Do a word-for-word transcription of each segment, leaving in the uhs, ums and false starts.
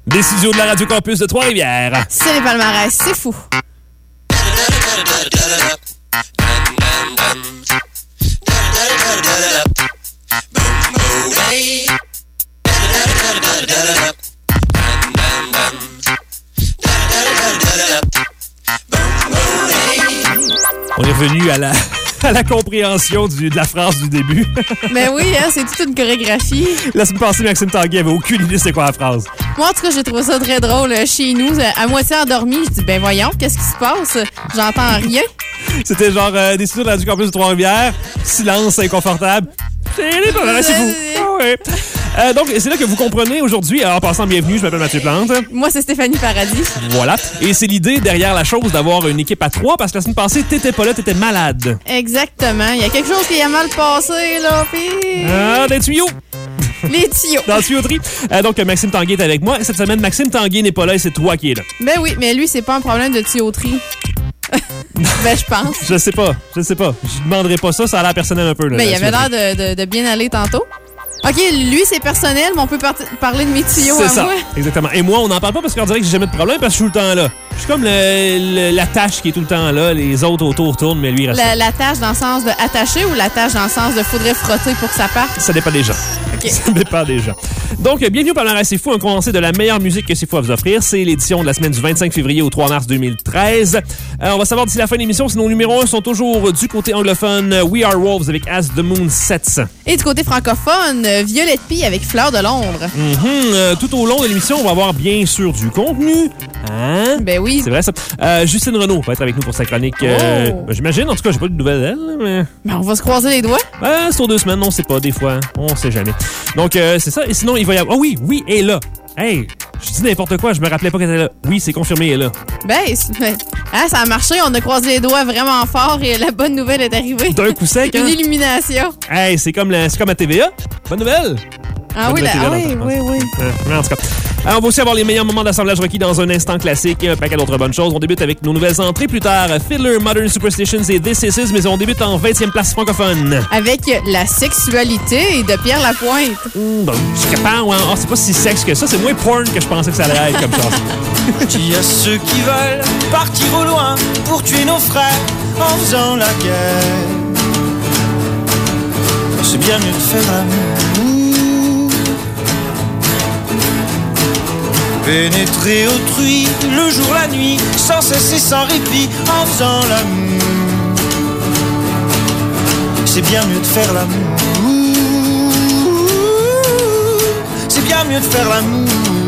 Des studios de la Radio Campus de Trois-Rivières. C'est les palmarès, c'est fou. On est revenu à la, à la compréhension du, de la phrase du début. Ben oui, hein, c'est toute une chorégraphie. La semaine passée, Maxime Tanguay avait aucune idée c'est quoi la phrase. Moi, en tout cas, j'ai trouvé ça très drôle. Chez nous, à moitié endormi, je dis, ben voyons, qu'est-ce qui se passe? J'entends rien. C'était genre euh, des studios de la Radio Campus de Trois-Rivières. Silence inconfortable. C'est les palmarès, c'est fou. Ah ouais. Euh, donc, c'est là que vous comprenez aujourd'hui, en passant, bienvenue, je m'appelle Mathieu Plante. Moi, c'est Stéphanie Paradis. Voilà. Et c'est l'idée derrière la chose d'avoir une équipe à trois, parce que la semaine passée, t'étais pas là, t'étais malade. Exactement. Il y a quelque chose qui a mal passé, là, pis... Ah, des tuyaux. Les tuyaux. Dans la tuyauterie. Euh, donc, Maxime Tanguay est avec moi. Et cette semaine, Maxime Tanguay n'est pas là et c'est toi qui es là. Ben oui, mais lui, c'est pas un problème de tuyauterie. Ben, je pense. Je sais pas. Je sais pas. Je demanderai pas ça. Ça a l'air personnel un peu. Là, ben, il avait l'air de, de, de bien aller tantôt. OK, lui, c'est personnel, mais on peut par- parler de mes tuyaux c'est à ça. moi. Exactement. Et moi, on n'en parle pas parce qu'on dirait que j'ai jamais de problème parce que je suis tout le temps là. Je suis comme le, le, la tâche qui est tout le temps là. Les autres autour tournent, mais lui, il reste La, là. la tâche dans le sens de attacher ou la tâche dans le sens de faudrait frotter pour que ça parte? Ça dépend des gens. OK. Ça dépend des gens. Donc, bienvenue au Palmarès C'est Fou, un condensé de la meilleure musique que C'est Fou à vous offrir. C'est l'édition de la semaine du vingt-cinq février au trois mars deux mille treize. Euh, on va savoir d'ici la fin de l'émission si nos numéros un sont toujours du côté anglophone. We Are Wolves avec As the Moon Sets. Et du côté francophone, Violette Pie avec Fleur de Londres. Mm-hmm. Euh, tout au long de l'émission, on va avoir bien sûr du contenu. Hein? Ben oui. C'est vrai ça. Euh, Justine Renaud va être avec nous pour sa chronique. Euh, Oh. ben, j'imagine. En tout cas, j'ai pas de nouvelles d'elle. Mais... Ben, on va se croiser les doigts. Ben, sur deux semaines, on sait pas. Des fois, on sait jamais. Donc, euh, c'est ça. Et sinon, il va y avoir... Ah oh, oui, oui, elle est là. Hey, je dis n'importe quoi. Je me rappelais pas qu'elle était là. Oui, c'est confirmé, elle est là. Ben, c'est... hein, ça a marché. On a croisé les doigts vraiment fort et la bonne nouvelle est arrivée. D'un coup sec, Une hein? illumination. Hey, c'est comme, la... c'est comme à T V A. Bonne nouvelle. Ah Comme oui, la la... T V A ah, oui, dans- oui, oui. Euh, en tout cas. Alors, on va aussi avoir les meilleurs moments d'assemblage requis dans un instant classique et un paquet d'autres bonnes choses. On débute avec nos nouvelles entrées plus tard. Fiddler, Modern Superstitions et This Is Is, mais on débute en vingtième place francophone. Avec la sexualité de Pierre Lapointe. Mmh, bon, je suis capable, ouais. Oh, c'est pas si sexe que ça. C'est moins porn que je pensais que ça allait être comme ça. Il y a ceux qui veulent partir au loin pour tuer nos frères en faisant la guerre. C'est bien mieux de faire l'amour. Pénétrer autrui le jour, la nuit, sans cesse et sans répit en faisant l'amour. C'est bien mieux de faire l'amour. C'est bien mieux de faire l'amour.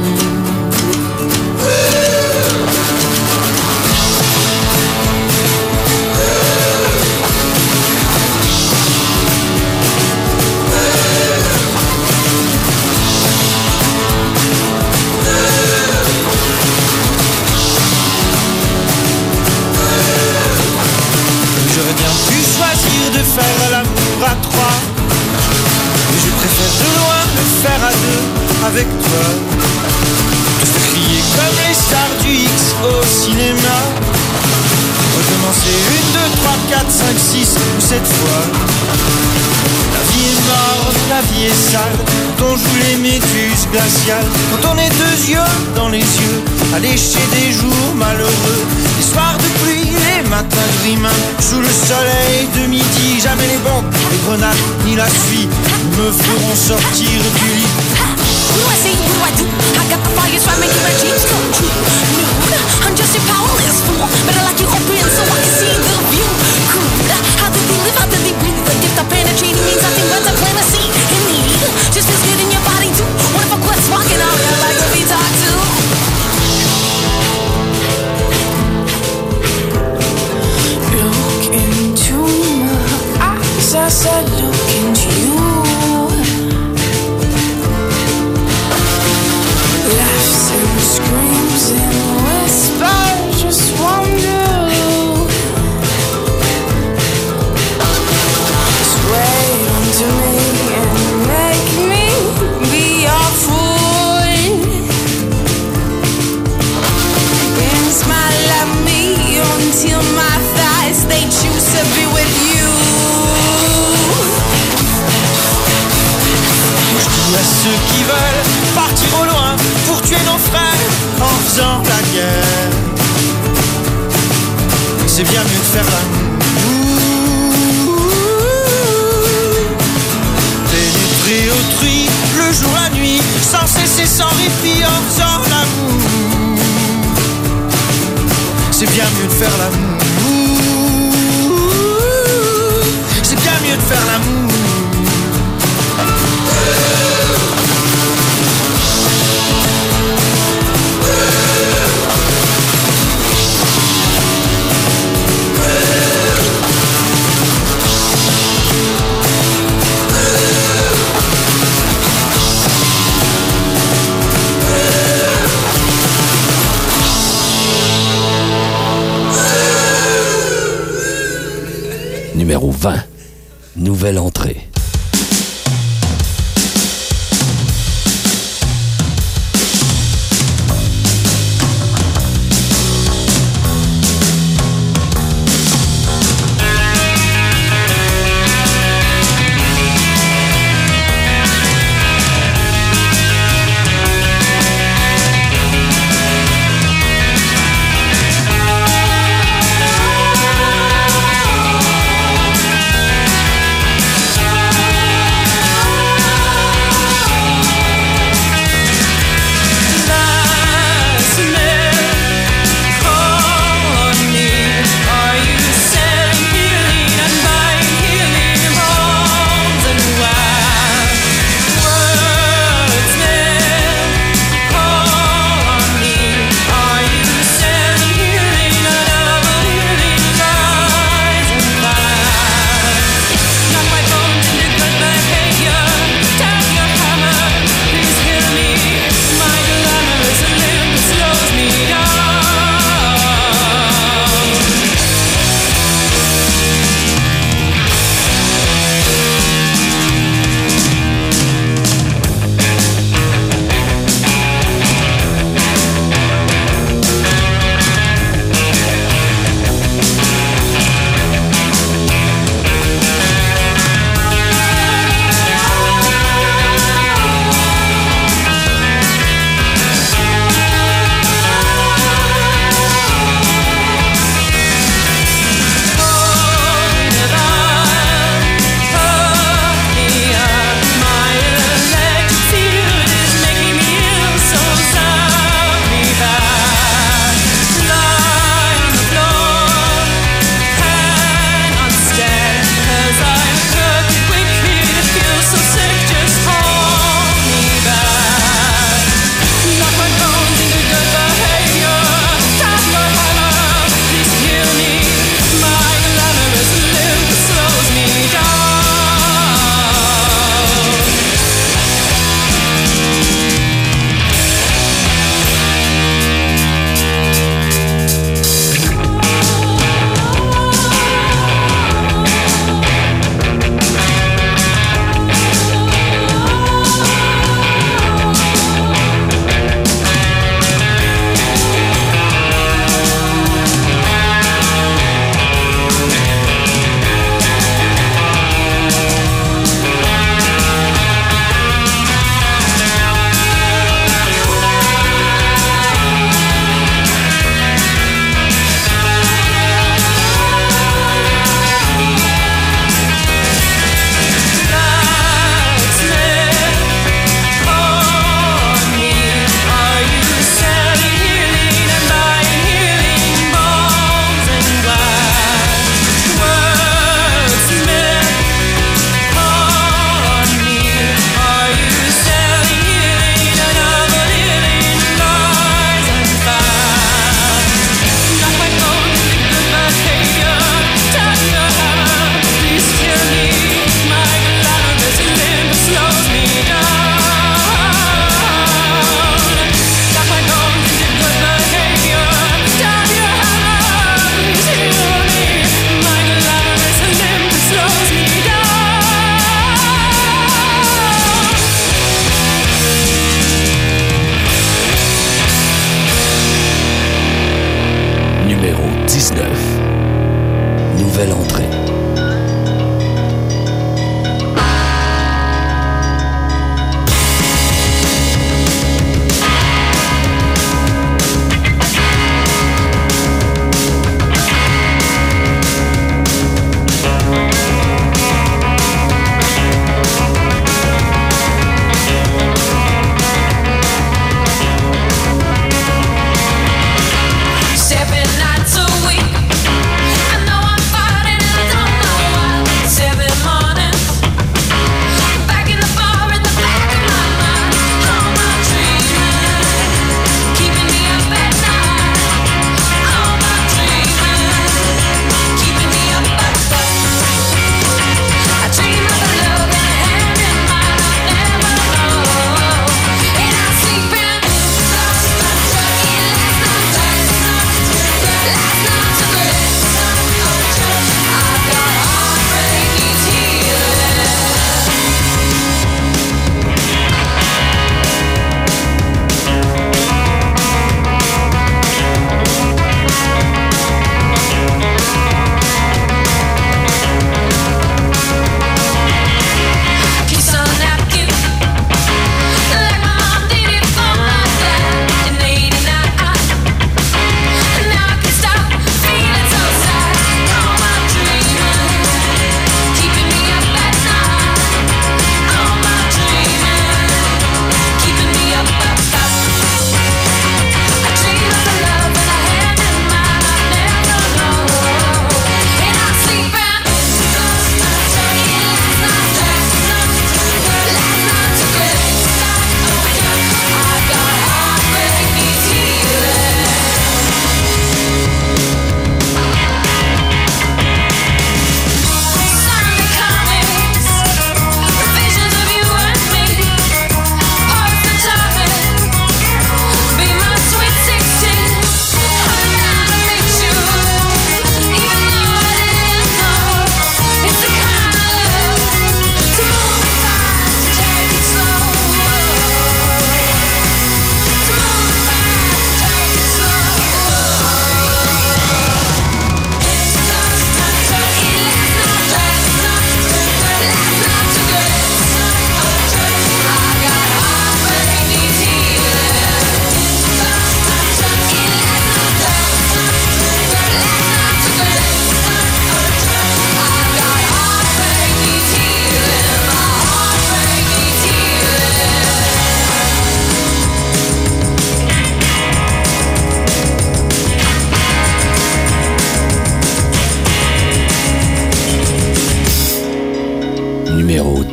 J'aurais bien pu choisir de faire l'amour à trois, mais je préfère de loin le faire à deux avec toi. Tous crier comme les stars du X au cinéma. Recommencer une, deux, trois, quatre, cinq, six ou sept fois. La vie est morte, la vie est sale, quand on joue les méduses glaciales, quand on est deux yeux dans les yeux, à lécher des jours malheureux, les soirs de pluie, les matins gris-mains, sous le soleil de midi, jamais les bombes, les grenades, ni la suie me feront sortir du lit. What do I say, what do I do? I got the fire, so I make your dreams come true. Nude, I'm just your powerless fool, but I like you open so I can see the view. Crude, how did they live, how did they breathe? The gift of penetrating means nothing but a plan to see and need. Just feels good in your body too. What if I quit smoking out here like what we talk to? Look into my eyes as I look into you. Laughs and screams and whispers, just wonder. Sway onto me and make me be your fool. And smile at me until my thighs they choose to be with you. Moi je dis à ceux qui veulent partir au loin pour tuer nos frères en faisant la guerre. C'est bien mieux de faire l'amour, pénétrer autrui le jour, la nuit, sans cesser, sans répit, en faisant l'amour. C'est bien mieux de faire l'amour, c'est bien mieux de faire l'amour. Numéro vingt. Nouvelle entrée. Thank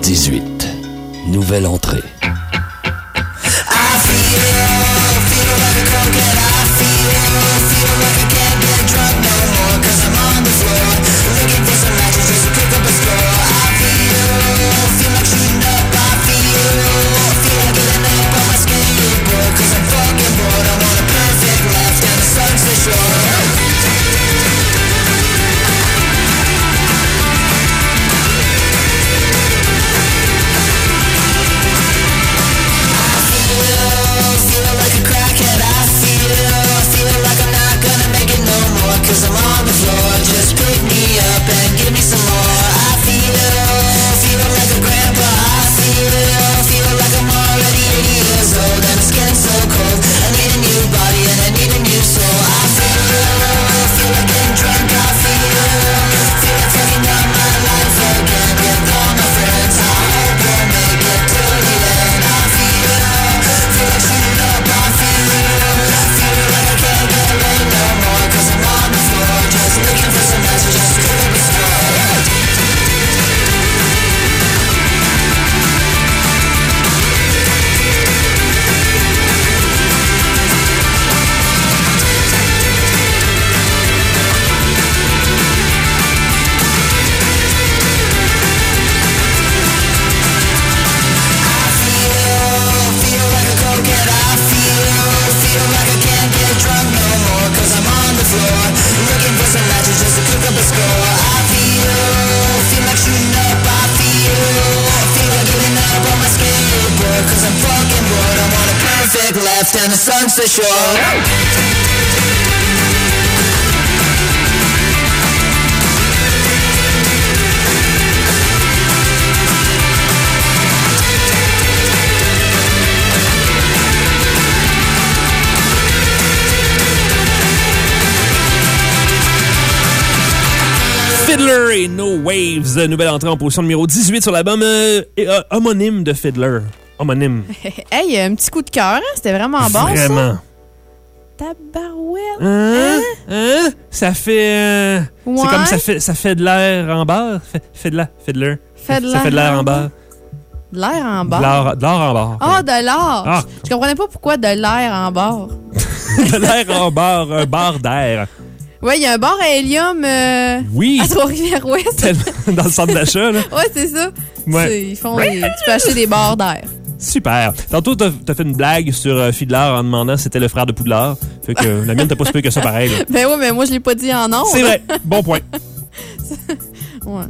dix-huit. Nouvelle entrée. And the sunset shore. Fiddler et No Waves, nouvelle entrée en position numéro dix-huit sur l'album euh, euh, homonyme de Fiddler. Homonyme. Hey, un petit coup de cœur, hein? C'était vraiment bon, Vraiment. ça. Tabarouette. Hein? Hein? Ça fait... Euh, Ouais. C'est comme ça fait, ça fait de l'air en barre. Fait, fait de l'air. Fiddler. Fait de Ça fait de l'air en barre. De l'air en De barre. l'air de l'air en barre. Ah, de l'art. Ah. Je comprenais pas pourquoi de l'air en barre. De l'air en barre, un bar d'air. Ouais, il y a un bar à hélium euh, Oui. à Trois-Rivières-Ouest. Tellement dans le centre d'achat, là. Ouais, c'est ça. Ouais. C'est- Ils font des- tu peux acheter des barres d'air. Super. Tantôt, t'as as fait une blague sur euh, Fiddler en demandant si c'était le frère de Poudlard. Fait que la mienne, t'as pas si peu que ça pareil. Là. Ben ouais, mais moi, je l'ai pas dit en nom. C'est vrai. Bon point. Ouais.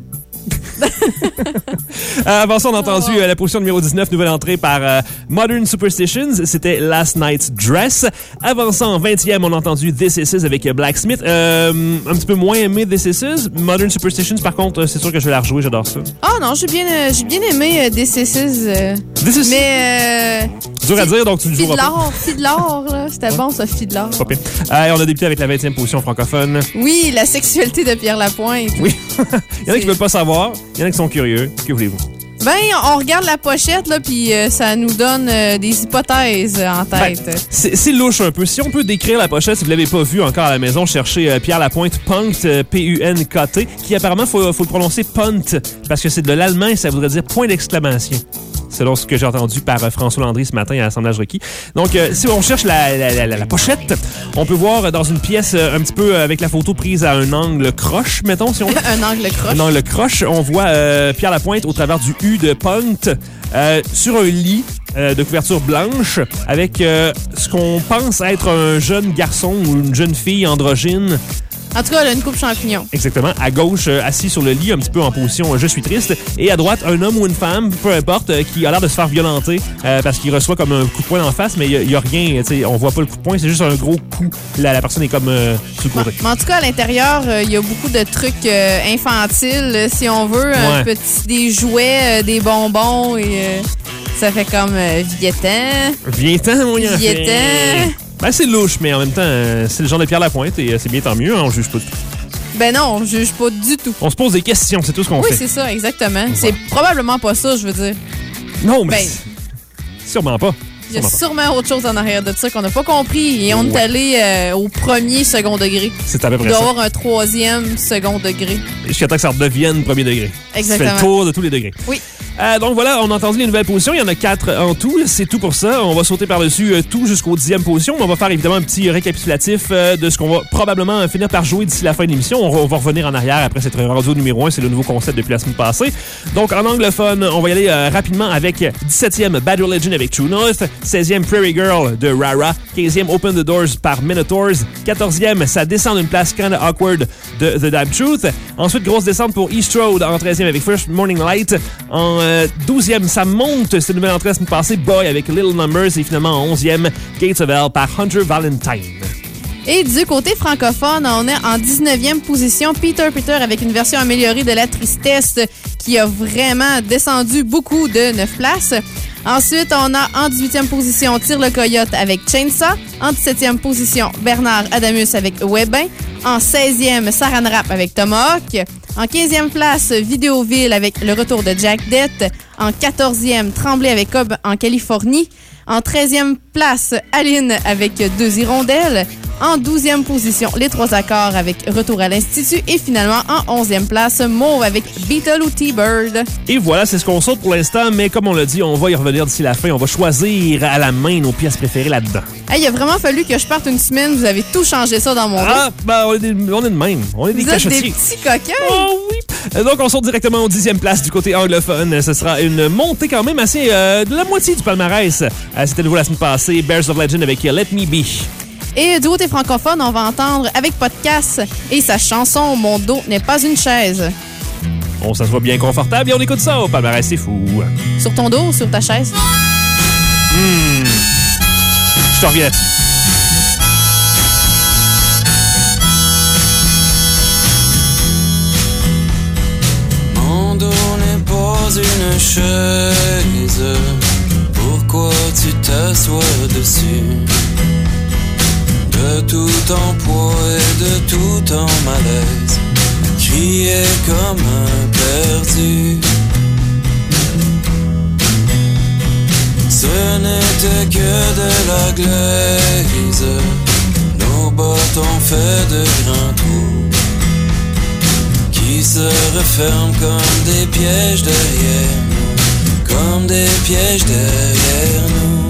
Euh, avant ça, on a entendu euh, la position numéro dix-neuf, nouvelle entrée par euh, Modern Superstitions. C'était Last Night's Dress. Avant ça, en vingtième, on a entendu This Is Is avec Blacksmith. Euh, un petit peu moins aimé This Is Is. Modern Superstitions, par contre, euh, c'est sûr que je vais la rejouer. J'adore ça. Ah non, j'ai bien, euh, j'ai bien aimé euh, D C six. Euh, This Is mais... Euh, dur à dire, donc tu ne joueras pas. Fiddler, Fiddler, là. C'était bon, ça, Fiddler. Pas pire. Euh, et on a débuté avec la vingtième position francophone. Oui, la sexualité de Pierre Lapointe. Oui. Il y en a qui veulent pas savoir. Il y en a qui sont curieux. Que voulez-vous? Ben, on regarde la pochette, là, puis euh, ça nous donne euh, des hypothèses euh, en tête. Ben, c'est c'est louche un peu. Si on peut décrire la pochette, si vous l'avez pas vu encore à la maison, cherchez euh, Pierre Lapointe Punkt, euh, P U N K T, qui apparemment, faut, faut le prononcer Punt, parce que c'est de l'allemand et ça voudrait dire point d'exclamation. Selon ce que j'ai entendu par euh, François Landry ce matin à l'assemblage requis. Donc, euh, si on cherche la, la, la, la pochette, on peut voir euh, dans une pièce euh, un petit peu euh, avec la photo prise à un angle croche, mettons, si on veut. Un angle croche. Un angle croche, on voit euh, Pierre Lapointe au travers du U de Punt euh, sur un lit euh, de couverture blanche avec euh, ce qu'on pense être un jeune garçon ou une jeune fille androgyne. En tout cas, elle a une coupe champignon. Exactement. À gauche, euh, assis sur le lit, un petit peu en position euh, je suis triste. Et à droite, un homme ou une femme, peu importe, euh, qui a l'air de se faire violenter euh, parce qu'il reçoit comme un coup de poing en face, mais il n'y a, a rien. T'sais, on voit pas le coup de poing, c'est juste un gros coup. La, la personne est comme euh, sur le côté. Mais en tout cas, à l'intérieur, il euh, y a beaucoup de trucs euh, infantiles, euh, si on veut. Un Ouais. petit, des jouets, euh, des bonbons, et euh, ça fait comme euh, Vietnam. Viens-t'en, mon enfant. Viens-t'en. Ben, c'est louche, mais en même temps, euh, c'est le genre de Pierre Lapointe et euh, c'est bien tant mieux, hein, on juge pas du tout. Ben non, on juge pas du tout. On se pose des questions, c'est tout ce qu'on Oui, fait. c'est ça, exactement. C'est probablement pas ça, je veux dire. Non, mais Ben- c'est- sûrement pas. Il y a Sûrement pas. sûrement autre chose en arrière de ça qu'on n'a pas compris. Et on est Ouais. allé euh, au premier second degré. C'est à peu Il près doit y ça. avoir un troisième second degré. Jusqu'à temps que ça redevienne premier degré. Exactement. Tu fais le tour de tous les degrés. Oui. Euh, donc voilà, on a entendu les nouvelles positions. Il y en a quatre en tout. C'est tout pour ça. On va sauter par-dessus euh, tout jusqu'aux dixième position. Mais on va faire évidemment un petit récapitulatif euh, de ce qu'on va probablement finir par jouer d'ici la fin de l'émission. On, on va revenir en arrière après cette radio numéro un. C'est le nouveau concept depuis la semaine passée. Donc en anglophone, on va y aller euh, rapidement avec dix-septième Bad Religion avec True North, seizième Prairie Girl de Rara, quinzième Open the Doors par Minotaurs, quatorzième ça descend d'une place Kinda Awkward de The Damn Truth. Ensuite, grosse descente pour East Road en treizième avec First Morning Light. En euh, douzième, ça monte, cette nouvelle entrée la semaine passée, Boy avec Little Numbers. Et finalement, en onzième, Gates of Hell par Hunter Valentine. Et du côté francophone, on est en dix-neuvième position, Peter Peter avec une version améliorée de La Tristesse qui a vraiment descendu beaucoup de neuf places. Ensuite, on a en dix-huitième position Tire le Coyote avec Chainsaw. En dix-septième position, Bernard Adamus avec Webin. En seizième, Saran Wrap avec Tomahawk. En quinzième place, Vidéoville avec Le Retour de Jack Dett. En quatorzième, Tremblay avec Cobb en Californie. En treizième place, Aline avec Deux Hirondelles. En douzième position, Les Trois Accords avec Retour à l'Institut. Et finalement, en onzième place, Mauve avec Beetle ou T-Bird. Et voilà, c'est ce qu'on saute pour l'instant, mais comme on l'a dit, on va y revenir d'ici la fin. On va choisir à la main nos pièces préférées là-dedans. Hey, il a vraiment fallu que je parte une semaine. Vous avez tout changé ça dans mon dos. Ah, ben, on est, des, on est de même. On est des Vous êtes cachotiers. des petits coquins. Oh oui! Donc, on saute directement aux dixième place du côté anglophone. Ce sera une montée quand même assez euh, de la moitié du palmarès. Euh, C'était nouveau la semaine passée. Bears of Legend avec Let Me Be. Et du côté francophone, on va entendre avec Podcast et sa chanson Mon dos n'est pas une chaise. On s'assoit bien confortable et on écoute ça au palmarès, c'est fou. Sur ton dos ou sur ta chaise? Hmm. Je te reviens là-dessus. Mon dos n'est pas une chaise. Pourquoi tu t'assois dessus? De tout ton poids et de tout ton malaise, crier comme un perdu. Ce n'était que de la glaise, nos bottes ont fait de grands trous qui se referment comme des pièges derrière nous, comme des pièges derrière nous.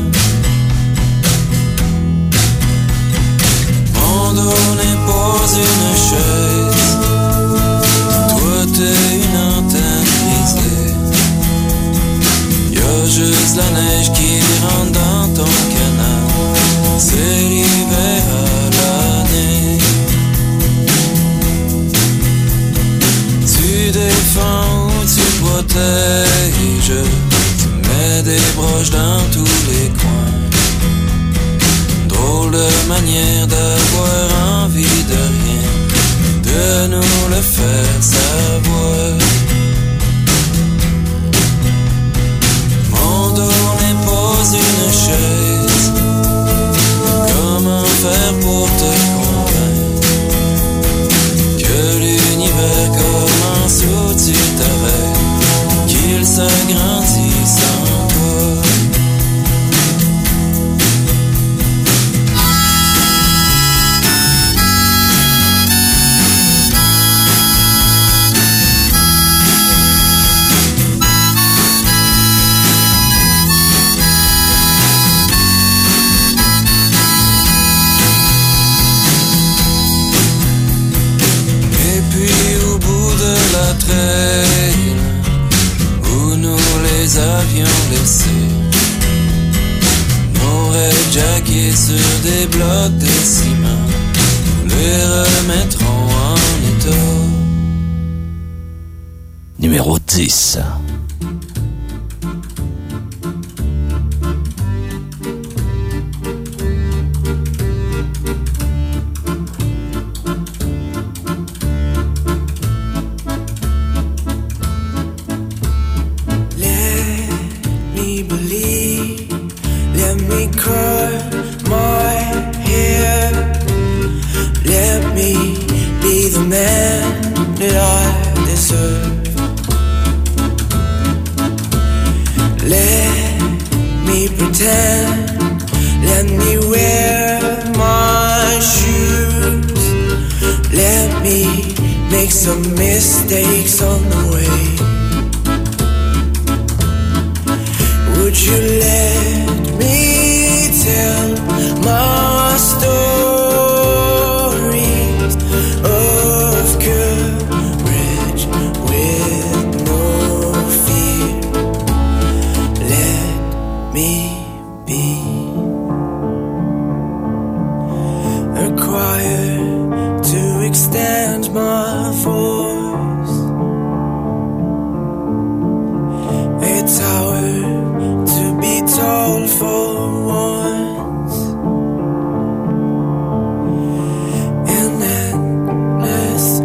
Mon dos n'est pas une chaise, toi t'es une antenne brisée. Y'a juste la neige qui rentre dans ton canal, c'est l'hiver à l'année. Tu défends ou tu protèges, tu mets des broches dans tous les coins. Drôle de manière d'avoir envie de rien, de nous le faire savoir. Mon dos n'est pas une chaise, comment faire pour te convaincre que l'univers commence où tu t'arrêtes, qu'il s'agrandit sans toi. Où nous les avions laissés, nos rêves jackés sur des blocs de ciment, nous les remettrons en état. Numéro dix. Some mistakes on the way. me be a choir to extend my voice, a tower to be tall for once, an endless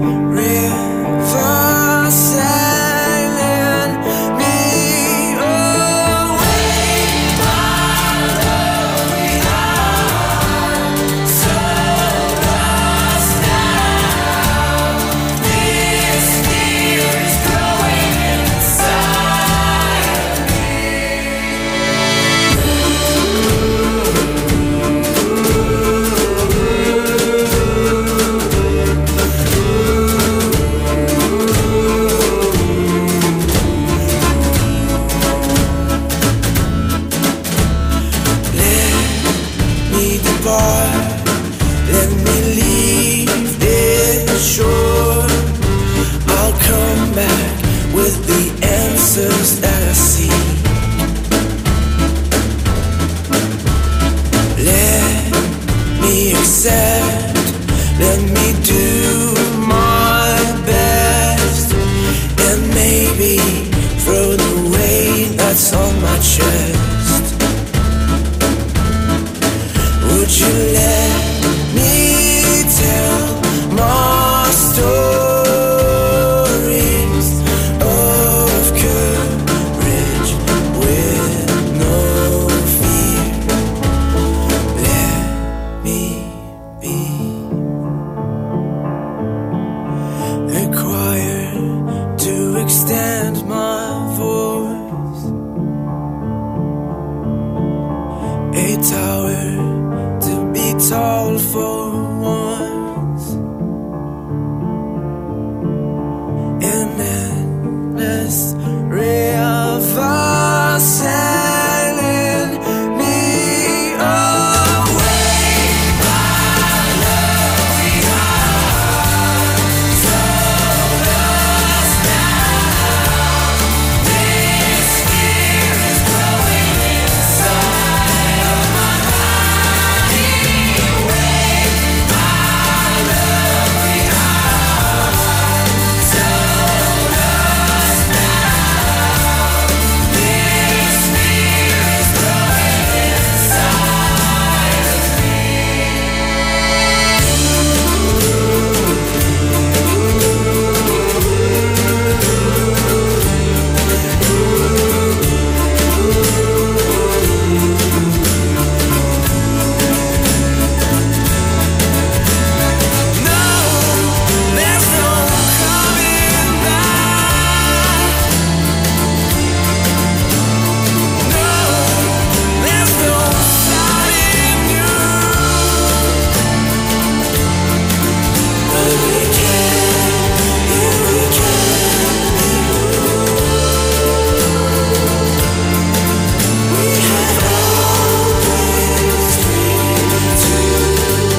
river sailing me away. My love, we are so lost now. This fear is growing inside of me depart, let me leave this shore. I'll come back with the answers that I see. Let me accept, let me do my best, and maybe throw the weight that's on my chest. Would you let me tell my stories of courage with no fear? Let me be a choir to extend my voice, a tower to be tall for once, an endless river sailing me away. My love, we are so lost now. This fear is growing inside of my body. Away, my love, we are so lost now. This fear is growing inside of me. No, there's no coming back. No, there's no starting new. But we can, yeah, we can be. We have always dreamed to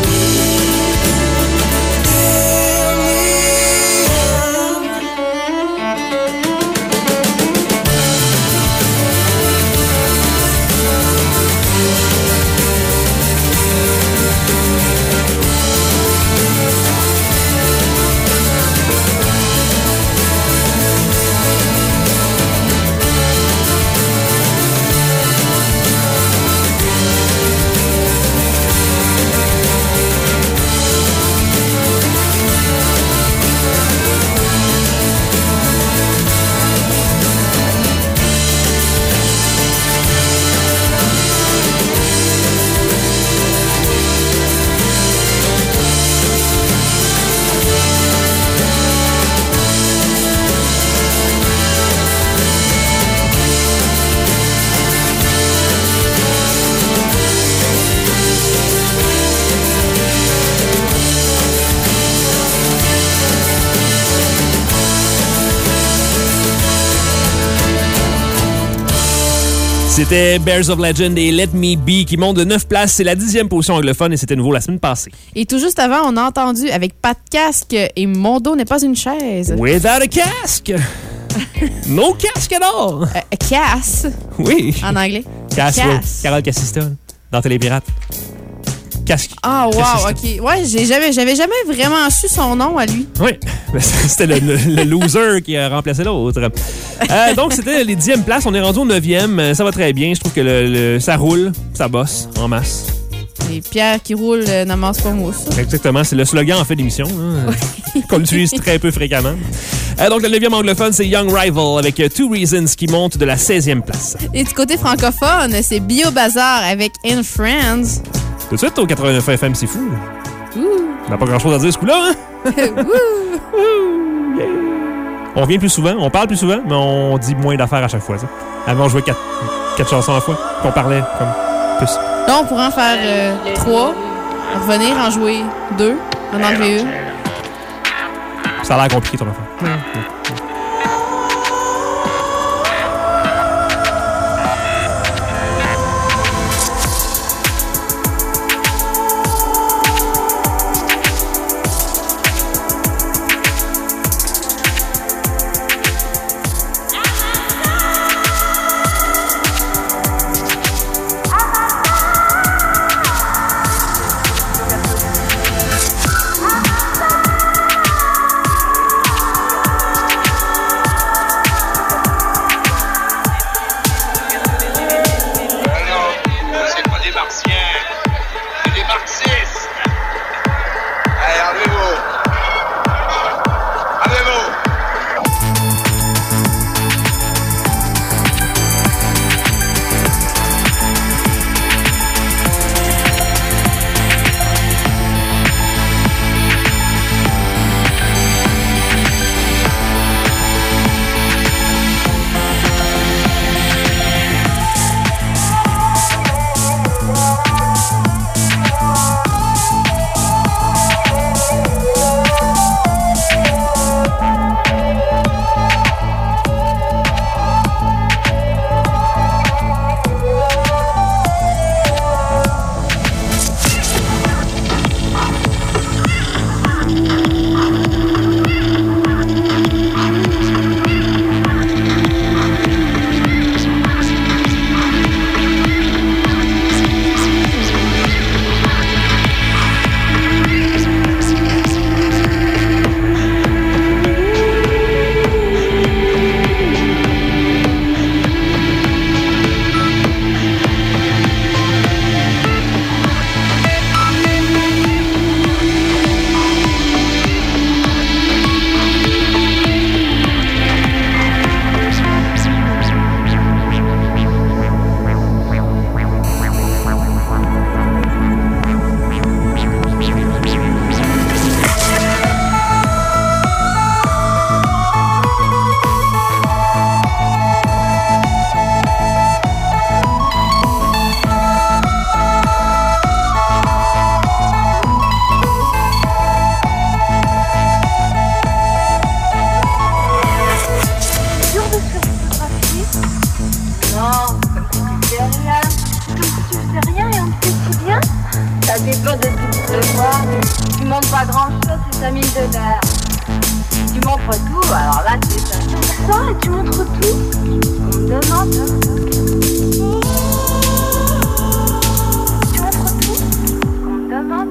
C'était Bears of Legend et Let Me Be qui monte de neuf places. C'est la dixième position anglophone et c'était nouveau la semaine passée. Et tout juste avant, on a entendu avec Pas de casque et Mon dos n'est pas une chaise. Without a casque! No casque at all! Euh, casse, Oui. en anglais. Cass, Cass. oui. Carole Cassista, là, dans Télépirates. Cass. Ah, wow, Cassista. OK. Ouais, j'ai jamais, j'avais jamais vraiment su son nom à lui. Oui, c'était le, le, le loser qui a remplacé l'autre. Euh, donc, c'était les dixièmes places. On est rendu au neuvième. Ça va très bien. Je trouve que le, le- ça roule, ça bosse en masse. Les pierres qui roulent euh, n'amassent pas mousse. Exactement, c'est le slogan en fait d'émission, hein, qu'on utilise très peu fréquemment. Euh, donc, le neuvième anglophone, c'est Young Rival avec euh, Two Reasons qui monte de la seizième place. Et du côté francophone, c'est Bio Bazar avec In Friends. Tout de suite, au quatre-vingt-neuf F M, c'est fou. On n'a pas grand-chose à dire ce coup-là, hein? Wouh! On vient plus souvent, on parle plus souvent, mais on dit moins d'affaires à chaque fois. Ça. Avant, on jouait quatre, quatre chansons à la fois, qu'on parlait comme plus. Là, on pourrait en faire euh, trois, revenir, en jouer deux, en enlever une. Ça a l'air compliqué, ton affaire. dépend de ce que tu veux voir. Tu montres pas grand chose, c'est ta mine de l'air. Tu montres tout, alors là c'est ça. Ça, tu montres tout. On me demande. Tu montres tout. On me demande.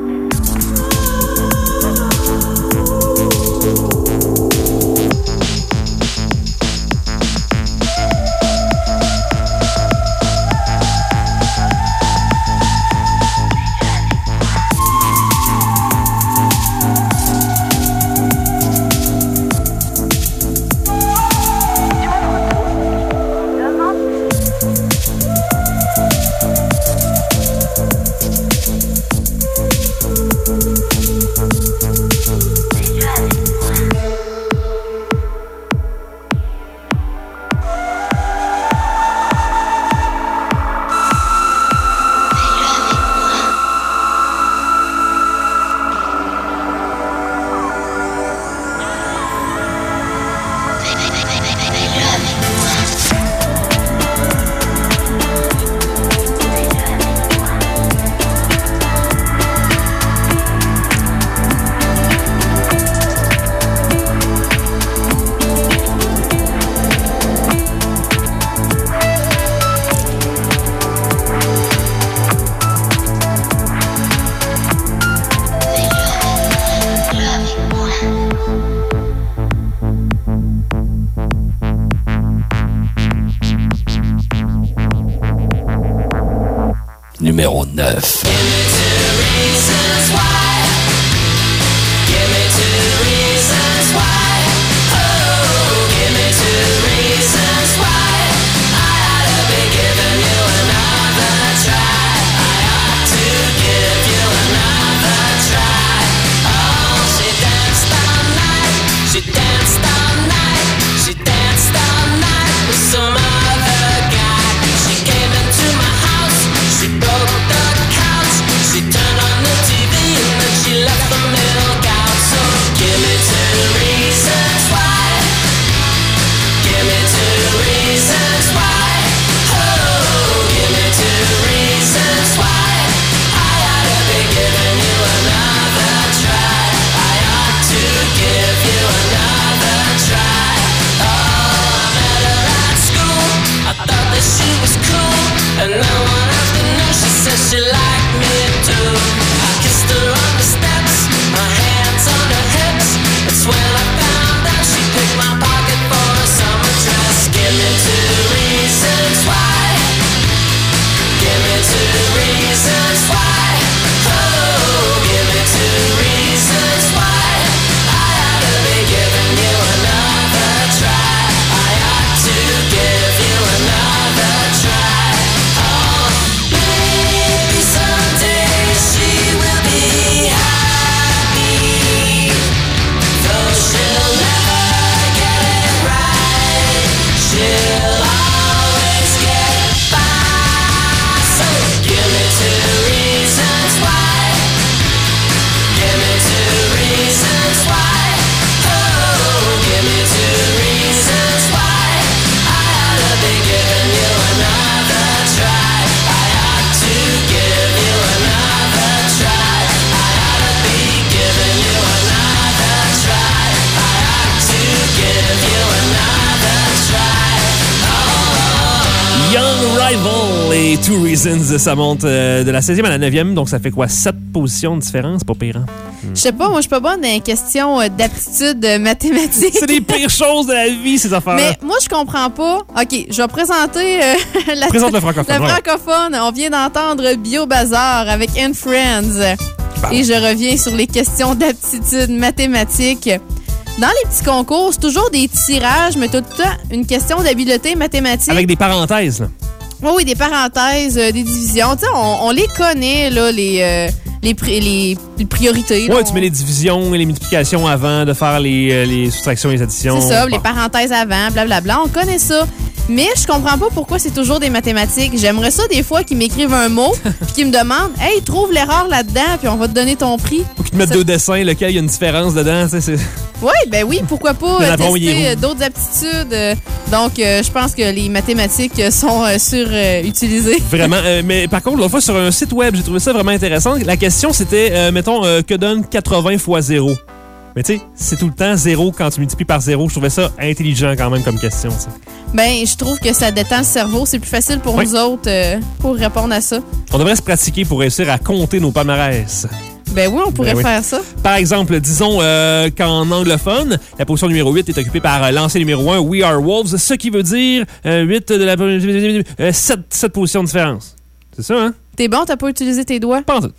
Numéro neuf. Et Two Reasons, ça monte euh, de la seizième à la neuvième, donc ça fait quoi? sept positions de différence, pas pire, hein? Je sais pas, moi, je suis pas bonne dans les questions euh, d'aptitude euh, mathématiques. C'est les pires choses de la vie, ces affaires-là. Mais moi, je comprends pas. OK, je vais présenter euh, la, Présente le francophone. le francophone. On vient d'entendre Bio Bazar avec And Friends. Bon. Et je reviens sur les questions d'aptitude mathématiques. Dans les petits concours, c'est toujours des tirages, mais tout le temps une question d'habileté mathématique. Avec des parenthèses, là. Oui, oui, des parenthèses, euh, des divisions. Tu sais, on, on les connaît, là, les, euh, les, pri- les, les priorités. Oui, là, tu on... mets les divisions et les multiplications avant de faire les, euh, les soustractions et les additions. C'est ça, bon. les parenthèses avant, blablabla. On connaît ça. Mais je comprends pas pourquoi c'est toujours des mathématiques. J'aimerais ça des fois qu'ils m'écrivent un mot puis qu'ils me demandent « Hey, trouve l'erreur là-dedans, puis on va te donner ton prix. » Ou qu'ils te mettent ça... deux dessins, lequel il y a une différence dedans. Tu sais, c'est... Oui, ben oui, pourquoi pas Le euh, lapin, il est tester roux. euh, d'autres aptitudes. Euh, donc, euh, je pense que les mathématiques euh, sont euh, surutilisées. Vraiment. Euh, mais par contre, l'autre fois, sur un site web, j'ai trouvé ça vraiment intéressant. La question, c'était, euh, mettons, euh, que donne quatre-vingts fois zéro? Mais tu sais, c'est tout le temps zéro quand tu multiplies par zéro. Je trouvais ça intelligent quand même comme question. Ça. Ben, je trouve que ça détend le cerveau. C'est plus facile pour Oui. nous autres euh, pour répondre à ça. On devrait se pratiquer pour réussir à compter nos palmarès. Ben oui, on pourrait Ben oui. faire ça. Par exemple, disons euh, qu'en anglophone, la position numéro huit est occupée par euh, l'ancien numéro un, We Are Wolves, ce qui veut dire euh, huit de la euh, sept, sept positions de différence. C'est ça, hein? T'es bon, t'as pas utilisé tes doigts? Pas en tout.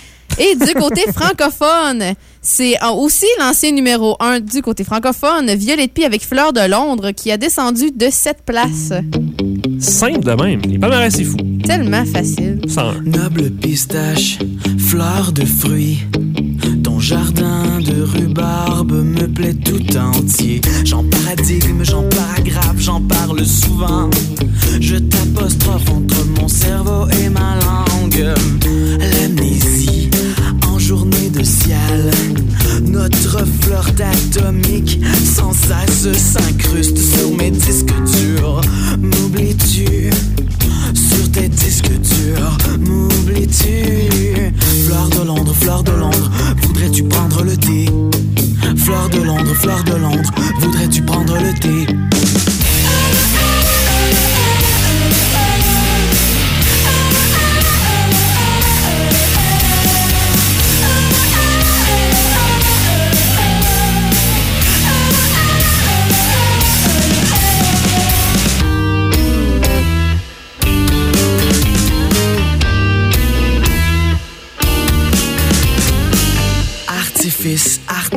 Et du côté francophone, c'est aussi l'ancien numéro un du côté francophone, Violette Pie avec Fleur de Londres, qui a descendu de sept places. Simple de même. Les palmarès, c'est fou. Tellement facile. cent un. Noble pistache, fleur de fruits. Ton jardin de rhubarbe me plaît tout entier. J'en paradigme, j'en paragraphe, j'en parle souvent. Je t'apostrophe entre mon cerveau et ma langue. L'amnésie en journée de ciel. Notre flirt atomique sans cesse s'incruste sur mes disques durs. M'oublies-tu? Sur tes disques durs, m'oublies-tu? Fleur de Londres, fleur de Londres, voudrais-tu prendre le thé? Fleur de Londres, fleur de Londres, voudrais-tu prendre le thé?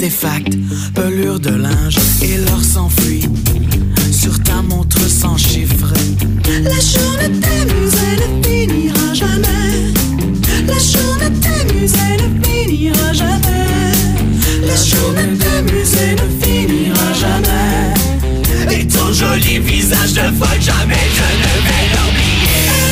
artefact, pelure de linge, et l'or s'enfuit sur ta montre sans chiffre. La journée t'amuse, elle ne finira jamais. La journée t'amuse, elle ne finira jamais. La journée t'amuse, elle ne finira jamais. Et ton joli visage de folle, jamais je ne vais l'oublier.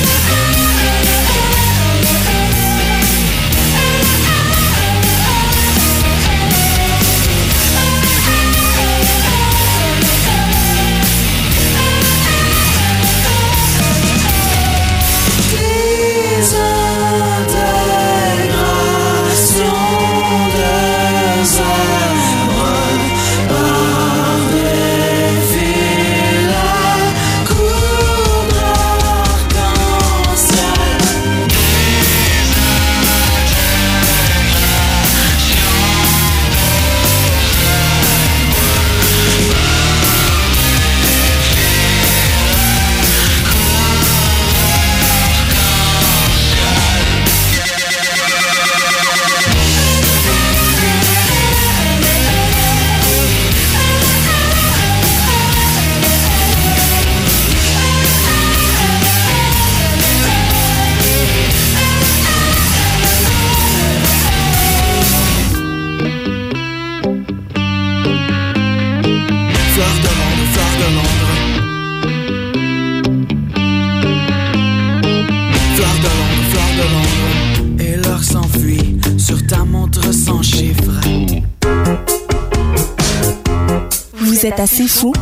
Vous êtes assez fou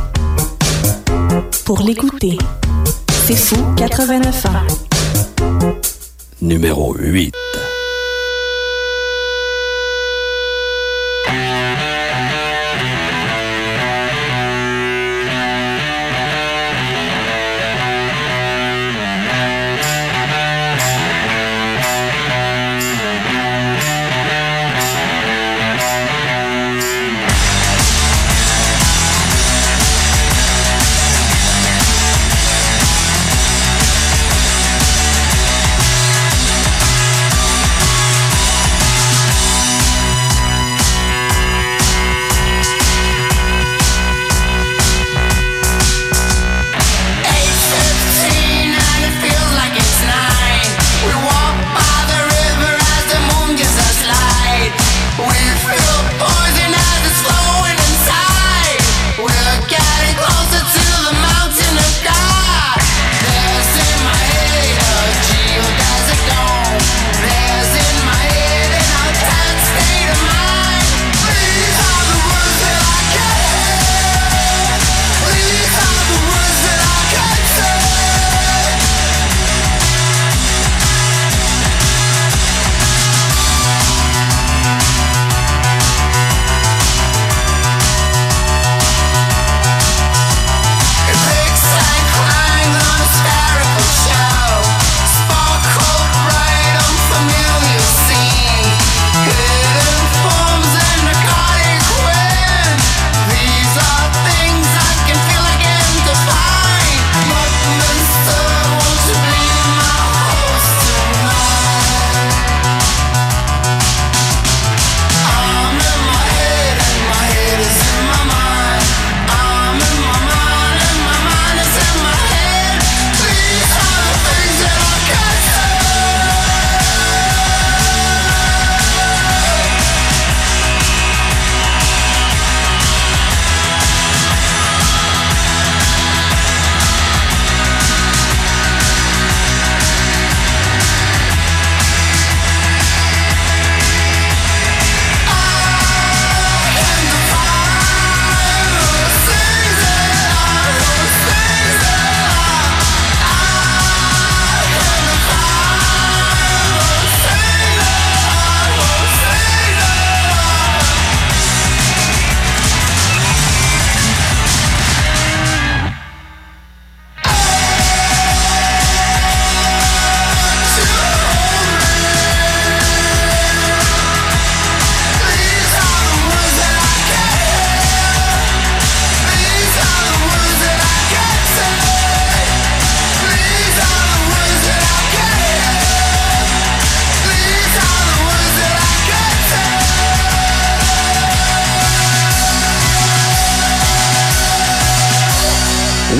pour l'écouter. C'est fou quatre-vingt-neuf ans. Numéro huit. Thank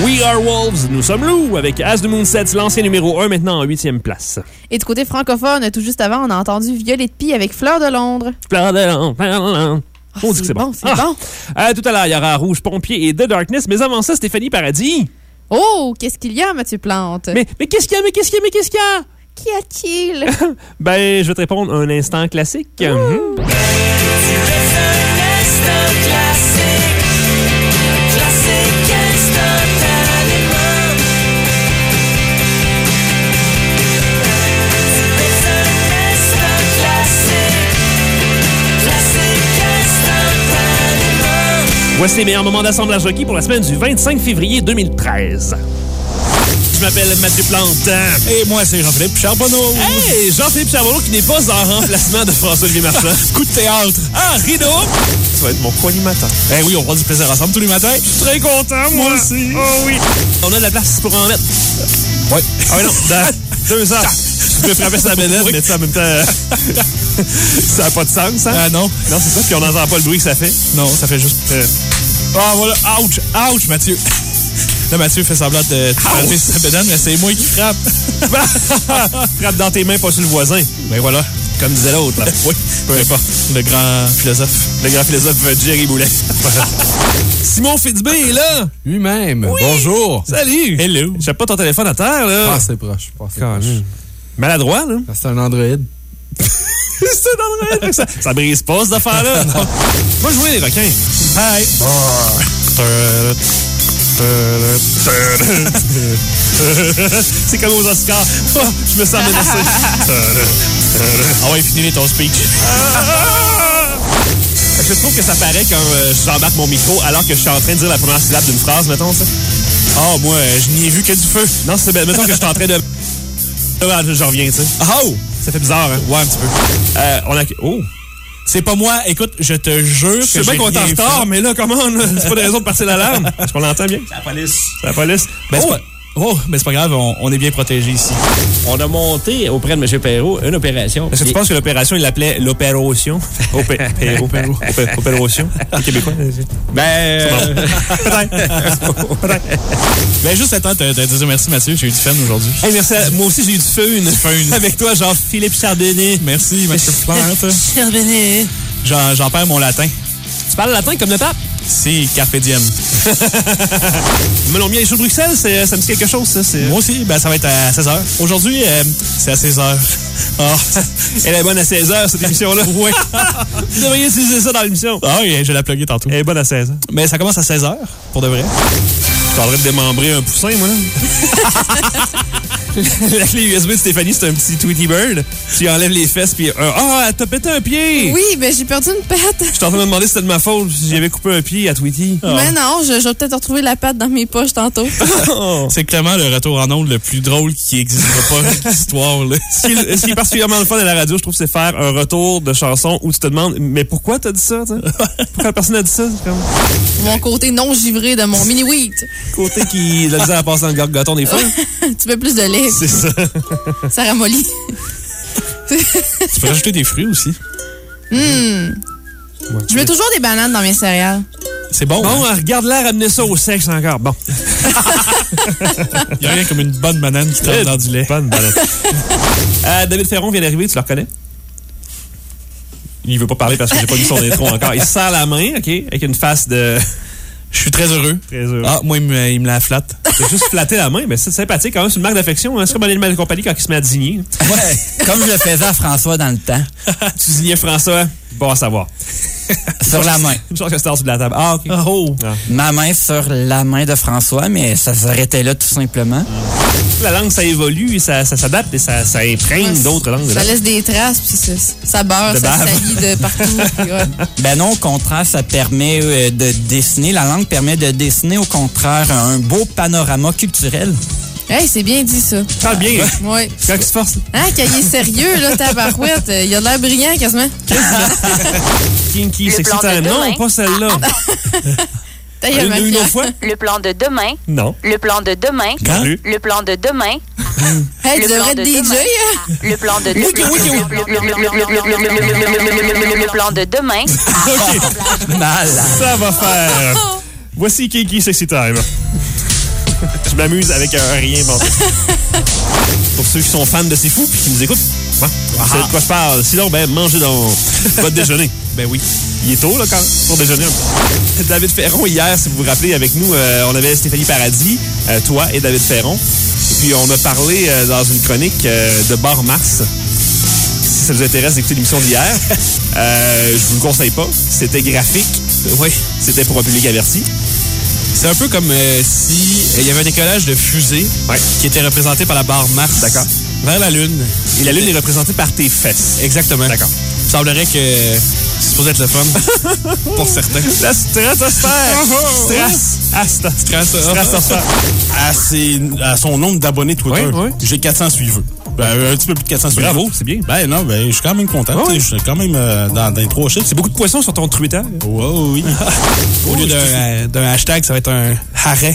We Are Wolves, nous sommes loups, avec As the Moon Sets, l'ancien numéro un, maintenant en huitième place. Et du côté francophone, tout juste avant, on a entendu Violette Pie avec Fleur de Londres. Fleur de Londres, Fleur de Londres. Oh, on dit que c'est bon. bon. C'est ah. bon. Euh, tout à l'heure, il y aura Rouge Pompier et The Darkness, mais avant ça, Stéphanie Paradis. Oh, qu'est-ce qu'il y a, Mathieu Plante? Mais, mais qu'est-ce qu'il y a, mais qu'est-ce qu'il y a, mais qu'est-ce qu'il y a? Qu'y a-t-il? Ben, je vais te répondre un instant classique. Mmh. Mmh. Voici les meilleurs moments d'assemblage requis pour la semaine du vingt-cinq février deux mille treize. Je m'appelle Mathieu Plante. Et moi, c'est Jean-Philippe Charbonneau. Hey, Jean-Philippe Charbonneau qui n'est pas en remplacement de François-Olivier Marchand. Coup de théâtre. Ah, rideau. Tu vas être mon co-animateur. Eh oui, on prend du plaisir ensemble tous les matins. Je suis très content, moi. Moi aussi. Oh oui. On a de la place pour en mettre. Oui. Ah oui, non, dans deux heures. Je peux frapper sa bénette, mais ça en même temps... ça n'a pas de sens, hein? Ah non. Non, c'est ça, puis on n'entend pas le bruit que ça fait. Non, ça fait juste... Ah, euh... oh, voilà. Ouch. Ouch, Mathieu. Là, Mathieu fait semblant de frapper sa bédane, mais c'est moi qui frappe. Frappe dans tes mains, pas sur le voisin. Ben voilà. Comme disait l'autre. Oui, peu importe. Le grand philosophe. Le grand philosophe Jerry Boulet. Simon Fitzbé est là. Lui-même. Oui. Bonjour. Salut. Hello. J'ai pas ton téléphone à terre, là. Ah, c'est proche. Passez proche. Maladroit, là. C'est un Android. C'est un Android. Ça, ça brise pas, cette affaire-là. Moi, je jouais les requins. Hi. C'est comme aux Oscars. Oh, je me sens menacé. Ah ouais, finis ton speech. Je trouve que ça paraît quand euh, j'embarque mon micro alors que je suis en train de dire la première syllabe d'une phrase, mettons, ça. Ah, oh, moi, je n'y ai vu que du feu. Non, c'est mettons que je suis en train de... Je reviens, tu sais. Oh! Ça fait bizarre, hein? Ouais, un petit peu. Euh, on a... Oh! C'est pas moi. Écoute, je te jure que je sais bien qu'on est en retard, mais là, comment? C'est pas des raisons de passer l'alarme. Est-ce qu'on l'entend bien? C'est la police. C'est la police. Ben, oh! c'est pas... Oh, mais c'est pas grave, on, on est bien protégés ici. On a monté auprès de M. Perrault une opération. Est-ce que tu penses que l'opération, il l'appelait l'opération? Opération. Opération. Les Québécois? Ben... Euh... Peut-être. Peut-être. Ben, juste attends de te dire merci, Mathieu. J'ai eu du fun aujourd'hui. Hey, merci. À... Moi aussi, j'ai eu du fun. Du fun. Avec toi, Jean-Philippe Charbonneau. Merci, Mathieu Plante. Charbonneau. J'en, j'en perds mon latin. Tu parles latin comme le pape? Si, carpe diem. Ils me l'ont mis à les shows de Bruxelles, c'est, ça me dit quelque chose, ça. C'est... Moi aussi, ben, ça va être à seize heures. Aujourd'hui, euh, c'est à seize heures. Oh. Elle est bonne à seize heures, cette émission-là. Oui. Vous devriez utiliser ça dans l'émission. Ah oui, je vais la plugger tantôt. Elle est bonne à seize heures. Mais ça commence à seize heures, pour de vrai. Je suis en train de démembrer un poussin, moi, là. La clé U S B de Stéphanie, c'est un petit Tweety Bird. Tu enlèves les fesses, puis... Ah, oh, t'as pété un pied! Oui, mais ben, j'ai perdu une patte. Je suis en train de me demander si c'était de ma faute, si j'avais coupé un pied à Tweety. Oh. Mais non, je, je vais peut-être retrouver la patte dans mes poches tantôt. Oh. C'est clairement le retour en ondes le plus drôle qui n'existera pas dans l'histoire. Là. Ce, qui est, ce qui est particulièrement le fun à la radio, je trouve, c'est faire un retour de chanson où tu te demandes « Mais pourquoi t'as dit ça? » Pourquoi personne n'a dit ça? Comme... Mon côté non givré de mon mini-wheat. Côté qui a dit à passer dans le gargoton des fois. Tu veux plus de lait. C'est ça. Ça ramollit. Tu peux rajouter des fruits aussi. Mmh. Ouais, je mets toujours des bananes dans mes céréales. C'est bon. Bon, hein? regarde-la ramener ça au sexe encore. Bon. Il n'y a rien comme une bonne banane qui tombe dans du lait. Bonne banane. euh, David Ferron vient d'arriver, tu le reconnais? Il veut pas parler parce que j'ai pas lu son intro encore. Il serre la main, OK, avec une face de... Je suis très heureux. Très heureux. Ah, moi, il me, il me la flatte. C'est juste flatter la main, mais c'est sympathique quand même. C'est une marque d'affection. Hein? C'est comme un animal de compagnie quand il se met à digner. Ouais, comme je le faisais à François dans le temps. Tu dignais François? Bon à savoir. Sur la main. Une chose que c'était en dessous de la table. Ah, OK. Oh. Ah. Ma main sur la main de François, mais ça s'arrêtait là tout simplement. La langue, ça évolue, ça, ça s'adapte et ça, ça imprègne ouais, d'autres langues. Ça là. laisse des traces, puis ça, ça beurre, de ça bave. salit de partout. Puis ouais. Ben non, au contraire, ça permet euh, de dessiner. La langue permet de dessiner, au contraire, un beau panorama culturel. Hey, c'est bien dit, ça. Parle bien. Oui. Quand il se force. Hein, quand il est sérieux, là, tabarouette, il a de l'air brillant, quasiment. Kinky, c'est excitant. Non, pas celle-là. Une, une, une autre fois? Le plan de demain. Non. Le plan de demain. Quand? Le plan de demain. Hey, tu devrais être D J. Le plan de demain. Le plan de demain. OK. Mal. Ça va faire. Voici Kinky Sexy Time. Je m'amuse avec un rien. Bon. Pour ceux qui sont fans de C'est Fou et qui nous écoutent, hein, vous savez de quoi je parle. Sinon, ben, mangez dans votre déjeuner. Ben oui. Il est tôt, là, quand, pour déjeuner. David Ferron, hier, si vous vous rappelez, avec nous, euh, on avait Stéphanie Paradis, euh, toi et David Ferron. Et puis, on a parlé euh, dans une chronique euh, de Bar Mars. Si ça vous intéresse d'écouter l'émission d'hier, euh, je vous le conseille pas. C'était graphique. Oui. C'était pour un public averti. C'est un peu comme euh, si il euh, y avait un décollage de fusée ouais. qui était représenté par la barre Mars. D'accord. Vers la Lune. Et la Lune est représentée par tes fesses. Exactement. D'accord. Il semblerait que c'est supposé être le fun. Pour certains. La stratosphère. Stress. Ah, stress. Stratosphère. À, ses, à son nombre d'abonnés Twitter, oui, oui. j'ai quatre cents suiveurs. Ben, un petit peu plus de quatre cents suiveurs. Bravo, c'est bien. Ben non, ben je suis quand même content. Oh, oui. Je suis quand même euh, dans, dans les trois chiffres. C'est beaucoup de poissons sur ton Twitter. Oh, oui. Au lieu d'un, euh, d'un hashtag, ça va être un harret.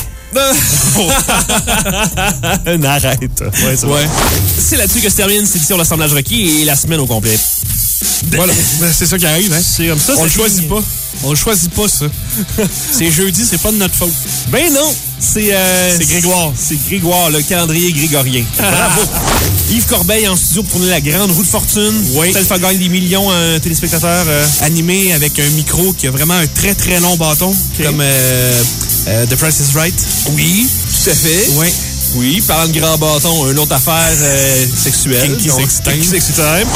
Un arrête. Ouais, c'est, ouais. c'est là-dessus que se termine cette édition de l'Assemblage requis et la semaine au complet. Voilà. Ben, c'est ça qui arrive, hein? C'est comme ça. On ça le choisit finit. pas. On le choisit pas, ça. C'est jeudi, c'est pas de notre faute. Ben non. C'est, euh, c'est Grégoire. C'est Grégoire, le calendrier grégorien. Bravo. Yves Corbeil en studio pour tourner la grande roue de fortune. Oui. Ça le fait gagner des millions à un téléspectateur. Euh... Animé avec un micro qui a vraiment un très très long bâton. Okay. Comme euh, euh, The Price is Right. Oui, tout à fait. Oui. Oui, parlant de grand bâton, une autre affaire euh, sexuelle. Kinky Sex Time. Kinky Sex Time.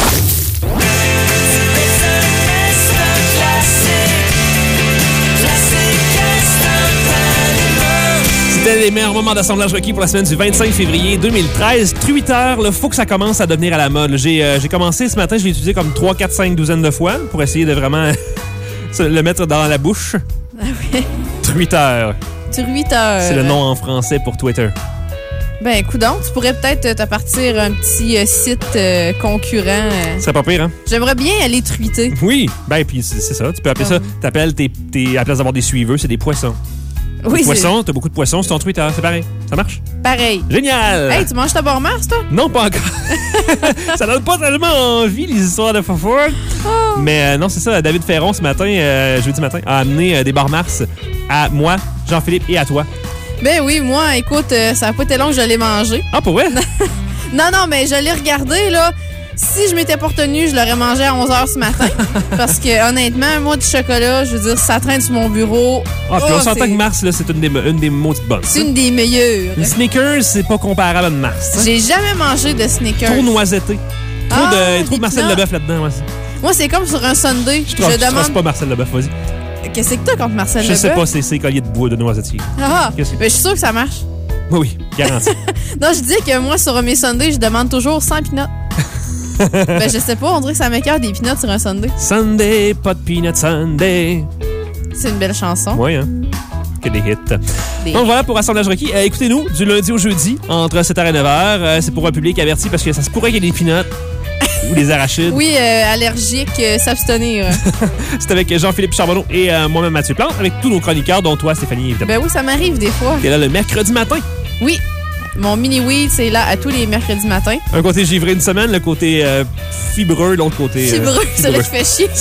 C'était les meilleurs moments d'assemblage requis pour la semaine du vingt-cinq février deux mille treize. Twitter, il faut que ça commence à devenir à la mode. J'ai, euh, j'ai commencé ce matin, je l'ai utilisé comme trois, quatre, cinq douzaines de fois pour essayer de vraiment le mettre dans la bouche. Ah oui. Twitter. Twitter. C'est le nom en français pour Twitter. Ben, coudonc, tu pourrais peut-être te partir un petit euh, site euh, concurrent. Euh. Ce serait pas pire, hein? J'aimerais bien aller tweeter. Oui, ben, puis c'est, c'est ça. Tu peux appeler Comme... ça, t'appelles tes, tes, à la place d'avoir des suiveurs, c'est des poissons. Oui, des poissons, t'as beaucoup de poissons sur ton Twitter, c'est pareil. Ça marche? Pareil. Génial! Hey, tu manges ta barre Mars, toi? Non, pas encore. Ça donne pas tellement envie, les histoires de Fofour. Oh. Mais euh, non, c'est ça. David Ferron, ce matin, euh, jeudi matin, a amené euh, des barres Mars à moi, Jean-Philippe et à toi. Ben oui, moi, écoute, euh, ça n'a pas été long que je l'ai mangé. Ah, pour vrai? Non, non, mais je l'ai regardé, là. Si je m'étais pas retenue, je l'aurais mangé à onze heures ce matin. Parce que, honnêtement, moi, du chocolat, je veux dire, ça traîne sur mon bureau. Ah, puis oh, on s'entend c'est... que Mars, là, c'est une des, une des maudites bonnes. C'est une des meilleures. Une Snickers, c'est pas comparable à une Mars. Hein? J'ai jamais mangé de Snickers. Trop noisetté. Trop ah, de, trop de Marcel Leboeuf là-dedans, moi. Moi, c'est comme sur un sundae. Je, je demande... pas Marcel Leboeuf, vas-y. Qu'est-ce que t'as contre Marcel Leboeuf? Je sais pas, c'est ses colliers de bois de noisetier. Ah, ben, je suis sûre que ça marche. Oui, oui, garanti. Non, je dis que moi, sur mes sundaes, je demande toujours cent peanuts. Ben, je sais pas, on dirait que ça m'écoeure des peanuts sur un sundae. Sunday, pas de peanuts Sunday. C'est une belle chanson. Oui, hein. Que des hits. Des... Donc voilà pour Assemblage requis. Euh, écoutez-nous du lundi au jeudi, entre sept heures et neuf heures. Euh, c'est pour un public averti parce que ça se pourrait qu'il y ait des peanuts ou des arachides. Oui, euh, allergique, euh, s'abstenir. C'est avec Jean-Philippe Charbonneau et euh, moi-même Mathieu Plante, avec tous nos chroniqueurs, dont toi, Stéphanie, évidemment. Ben oui, ça m'arrive des fois. T'es là le mercredi matin. Oui. Mon mini-weed, c'est là à tous les mercredis matins. Un côté givré une semaine, le côté euh, fibreux, l'autre côté... Fibreux, euh, ça le fait chier.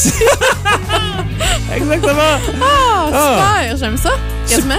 Exactement. Oh, super, ah. J'aime ça, quasiment.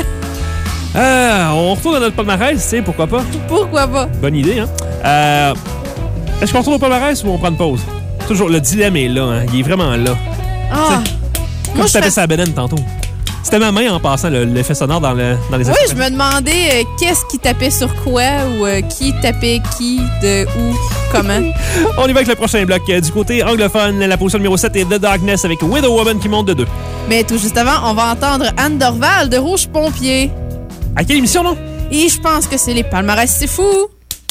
Euh, on retourne à notre palmarès, tu sais, pourquoi pas? Pourquoi pas? Bonne idée, hein? Euh, est-ce qu'on retourne au palmarès ou on prend une pause? Toujours, le dilemme est là, hein? Il est vraiment là. Ah. Comme moi, je tapais fais... sa bédaine tantôt. C'était ma main en passant, le, l'effet sonore dans, le, dans les Oui, je me demandais euh, qu'est-ce qui tapait sur quoi ou euh, qui tapait qui, de où, comment. On y va avec le prochain bloc. Du côté anglophone, la position numéro sept est The Darkness avec Widow Woman qui monte de deux. Mais tout juste avant, on va entendre Anne Dorval de Rouge Pompier. À quelle émission, non? Et je pense que c'est les palmarès, c'est fou.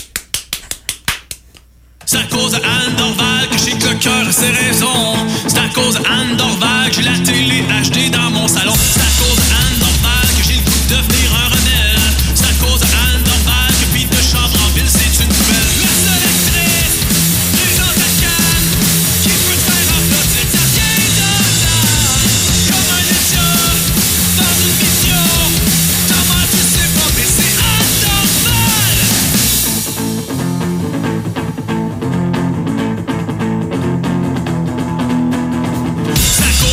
C'est à cause d'Anne Dorval que j'ai que le cœur à ses raisons. C'est à cause d'Anne Dorval que j'ai la télé H D dans mon salon. C'est à cause d'Anne Dorval que j'ai le goût de devenir un rebelle. C'est à cause d'Anne Dorval que Pete de chambre en ville, c'est une nouvelle. La seule actrice des gens de Cannes qui peut te faire applaudir ta vieille donneur. Comme un ninja dans une mission. Comment tu sais pas, mais c'est Anne Dorval. C'est à cause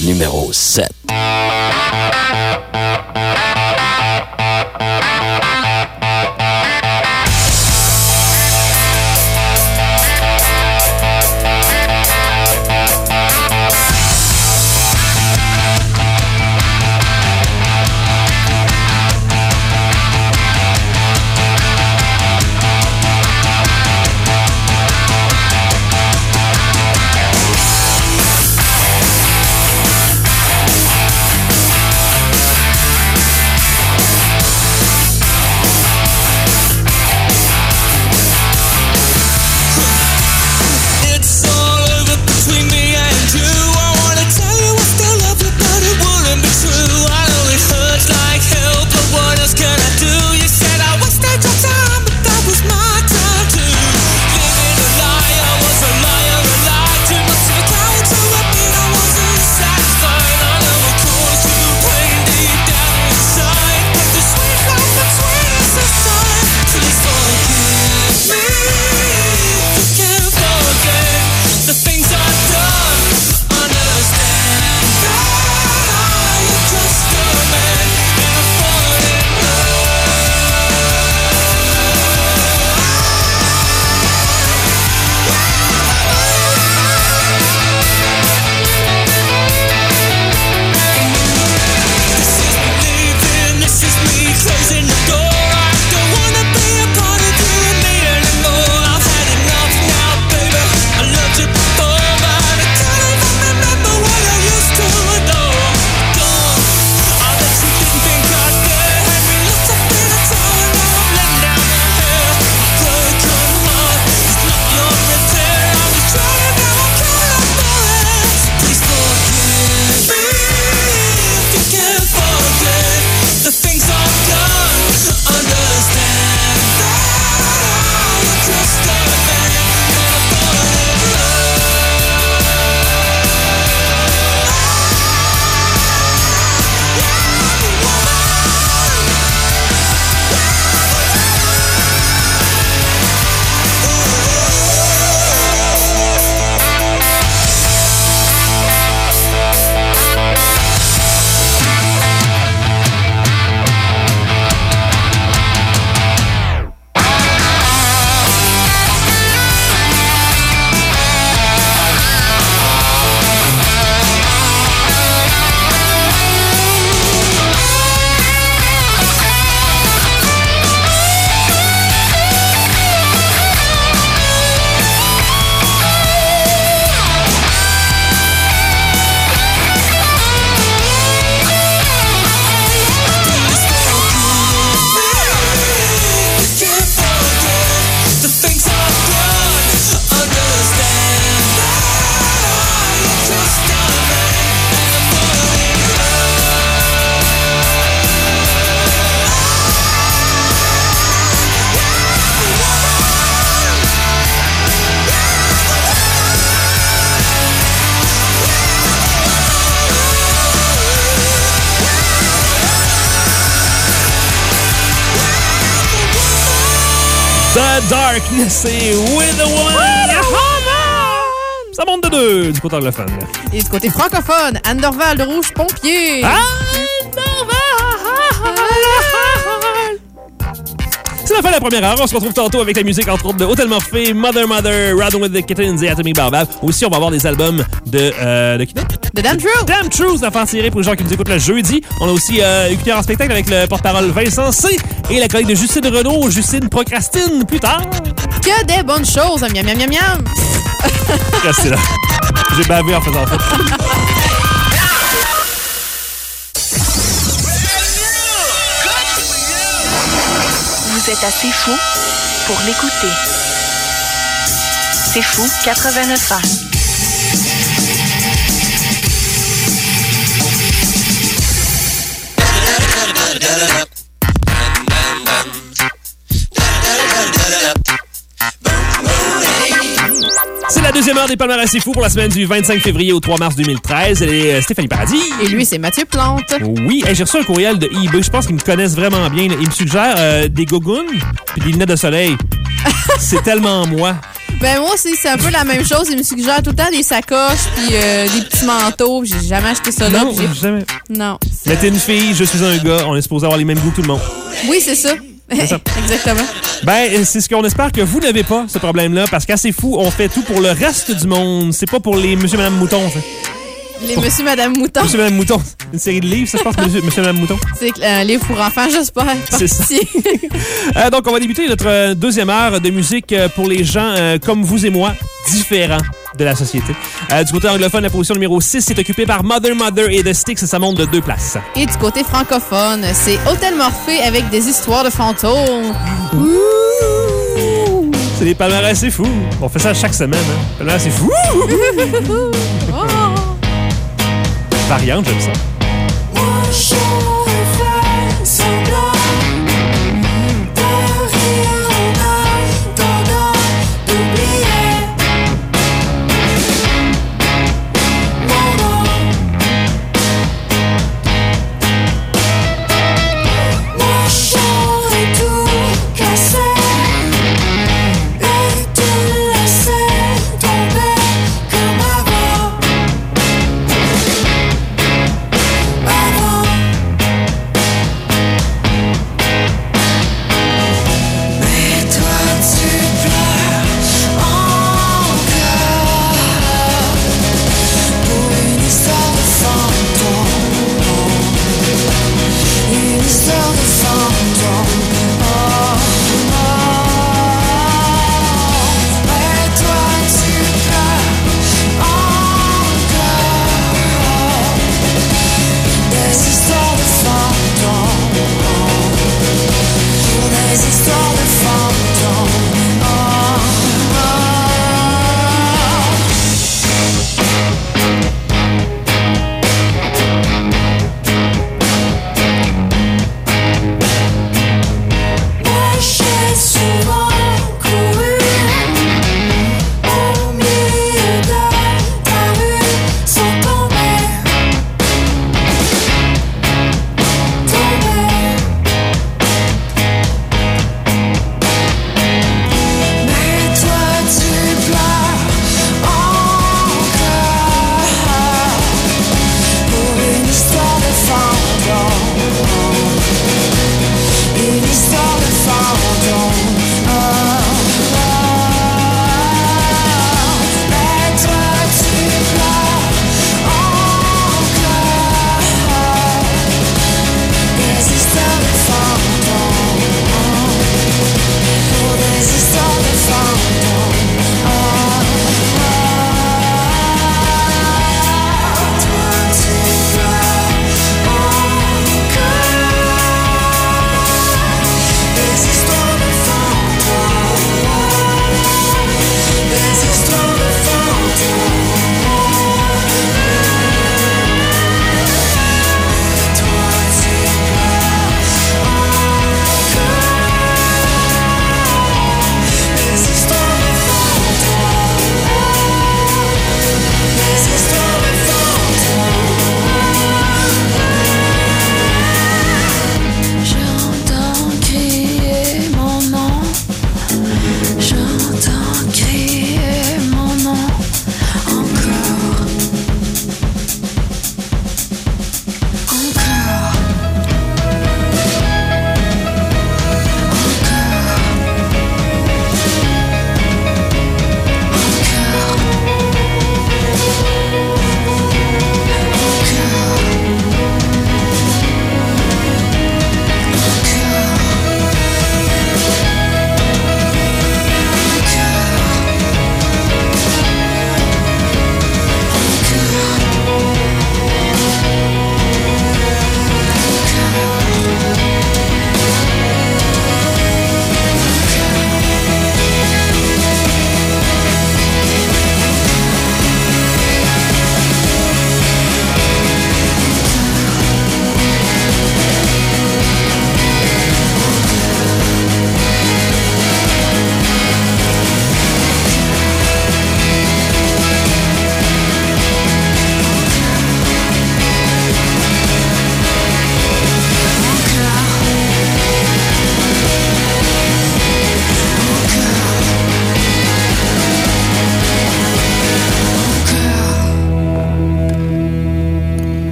numéro sept. The Darkness et With the One. Ça monte de deux du côté anglophone. Et du côté francophone, Andorval de Rouge Pompier. Andorval! C'est la fin de la première heure. On se retrouve tantôt avec la musique, entre autres, de Hotel Morphée, Mother Mother, Riding with the Kittens et Atomic Barbab. Aussi, on va avoir des albums de... Euh, de qui? De Damn True. Damn True, à faire tirer pour les gens qui nous écoutent le jeudi. On a aussi euh, écouté en spectacle avec le porte-parole Vincent C. et la collègue de Justine Renaud, Justine Procrastine, plus tard. Que des bonnes choses. Miam, miam, miam, miam. Restez là. J'ai bavé en faisant ça. Vous êtes assez fou pour l'écouter. C'est fou quatre-vingt-neuf ans. C'est la deuxième heure des palmarès assez fous pour la semaine du vingt-cinq février au trois mars deux mille treize. Elle est Stéphanie Paradis. Et lui, c'est Mathieu Plante. Oui, hey, j'ai reçu un courriel de eBay. Je pense qu'ils me connaissent vraiment bien. Ils me suggèrent euh, des gogoons puis des lunettes de soleil. C'est tellement moi. Ben moi aussi, c'est un peu la même chose. Ils me suggèrent tout le temps des sacoches puis euh, des petits manteaux. J'ai jamais acheté ça là. Non, puis j'ai- jamais. Non. Mais t'es une fille, je suis un gars. On est supposé avoir les mêmes goûts que tout le monde. Oui, c'est ça. C'est ça. Exactement. Ben, c'est ce qu'on espère que vous n'avez pas, ce problème-là, parce qu'à C'est Fou, on fait tout pour le reste du monde. C'est pas pour les monsieur, madame Mouton, ça. Les Monsieur Madame Mouton. Monsieur, madame Mouton. Une série de livres, ça, je pense, monsieur, monsieur madame Mouton. C'est un livre pour enfants, j'espère. C'est ça. Parti. Euh, donc, on va débuter notre euh, deuxième heure de musique euh, pour les gens euh, comme vous et moi, différents de la société. Euh, du côté anglophone, la position numéro six est occupée par Mother Mother et The Styx, et ça monte de deux places. Et du côté francophone, c'est Hôtel Morphée avec des histoires de fantômes. C'est des palmarès C'est Fou. On fait ça chaque semaine. Hein. Palmarès C'est Fou. Oh. Variante, j'aime ça. Avant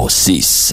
numéro six.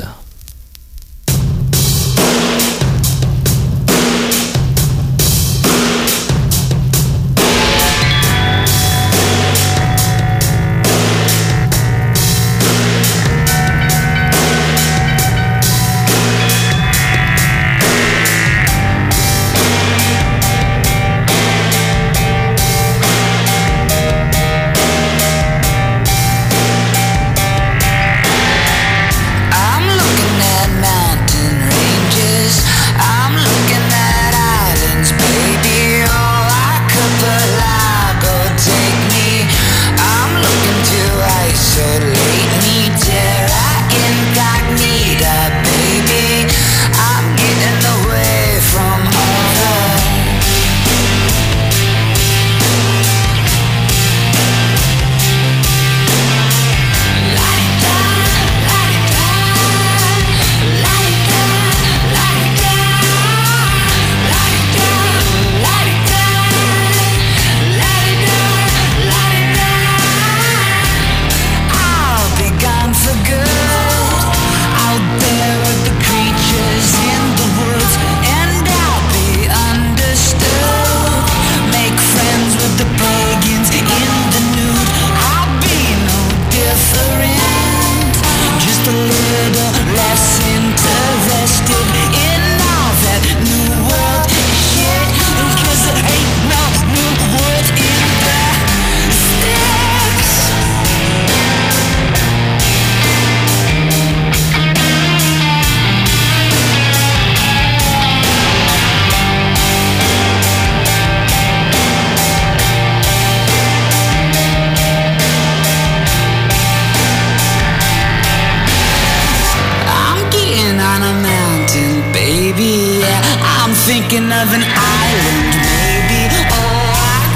Thinking of an island, maybe. Oh,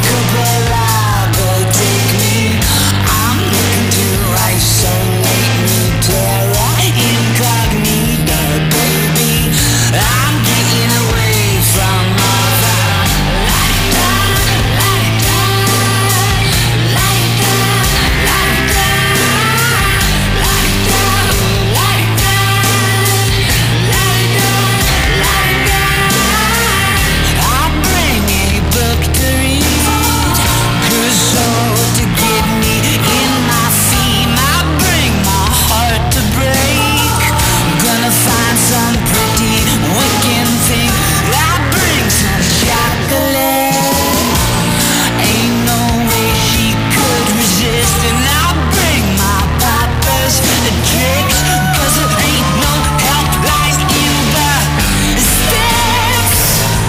archipelago, take me. I'm looking to isolate me, terra incognita, baby. I'm getting away from all that. La-di-da, la-di-da, la-di-da, la-di-da, la-di-da, la-di-da, la-di-da, la-di-da. I'll bring a book to read, good soul to get me in my theme. I'll bring my heart to break, gonna find some pretty wicked thing. I'll bring some chocolate, ain't no way she could resist. And I'll bring my papa's tricks, cause there ain't no helpline in the sticks.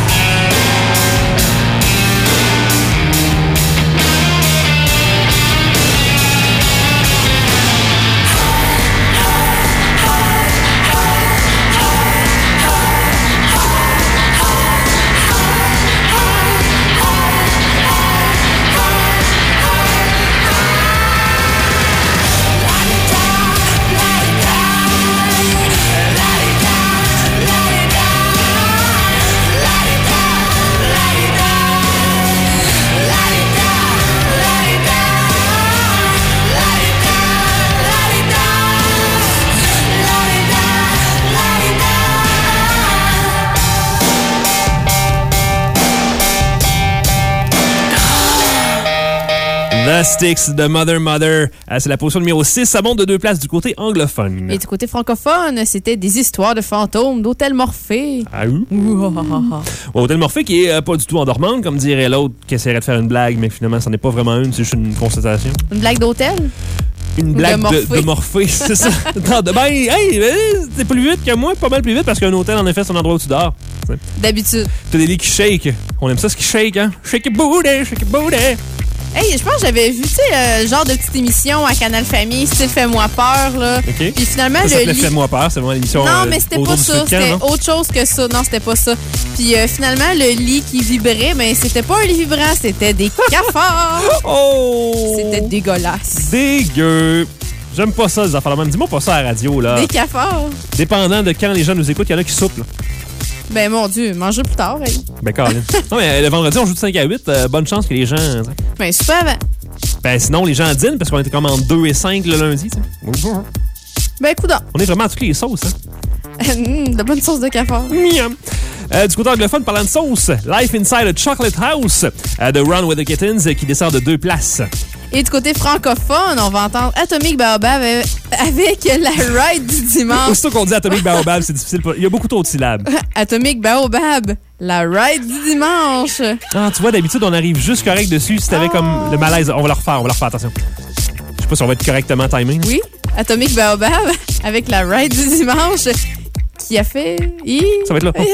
The Styx de Mother Mother. Euh, c'est la position numéro six. Ça monte de deux places du côté anglophone. Et du côté francophone, c'était des histoires de fantômes d'Hôtel Morphée. Ah oui? Hôtel Morphée qui est euh, pas du tout endormante, comme dirait l'autre qui essaierait de faire une blague, mais finalement, c'en est pas vraiment une, c'est juste une constatation. Une blague d'hôtel? Une Ou blague de de, Morphée. de Morphée, c'est ça. Non, de, ben, hey, ben, t'es plus vite que moi, pas mal plus vite, parce qu'un hôtel, en effet, c'est un endroit où tu dors. T'sais. D'habitude. T'as des lits qui shake. On aime ça, ce qui shake, hein? Shake it booty, shake it booty. Hey, je pense que j'avais vu, tu sais, euh, genre de petite émission à Canal Famille, style Fais-moi peur, là. OK. Puis finalement, ça, le s'appelait lit... Fais-moi peur, c'est vraiment l'émission. Non, euh, mais c'était autour pas du ça. feu de camp, C'était non? autre chose que ça. Non, c'était pas ça. Puis euh, finalement, le lit qui vibrait, mais c'était pas un lit vibrant, c'était des cafards. Oh! C'était dégueulasse. Dégueu. J'aime pas ça, les affaires là même. Dis-moi pas ça à la radio, là. Des cafards. Dépendant de quand les gens nous écoutent, il y en a qui soupent, là. Ben, mon Dieu, mangez plus tard, hey. Ben, Caroline. Non, mais le vendredi, on joue de cinq à huit. Euh, bonne chance que les gens. T'sais. Ben, super avant. Ben, sinon, les gens dînent parce qu'on était comme en deux et cinq le lundi, tu sais. Ben, coudonc. On est vraiment à toutes les sauces, hein? Mmh, de bonne sauce de cafard. Miam. Euh, du côté anglophone, parlant de sauce, Life Inside a Chocolate House euh, de Run with the Kittens euh, qui descend de deux places. Et du côté francophone, on va entendre Atomic Baobab avec la ride du dimanche. Aussitôt qu'on dit Atomic Baobab, c'est difficile. Il y a beaucoup trop de syllabes. Atomic Baobab, la ride du dimanche. Ah, tu vois, d'habitude, on arrive juste correct dessus. Si t'avais oh. comme le malaise, on va le refaire, on va le refaire, attention. Je sais pas si on va être correctement timé. Oui, Atomic Baobab avec la ride du dimanche qui a fait... Ça va être là. Oh.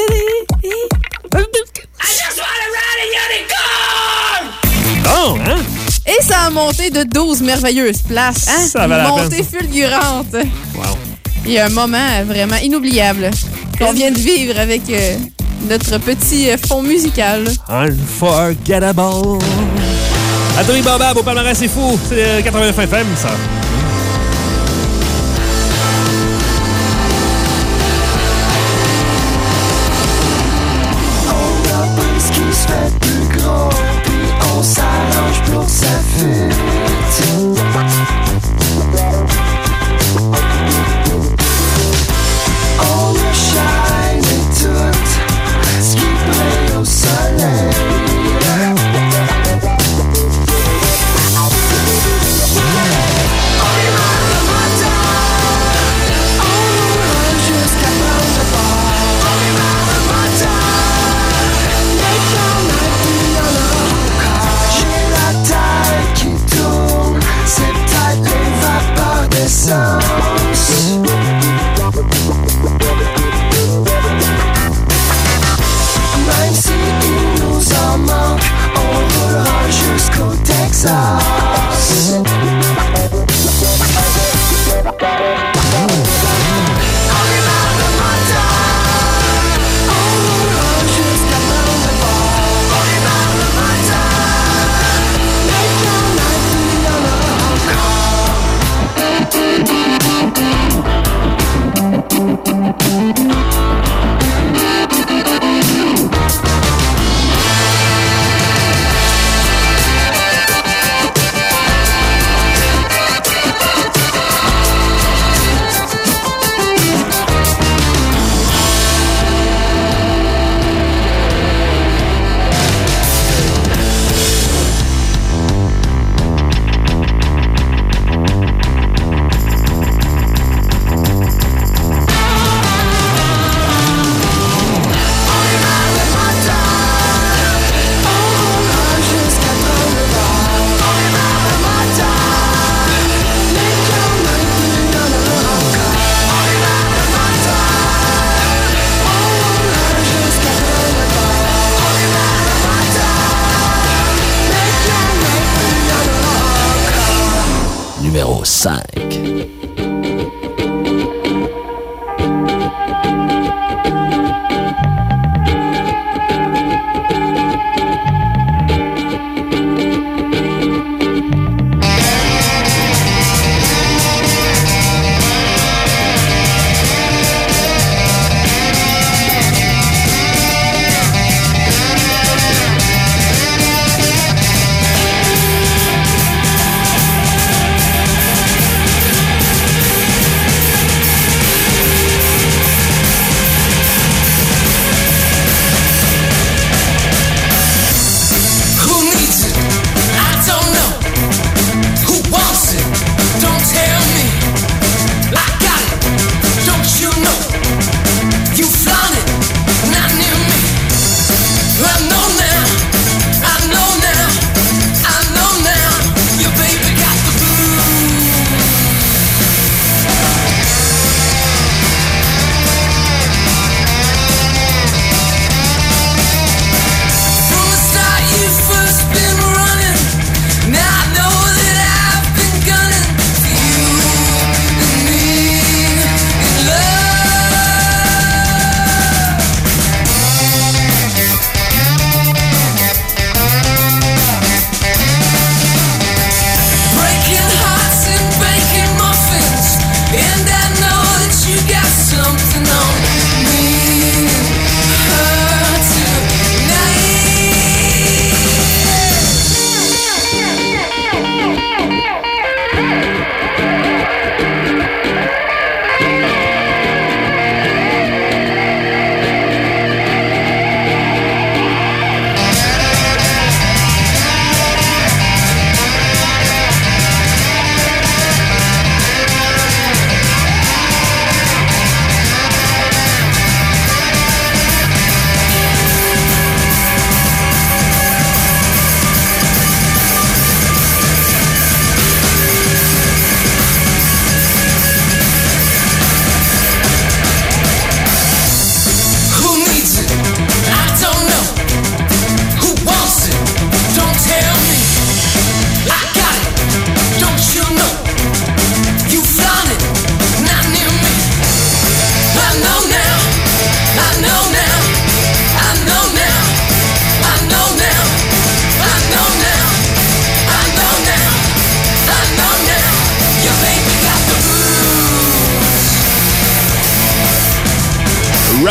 Oh, hein? Et ça a monté de douze merveilleuses places. Hein? Ça va la montée fulgurante. Wow. Il y a un moment vraiment inoubliable qu'on vient de vivre avec euh, notre petit fond musical. Unforgettable. Atomic Baobab au palmarès, c'est fou. C'est quatre-vingt-neuf F M, ça. On s'arrange pour sa fuite. On le shine et tout ce qui brille au soleil. On est mal le matin. On roule jusqu'à prendre le bord. On est mal le matin. Mais quand même il y en a encore. J'ai la tête qui tourne. C'est peut-être les vapeurs d'essence. Même si il nous en manque, on roulera jusqu'au Texas. On est mal le matin. On roulera jusqu'à prendre le bord. On est mal le matin. Mais quand même il y en a Numéro cinq.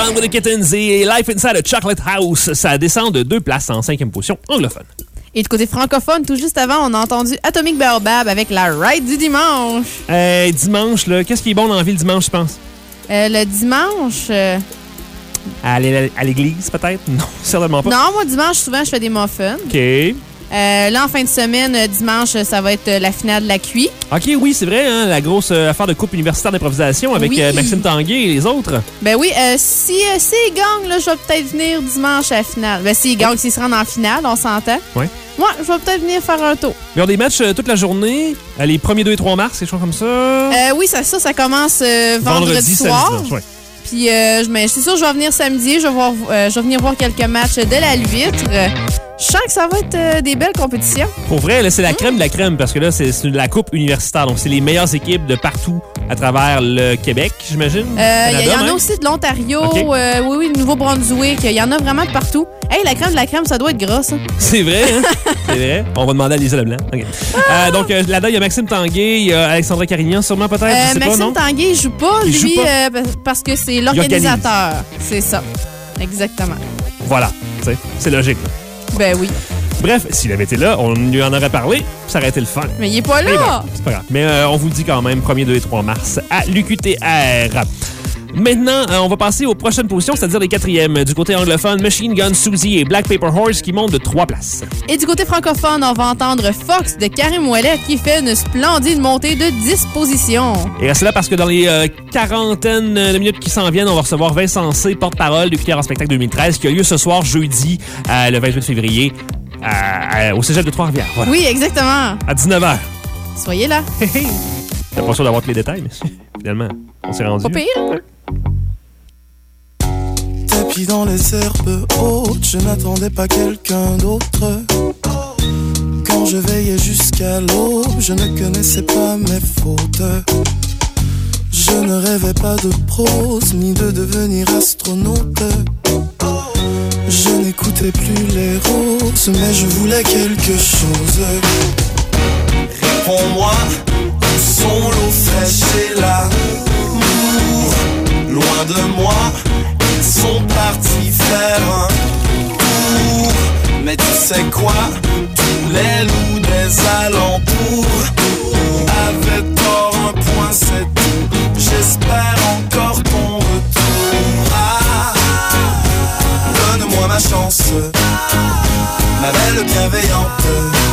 Run with the Kittens et Life Inside a Chocolate House. Ça descend de deux places en cinquième position anglophone. Et du côté francophone, tout juste avant, on a entendu Atomic Baobab avec la ride du dimanche. Euh, dimanche, là, qu'est-ce qui est bon dans la ville dimanche, je pense? Euh, le dimanche... Euh... À l'église, peut-être? Non, certainement pas. Non, moi, dimanche, souvent, je fais des muffins. OK. Euh, là, en fin de semaine, dimanche, ça va être la finale de la Q I. OK, oui, c'est vrai, hein, la grosse euh, affaire de coupe universitaire d'improvisation avec oui. euh, Maxime Tanguay et les autres. Ben oui, euh, si euh, s'ils gagnent, là, je vais peut-être venir dimanche à la finale. Ben, s'ils gagnent, s'ils se rendent en finale, on s'entend. Oui. Moi, je vais peut-être venir faire un tour. Ils ont des matchs euh, toute la journée, euh, les premiers deux et trois mars, quelque chose comme ça. Euh, oui, ça, ça, ça commence euh, vendredi, vendredi soir. Samedi, dimanche, ouais. Puis, euh, mais c'est sûr, je vais venir samedi. Je vais, voir, euh, je vais venir voir quelques matchs de la Luître. Euh, je sens que ça va être euh, des belles compétitions. Pour vrai, là, c'est la crème de la crème parce que là, c'est, c'est la coupe universitaire. Donc, c'est les meilleures équipes de partout à travers le Québec, j'imagine. Il euh, y, y en a aussi de l'Ontario, okay. euh, oui, oui, le Nouveau-Brunswick. Il y en a vraiment de partout. Hey, la crème de la crème, ça doit être gras, ça. C'est vrai, hein? C'est vrai. On va demander à Lisa Leblanc. Okay. Ah! Euh, donc, euh, là-dedans, il y a Maxime Tanguay, il y a Alexandra Carignan, sûrement peut-être. Euh, je sais Maxime pas, non? Tanguay, il joue pas, il lui, joue pas. Euh, parce que c'est l'organisateur. C'est ça. Exactement. Voilà. T'sais, c'est logique. Là. Ben oui. Bref, s'il avait été là, on lui en aurait parlé, ça aurait été le fun. Mais il est pas là! Bon, c'est pas grave. Mais euh, on vous le dit quand même, premier, deux et trois mars à l'U Q T R. Maintenant, euh, on va passer aux prochaines positions, c'est-à-dire les quatrièmes. Du côté anglophone, Machine Gun Susie et Black Paper Horse qui montent de trois places. Et du côté francophone, on va entendre Fox de Karim Ouellet qui fait une splendide montée de dix positions. Et restez là parce que dans les euh, quarantaines de minutes qui s'en viennent, on va recevoir Vincent C, porte-parole du Q T R en spectacle deux mille treize, qui a lieu ce soir, jeudi, euh, le vingt-huit février, à, à, au cégep de Trois-Rivières. Voilà. Oui, exactement. À dix-neuf heures. Soyez là. T'as pas sûr d'avoir tous les détails, mais finalement, on s'est rendu. Pas pire. Tapis dans les herbes hautes, je n'attendais pas quelqu'un d'autre. Quand je veillais jusqu'à l'aube, je ne connaissais pas mes fautes. Je ne rêvais pas de prose, ni de devenir astronaute. Je n'écoutais plus les roses, mais je voulais quelque chose. Réponds-moi, où sont l'eau fraîche et l'amour? Loin de moi, ils sont partis faire un tour. Mais tu sais quoi, tous les loups des alentours avaient tort, un point c'est tout. J'espère encore ton retour. Ah, donne-moi ma chance, ma belle bienveillante.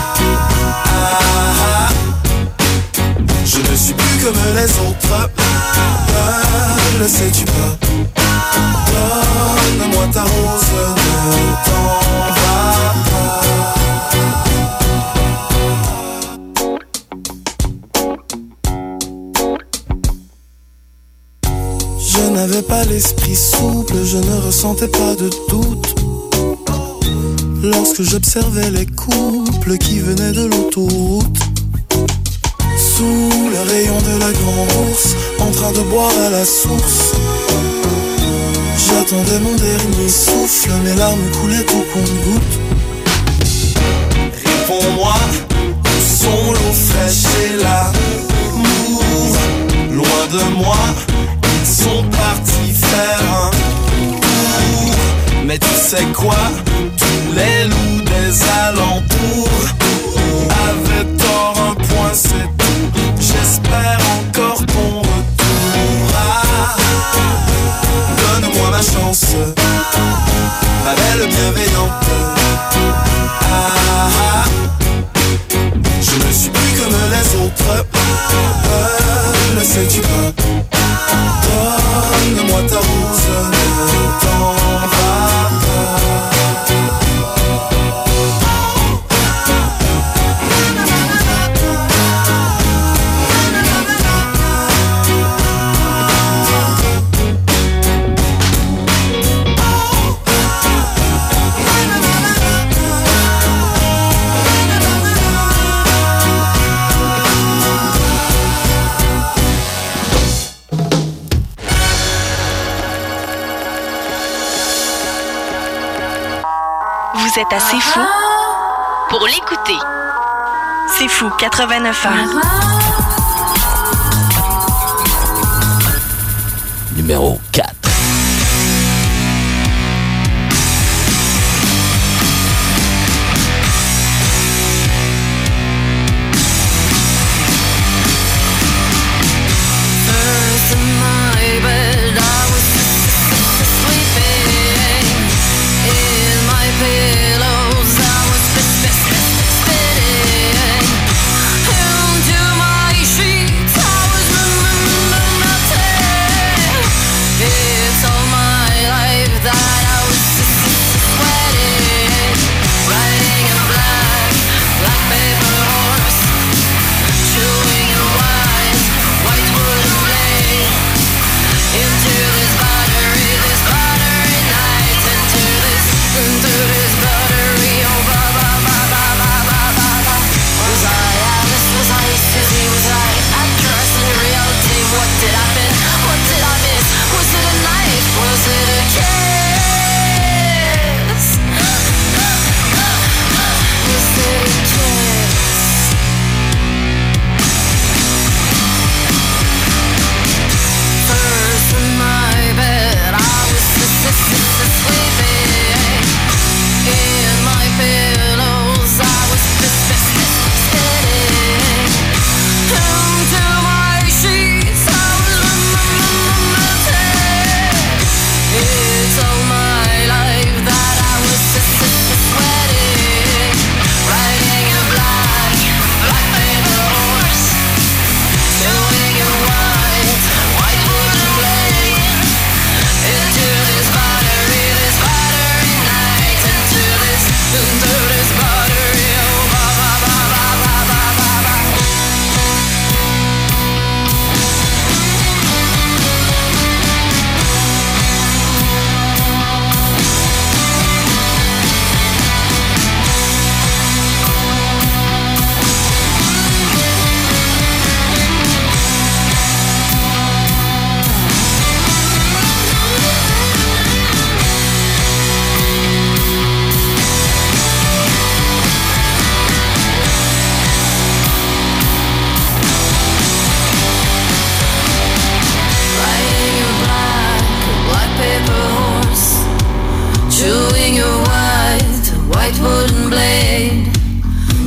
Ah, je ne suis plus comme les autres. Ah, le sais-tu pas? Donne-moi ta rose, ne t'en va pas. Je n'avais pas l'esprit souple, je ne ressentais pas de doute. Lorsque j'observais les couples qui venaient de l'autoroute, sous le rayon de la grande ours, en train de boire à la source, j'attendais mon dernier souffle, mes larmes coulaient au compte-gouttes. Réponds-moi, où sont l'eau fraîche et l'amour? Loin de moi, ils sont partis faire un tour. Mais tu sais quoi, tous les loups des alentours avaient tort, un point c'est tout. J'espère encore ton retour. Ah, donne-moi ma chance, ma belle bienveillante. Ah, je ne suis plus comme les autres. Ah, le sais-tu pas? Donne-moi ta rose, ne t'en va pas. Vous êtes assez fou pour l'écouter. C'est fou, quatre-vingt-neuf ans. Numéro quatre.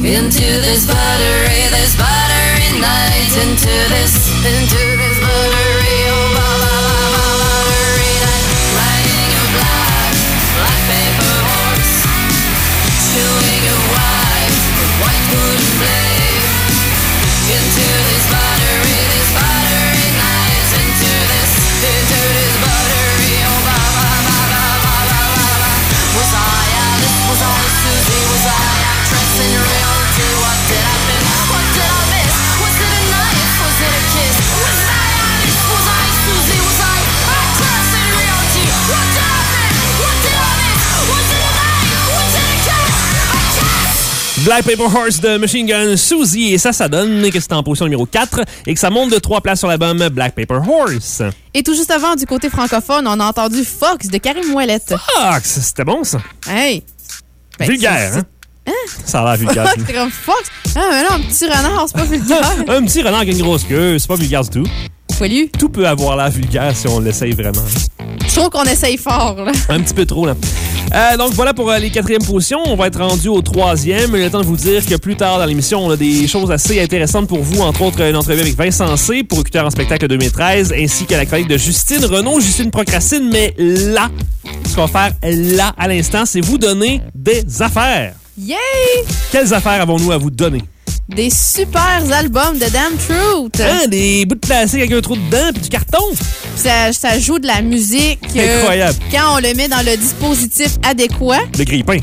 Into this buttery, this buttery night. Into this, into this buttery, oh, ba, ba, ba, ba, buttery night. Riding a black, black paper horse. Chewing a white, white wooden blade. Into this buttery, this buttery night. Into this, into this buttery, oh, ba, ba, ba, ba, ba, ba, ba, ba. Was I Alice? Was I Susie? Was I actress in reality? What did I miss? What did I miss? Was it a knife? Was it a kiss? Was I Alice? Was I Susie? Was I actress in reality? What did I miss? What did I miss? Was it a knife? Was it a kiss? A kiss? Black Paper Horse de Machine Gun Susie. Et ça, ça donne que c'est en position numéro quatre et que ça monte de trois places sur l'album Black Paper Horse. Et tout juste avant, du côté francophone, on a entendu Fox de Karim Ouellette. Fox, c'était bon ça. Hey! Ben, vulgaire, c'est, hein? Hein? Ça a l'air vulgaire. T'es comme Fox? Ah, mais non, un petit renard, c'est pas vulgaire. Un petit renard avec une grosse queue, c'est pas vulgaire du tout. Poilu. Tout peut avoir l'air vulgaire si on l'essaye vraiment. Je trouve qu'on essaye fort, là. Un petit peu trop, là. Euh, donc voilà pour euh, les quatrièmes positions. On va être rendu au troisième. Il est temps de vous dire que plus tard dans l'émission, on a des choses assez intéressantes pour vous, entre autres une entrevue avec Vincent C. pour Écouteur en spectacle deux mille treize, ainsi que la chronique de Justine Renaud. Justine procrastine, mais là, ce qu'on va faire là, à l'instant, c'est vous donner des affaires. Yay! Quelles affaires avons-nous à vous donner? Des super albums de Damn Truth. Hein, des bouts de plastique avec un trou dedans puis du carton. Ça, ça joue de la musique. Euh, Incroyable. Quand on le met dans le dispositif adéquat. Le grille-pain.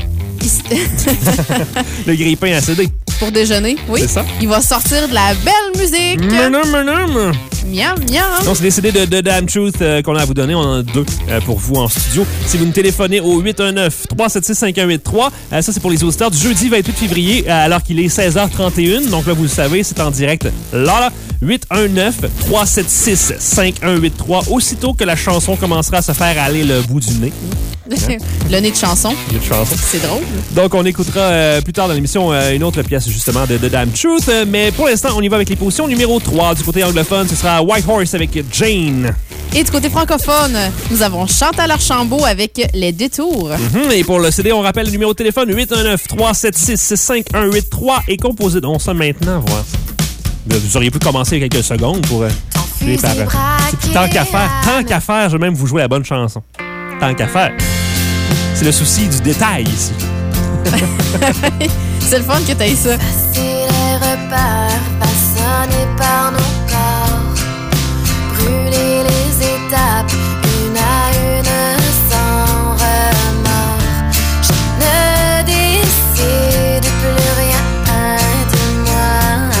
Le grille-pain à C D. Pour déjeuner, oui. C'est ça. Il va sortir de la belle musique. Miam, miam. Miam, miam. Donc, c'est des C D de, de Damn Truth euh, qu'on a à vous donner. On en a deux euh, pour vous en studio. Si vous nous téléphonez au huit un neuf, trois sept six, cinq un huit trois, euh, ça, c'est pour les auditeurs du jeudi vingt-huit février, euh, alors qu'il est seize heures trente et une. Donc là, vous le savez, c'est en direct là, là. huit un neuf, trois sept six, cinq un huit trois. Aussitôt que la chanson commencera à se faire aller le bout du nez. Hein? Le nez de chanson. Le nez de chanson. C'est drôle. Donc, on écoutera euh, plus tard dans l'émission euh, une autre pièce, justement, de, de Damn Truth. Euh, mais pour l'instant, on y va avec les positions. Numéro trois, du côté anglophone, ce sera White Horse avec Jane. Et du côté francophone, nous avons Chantal Archambault avec Les Détours. Mm-hmm. Et pour le C D, on rappelle le numéro de téléphone huit un neuf, trois sept six, cinq un huit trois est composé. On ça maintenant, voir. Vous auriez pu commencer il y a quelques secondes pour euh, les parents. Tant qu'à faire, tant qu'à faire, je vais même vous jouer la bonne chanson. Tant qu'à faire. C'est le souci du détail ici. C'est le fun que t'aies ça. Passer les repères, façonnés par nos corps. Brûler les étapes, une à une, sans remords. Je ne décide plus rien de moi.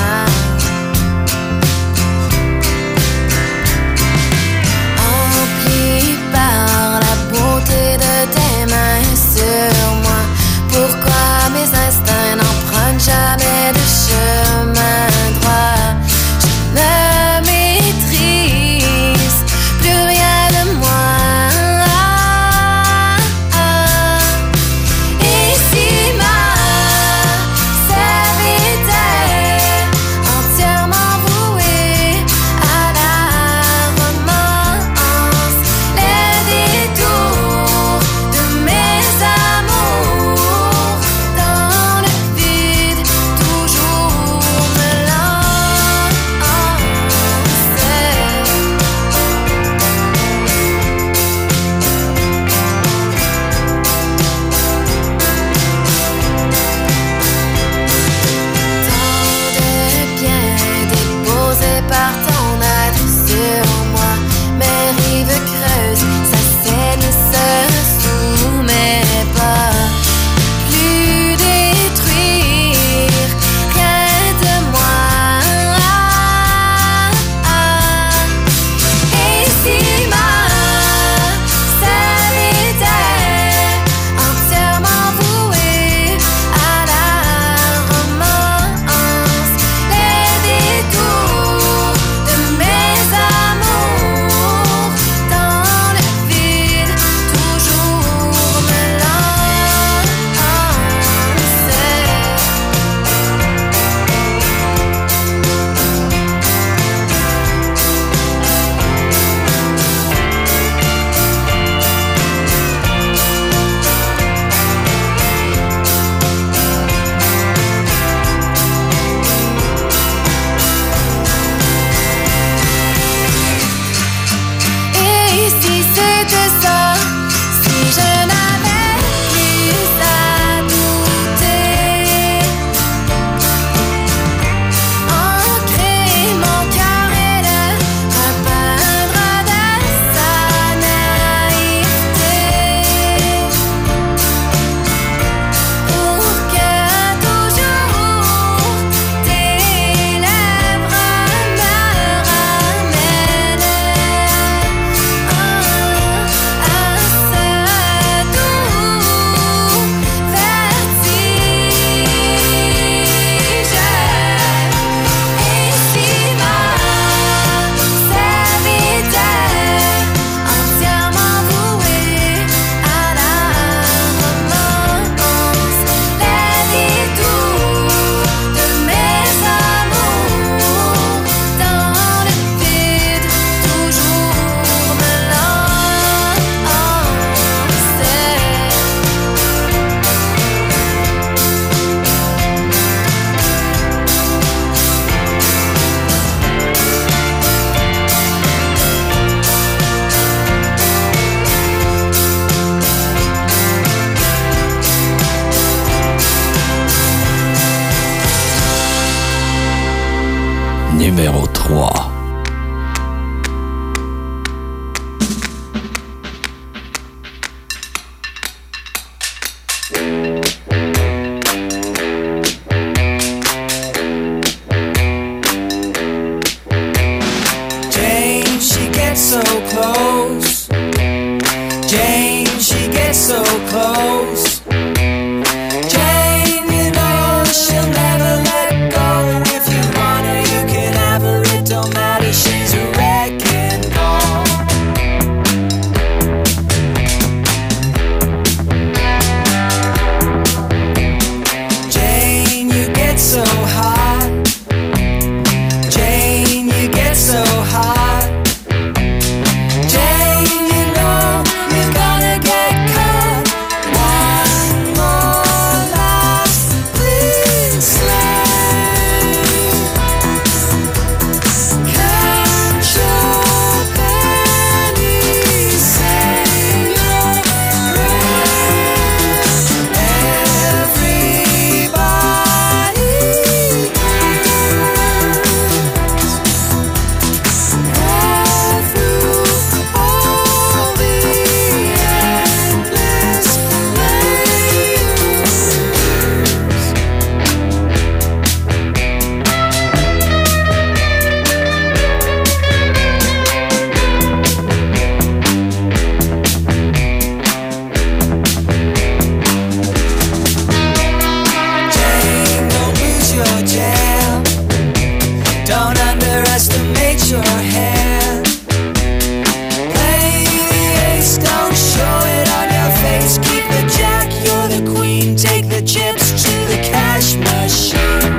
Empli par la beauté de tes mains sur moi. Pourquoi mes instincts n'empruntent jamais de chemin droit? Je ne numéro trois. Jane, she gets so close. Jane, she gets so close. Jane, you know she'll never let go. If you want her, you can have her. It don't matter, she's a wrecking ball. Jane, you get so hot. Jane, you get so hot. Jane, you know you're gonna get caught. One more last clean slate. Count your pennies, say your prayers. Everybody all through all the endless layers. Jane, don't lose your jam. Don't underestimate your hand. Play the ace, don't show it on your face. Keep the jack, you're the queen. Take the chips to the cash machine.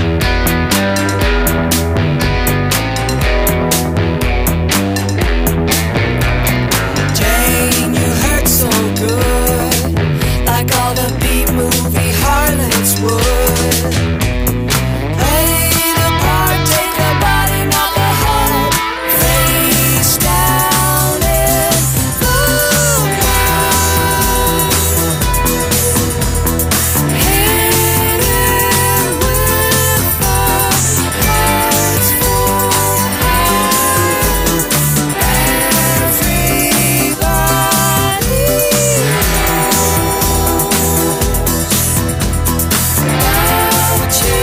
Jane, you hurt so good, like all the B-movie harlots would. Play the part, take the body, not the heart. Face down in the ground. Hit it with the hearts full hand. Everybody about you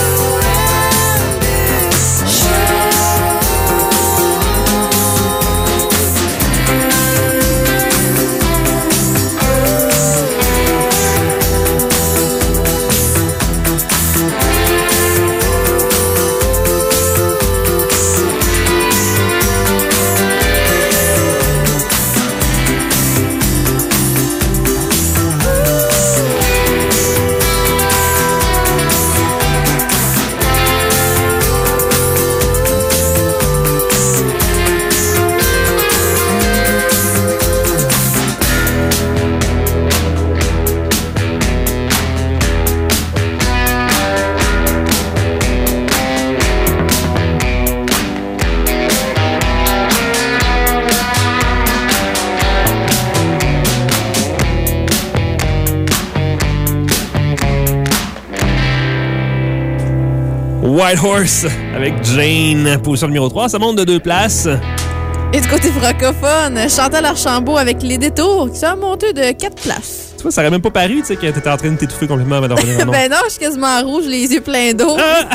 White Horse avec Jane, position numéro trois. Ça monte de deux places. Et du côté francophone, Chantal Archambault avec Les Détours, qui sont montés de quatre places. Tu vois, ça aurait même pas paru, tu sais, que t'étais en train de t'étouffer complètement avant de revenir en ondes. Ben non, je suis quasiment rouge, les yeux pleins d'eau. Ah!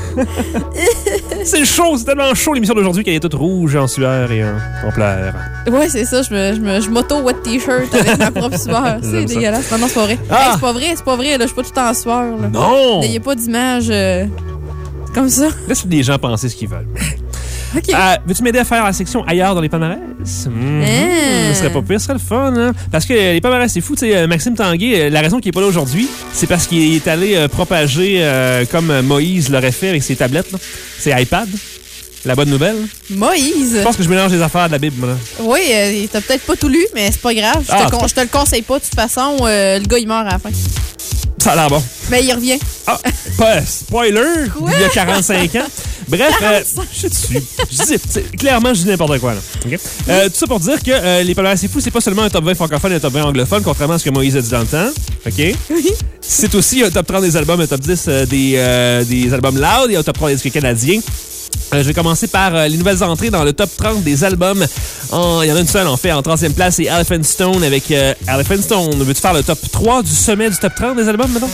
C'est chaud, c'est tellement chaud l'émission d'aujourd'hui qu'elle est toute rouge, en sueur et en, en pleurs. Ouais, c'est ça, je me, je me, je m'auto-wet t-shirt avec ma propre sueur. C'est J'aime ça. dégueulasse. Non, non, c'est pas vrai. Ah! Hey, c'est pas vrai, c'est pas vrai, là, je suis pas tout en sueur. Là. Non! N'ayez pas d'image euh, comme ça. Laisse les gens penser ce qu'ils veulent. OK. Euh, veux-tu m'aider à faire la section ailleurs dans les palmarès? Mmh. Hein? Ce serait pas pire, ce serait le fun. Hein? Parce que les palmarès, c'est fou. Tu sais, Maxime Tanguay, la raison qu'il est pas là aujourd'hui, c'est parce qu'il est allé euh, propager euh, comme Moïse l'aurait fait avec ses tablettes. Là. Ses iPads. La bonne nouvelle. Moïse. Je pense que je mélange les affaires de la Bible, moi. Là. Oui, euh, t'as peut-être pas tout lu, mais c'est pas grave. Je, Ah, te, con- c'est je te le conseille pas. De toute façon, euh, le gars, il meurt à la fin. Ça a l'air bon. Mais il revient. Ah, pas spoiler, il y a quarante-cinq ans. Bref, euh, je suis dessus. Je dis, c'est- clairement, je dis n'importe quoi. Là. Okay? Euh, tout ça pour dire que euh, les palmarès c'est fou, c'est pas seulement un top vingt francophone et un top vingt anglophone, contrairement à ce que Moïse a dit dans le temps. OK? C'est aussi un top trente des albums, un top dix euh, des, euh, des albums loud et un top trois des disques canadiens. Euh, je vais commencer par euh, les nouvelles entrées dans le top trente des albums. En- Il y en a une seule, en fait. En trentième place, c'est Elephant Stone avec euh, Elephant Stone. Veux-tu faire le top trois du sommet du top trente des albums, maintenant?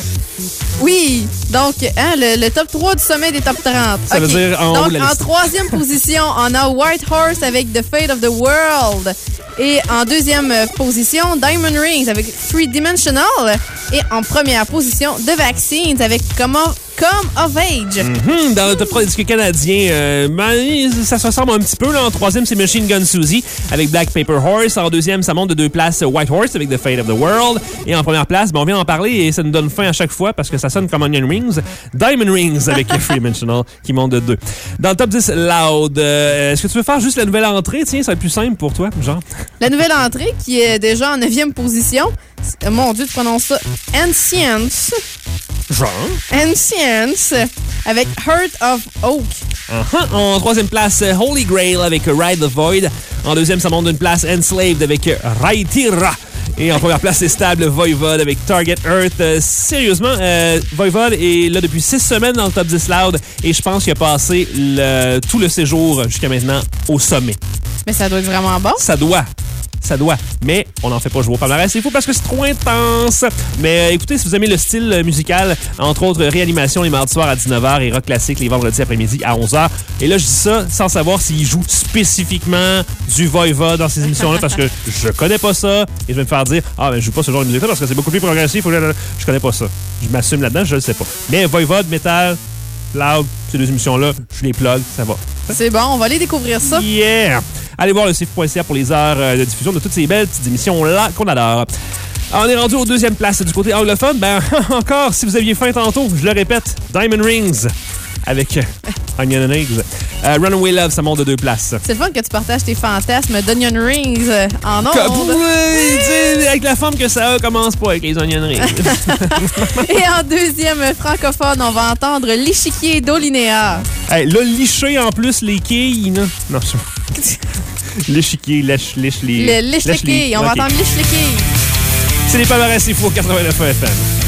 Oui, donc hein, le, le top trois du sommet des top trente. Ça veut OK. dire en haut donc, de la en liste. troisième position, on a White Horse avec The Fate of the World. Et en deuxième euh, position, Diamond Rings avec Three Dimensional. Et en première position, The Vaccines avec Come of, Come of Age. Mhm, dans le top trois des disques canadiens, euh, ben, ça se ressemble un petit peu. Là. En troisième, c'est Machine Gun Susie avec Black Paper Horse. En deuxième, ça monte de deux places White Horse avec The Fate of the World. Et en première place, ben, on vient en parler et ça nous donne faim à chaque fois parce que ça sonne comme Onion Rings. Diamond Rings avec Three Dimensional qui monte de deux. Dans le top dix, Loud. Euh, Est-ce que tu veux faire juste la nouvelle entrée? Tiens, ça va être plus simple pour toi, genre. La nouvelle entrée qui est déjà en neuvième position. C'est- Mon Dieu, tu prononces ça. Ancients. Genre. Ancients. Avec Heart of Oak. Uh-huh. En troisième place, euh, Holy Grail avec Ride the Void. En deuxième, ça monte d'une place Enslaved avec euh, Raitira. Et en première place, c'est stable Voivod avec Target Earth. Euh, sérieusement, euh, Voivod est là depuis six semaines dans le top dix Loud et je pense qu'il a passé le- tout le séjour jusqu'à maintenant au sommet. Mais ça doit être vraiment bon. Ça doit. Ça doit. Mais on n'en fait pas jouer au palmarès. C'est fou parce que c'est trop intense. Mais euh, écoutez, si vous aimez le style euh, musical, entre autres Réanimation les mardis soirs à dix-neuf heures et Rock Classique les vendredis après-midi à onze heures. Et là, je dis ça sans savoir s'il joue spécifiquement du Voivod dans ces émissions-là parce que je connais pas ça. Et je vais me faire dire, ah, ben, je joue pas ce genre de musique-là parce que c'est beaucoup plus progressif. Je connais pas ça. Je m'assume là-dedans, je le sais pas. Mais Voivod, Metal, Loud, ces deux émissions-là, je les plug, ça va. C'est bon, on va aller découvrir ça. Yeah! Allez voir le C F point C A pour les heures euh, de diffusion de toutes ces belles petites émissions-là qu'on adore. On est rendu aux deuxième place du côté anglophone. Ben, encore, si vous aviez faim tantôt, je le répète, Diamond Rings avec euh, Onion Rings. Euh, Runaway Love, ça monte de deux places. C'est le fun que tu partages tes fantasmes d'Onion Rings euh, en Comme- ondes. oui, tu sais, avec la forme que ça a, commence pas avec les Onion Rings. Et en deuxième francophone, on va entendre l'échiquier d'Olinéa. Hey, là, licher en plus les quilles, là. Non, je... L'échiquier, lèche, lèche les... Le lèche les lèche les- quilles. On va Ok. entendre lèche les quilles. C'est les palmarès, c'est fou, quatre-vingt-neuf F M.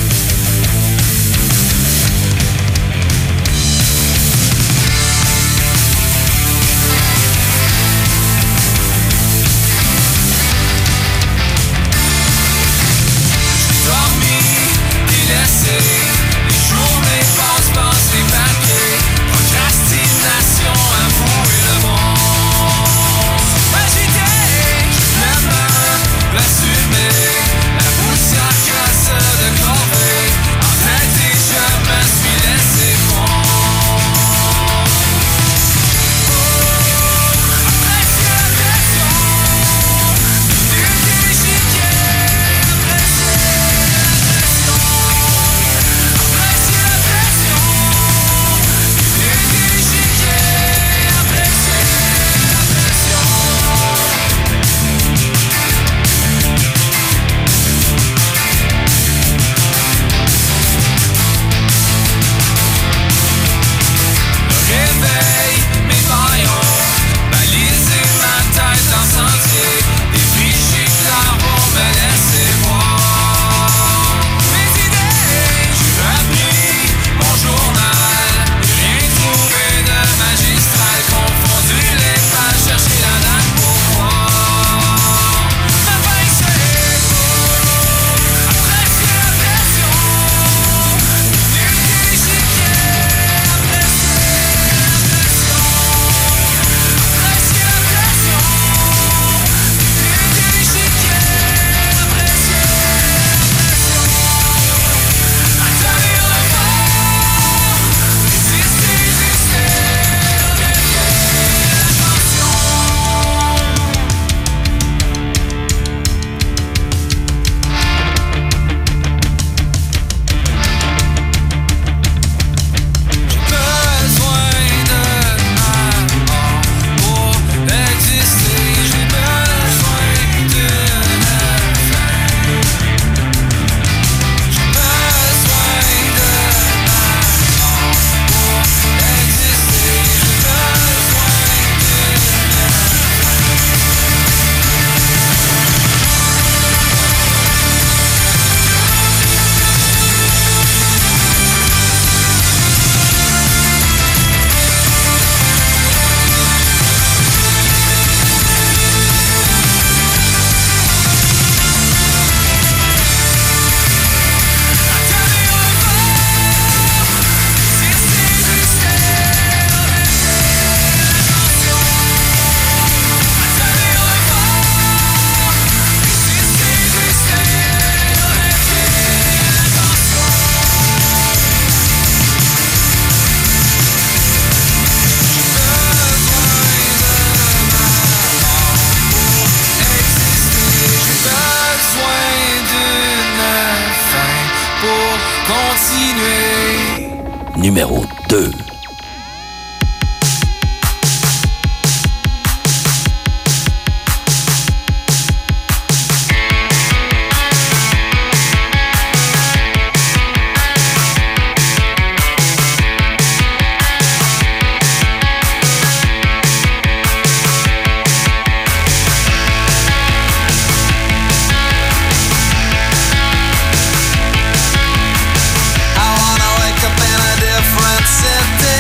Dormi, délaissé, les journées passent, passent les papiers. Procrastination, avouer le monde. Agité, juste la main, l'assumer. La poussière casse de corps continuer. Numéro deux. I wanna wake up in a different city.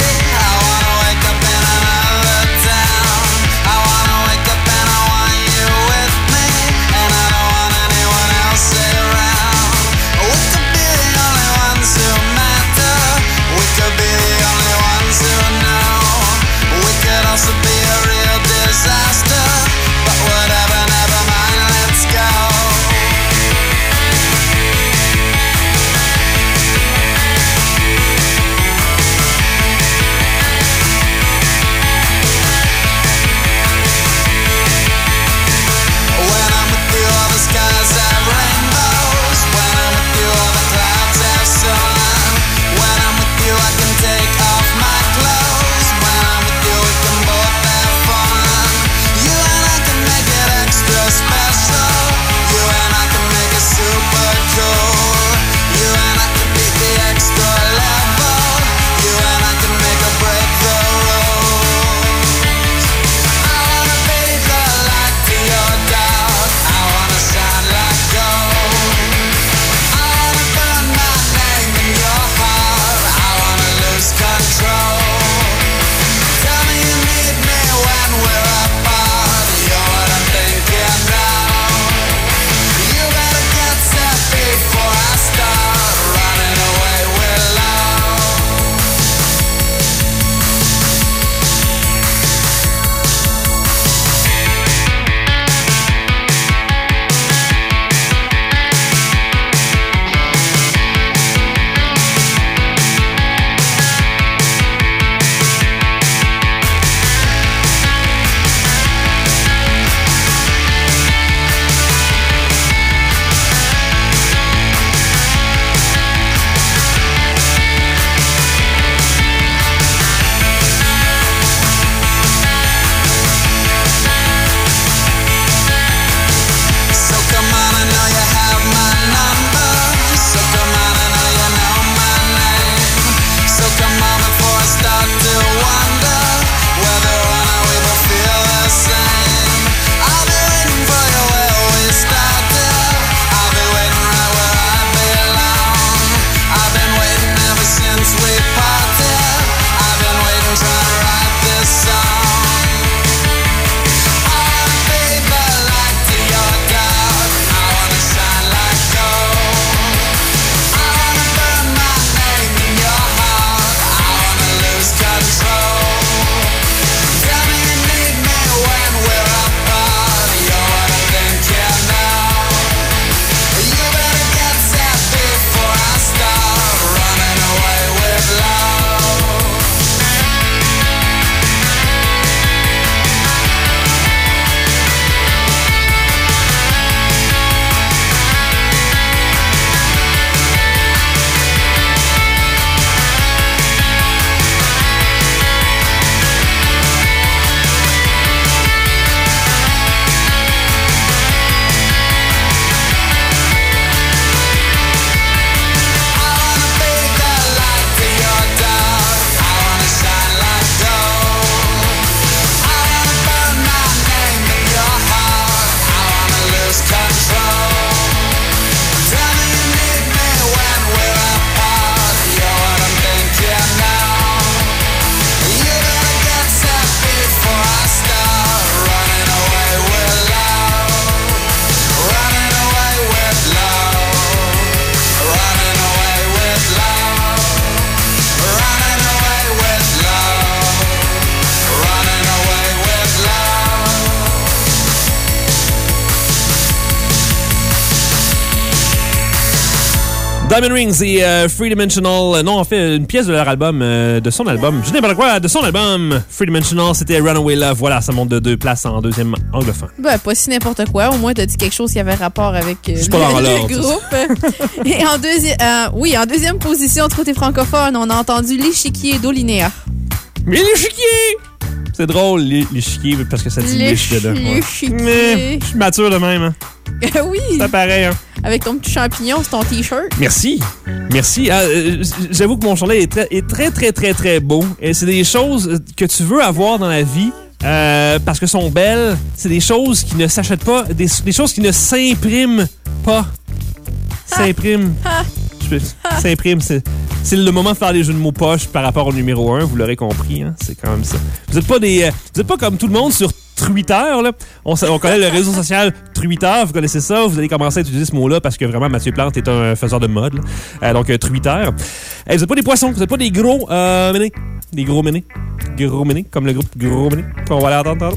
Diamond Rings et euh, Three Dimensional. Euh, non, en fait, une pièce de leur album, euh, de son album. Je dis n'importe quoi, de son album. Three Dimensional, c'était Runaway Love. Voilà, ça monte de deux places en deuxième anglophone. Ben, pas si n'importe quoi. Au moins, t'as dit quelque chose qui avait rapport avec euh, C'est pas dans le, l'ordre, le groupe. Et en deuxième, euh, oui, en deuxième position, du côté francophone, on a entendu l'échiquier d'Olinéa. Mais l'échiquier! C'est drôle, l'é- l'échiquier, parce que ça dit liche dedans. Ouais. L'échiquier. Mais je suis mature de même. Hein. Oui. C'est pareil. Hein. Avec ton petit champignon, c'est ton T-shirt. Merci. Merci. Ah, euh, j'avoue que mon chandail est très, est très, très, très, très beau. Et c'est des choses que tu veux avoir dans la vie euh, parce que sont belles. C'est des choses qui ne s'achètent pas, des, des choses qui ne s'impriment pas. S'impriment. Ah. Je peux- S'imprime, c'est, c'est le moment de faire des jeux de mots poches par rapport au numéro un, vous l'aurez compris, hein, c'est quand même ça. Vous êtes pas des, euh, vous êtes pas comme tout le monde sur Twitter, là. On, on connaît le réseau social Twitter, vous connaissez ça, vous allez commencer à utiliser ce mot-là parce que vraiment Mathieu Plante est un faiseur de mode, là. Euh, donc euh, Twitter. Eh, vous êtes pas des poissons, vous êtes pas des gros euh, ménés. Des gros ménés. Gros ménés, comme le groupe Gros ménés, qu'on va aller entendre tantôt.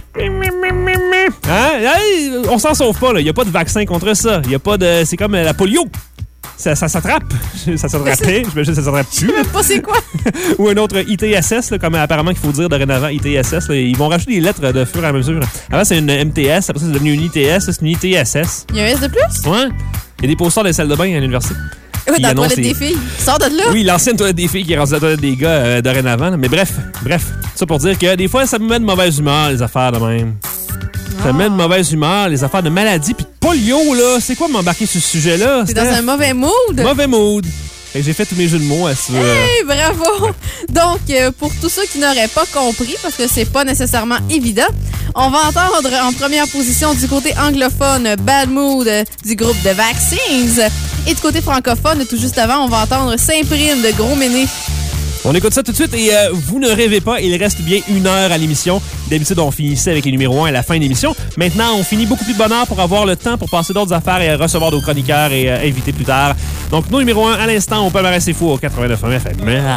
Hein? Hey, on s'en sauve pas, là. Il y a pas de vaccin contre ça. Il y a pas de. C'est comme euh, la polio. Ça, ça s'attrape. Ça s'attrapait. J'imagine que ça s'attrape plus. Je sais même pas c'est quoi. Ou un autre I T S S, là, comme apparemment qu'il faut dire dorénavant I T S S. Là. Ils vont rajouter des lettres de fur et à mesure. Avant, c'est une M T S. Après, ça, c'est devenu une I T S. C'est une I T S S. Il y a un S de plus? Ouais. Il y a des posters de salle de bain à l'université. Ouais, Qui dans la annoncent toilette les- des filles. Sors de là. Oui, l'ancienne toilette des filles qui est rendue la toilette des gars euh, dorénavant. là. Mais bref, bref. Ça pour dire que des fois, ça me met de mauvaise humeur, les affaires de même. Ça me met de mauvaise humeur, les affaires de maladie. Puis de polio, là. C'est quoi m'embarquer sur ce sujet-là? T'es dans Steph? un mauvais mood. Mauvais mood. Fait que j'ai fait tous mes jeux de mots à ce... Hey, bravo! Donc, euh, pour tous ceux qui n'auraient pas compris, parce que c'est pas nécessairement évident, on va entendre en première position du côté anglophone Bad Mood euh, du groupe The Vaccines. Et du côté francophone, tout juste avant, on va entendre Saint-Prime de Gros Méné. On écoute ça tout de suite et euh, vous ne rêvez pas, il reste bien une heure à l'émission. D'habitude, on finissait avec les numéros un à la fin de l'émission. Maintenant, on finit beaucoup plus de bonheur pour avoir le temps pour passer d'autres affaires et recevoir d'autres chroniqueurs et euh, invités plus tard. Donc, nos numéros un à l'instant, on peut rester fou au quatre-vingt-neuf F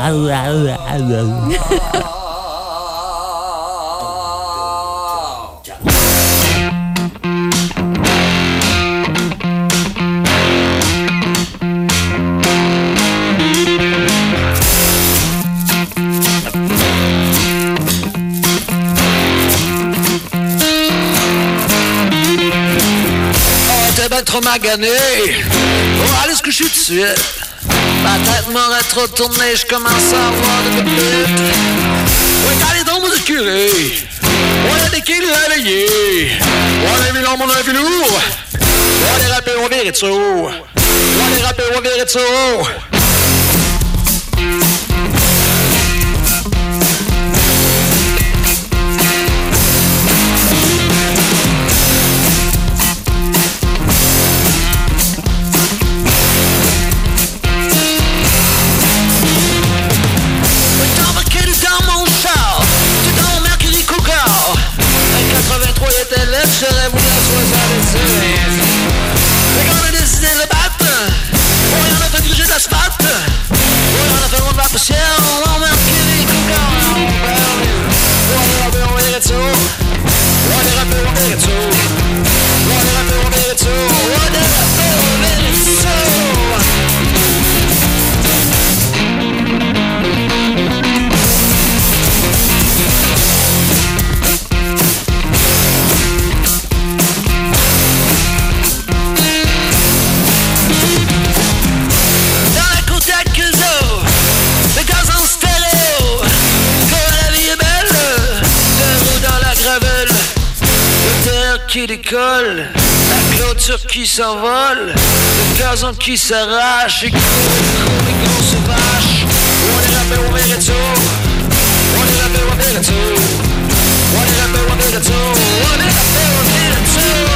M. Oh, t'es ben trop magané. Oh, allez se coucher tout de suite. Ma tête m'aurait trop tourné, je commence à avoir de pépite. Oui, t'as les dents, de curé. On a des kills à veiller. On a vu l'homme, on a vu lourd. On a les rappels, on verrait de ça. On a les rappels, on verrait de ça. T'es embarqué dans mon char, t'es dans mon Mercury Cougar. En quatre-vingt-trois, il était là, j'aurais voulu la soixante-seize. Mais quand on a décidé de le battre, oh, il en a fait gruger de l'asphalte. Oh, il en a fait ronde de la poussière, on Mercury Cougar. Oh, les rappeurs, on verrait de ça. Oh, les rappeurs, on verrait de ça. Oh, les rappeurs, on verrait de ça. Oh, les rappeurs, on verrait de ça. Dans la côte à Cuso, le gaz en stéréo. Quand la vie est belle, de roues dans la gravelle. Le terre qui décolle, la clôture qui s'envole, le gazon qui s'arrache et court, court, les grosses vaches. On est rappelé, on verrait tout. On est rappelé, on verrait tout. On est rappelé, on verrait tout. On est rappelé, on verrait tout.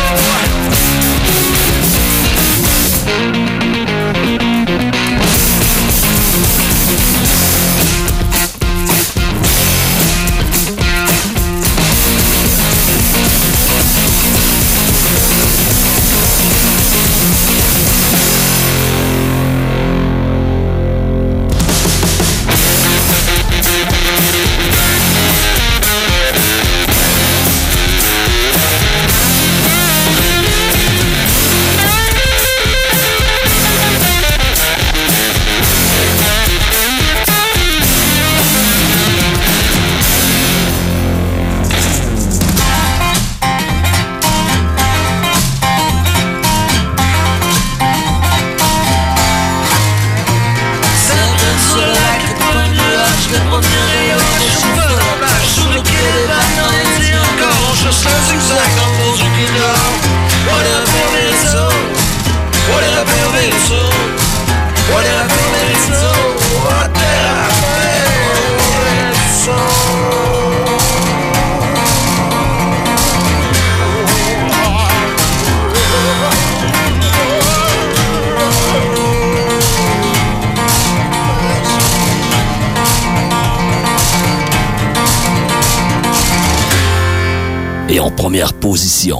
le premier rayon, le chauffeur de vache sous le quai des bananes. Et encore, on chasse le zigzag dans le fond du guidon. What a perverso, what a perverso, what a perverso, what a perverso. Et en première position.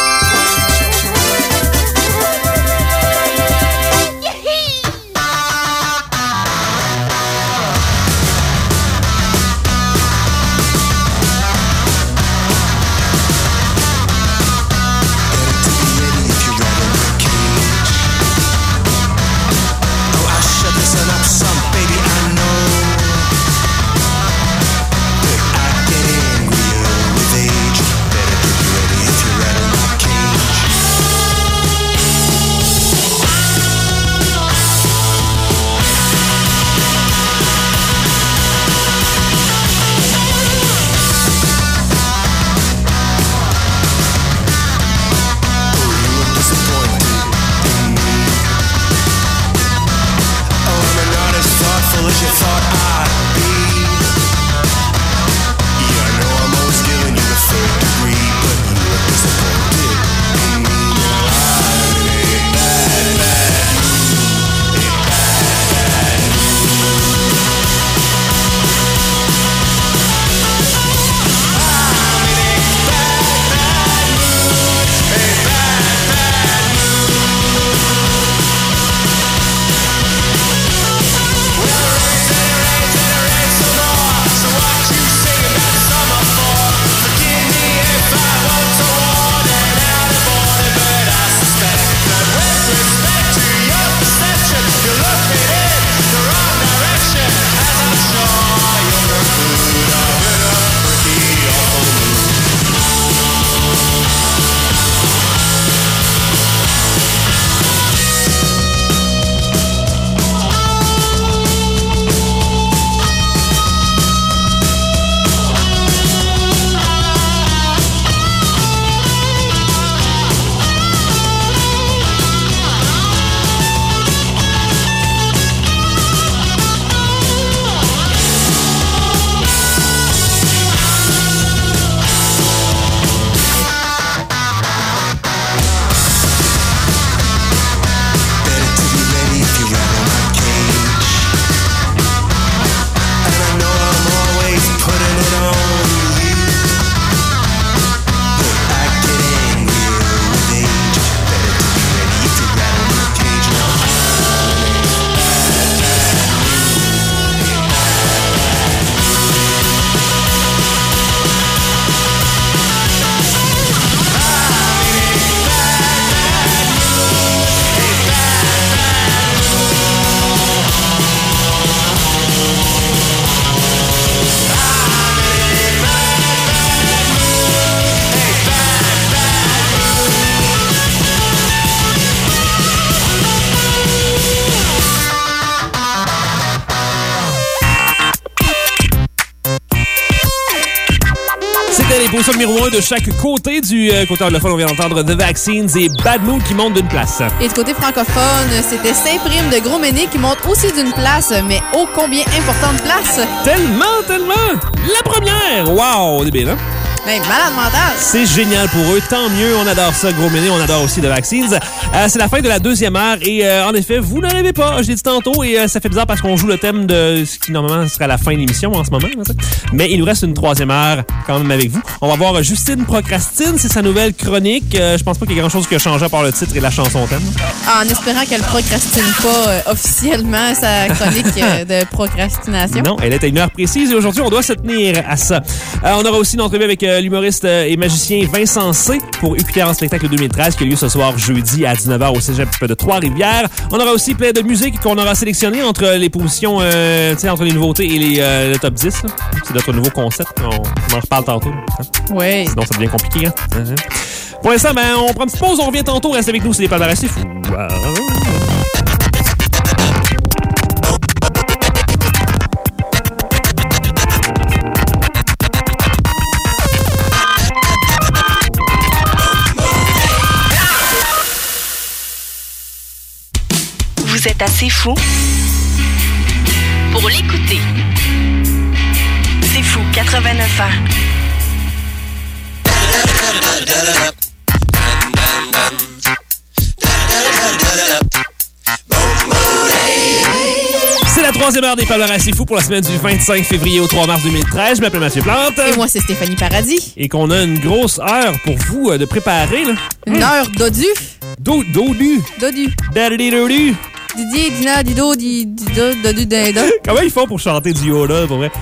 Les positions numéro un de chaque côté. Du euh, côté anglophone, on vient d'entendre The Vaccines et Bad Mood qui montent d'une place. Et du côté francophone, c'était Saint-Prime de Gros Méné qui monte aussi d'une place, mais ô combien importante place. Tellement, tellement! La première! Wow! On est bien, hein? Ben, malade mental. C'est génial pour eux. Tant mieux. On adore ça, Gros Méné. On adore aussi The Vaccines. Euh, c'est la fin de la deuxième heure et euh, en effet, vous n'en avez pas. Je l'ai dit tantôt et euh, ça fait bizarre parce qu'on joue le thème de ce qui normalement serait la fin de l'émission en ce moment. Mais il nous reste une troisième heure quand même avec vous. On va voir Justine Procrastine. C'est sa nouvelle chronique. Euh, je pense pas qu'il y ait grand chose qui a changé à part le titre et la chanson thème. En espérant qu'elle procrastine pas euh, officiellement sa chronique euh, de procrastination. Non, elle est à une heure précise et aujourd'hui, on doit se tenir à ça. Euh, on aura aussi une entrevue avec euh, l'humoriste et magicien Vincent C. pour U Q T R en spectacle deux mille treize qui a lieu ce soir jeudi à dix-neuf heures au cégep de Trois-Rivières. On aura aussi plein de musique qu'on aura sélectionné entre les positions, euh, tu sais, entre les nouveautés et les, euh, le top dix. Là. C'est notre nouveau concept. On, on en reparle tantôt. Hein? Oui. Sinon, ça devient compliqué. Hein? Pour l'instant, ben, on prend une petite pause. On revient tantôt. Reste avec nous. C'est les palmarès. C'est fou. Wow. Vous êtes assez fou pour l'écouter. C'est fou, quatre-vingt-neuf ans. C'est la troisième heure des palmarès C'est fou pour la semaine du vingt-cinq février au trois mars deux mille treize. Je m'appelle Mathieu Plante. Et moi, c'est Stéphanie Paradis. Et qu'on a une grosse heure pour vous euh, de préparer. Là. Une heure dodu. Do, dodu. Dodu. Daddy dodu. Didier, Dina, Dido, Dido, Dodu, Dinda. Comment ils font pour chanter du Yoda, pour vrai?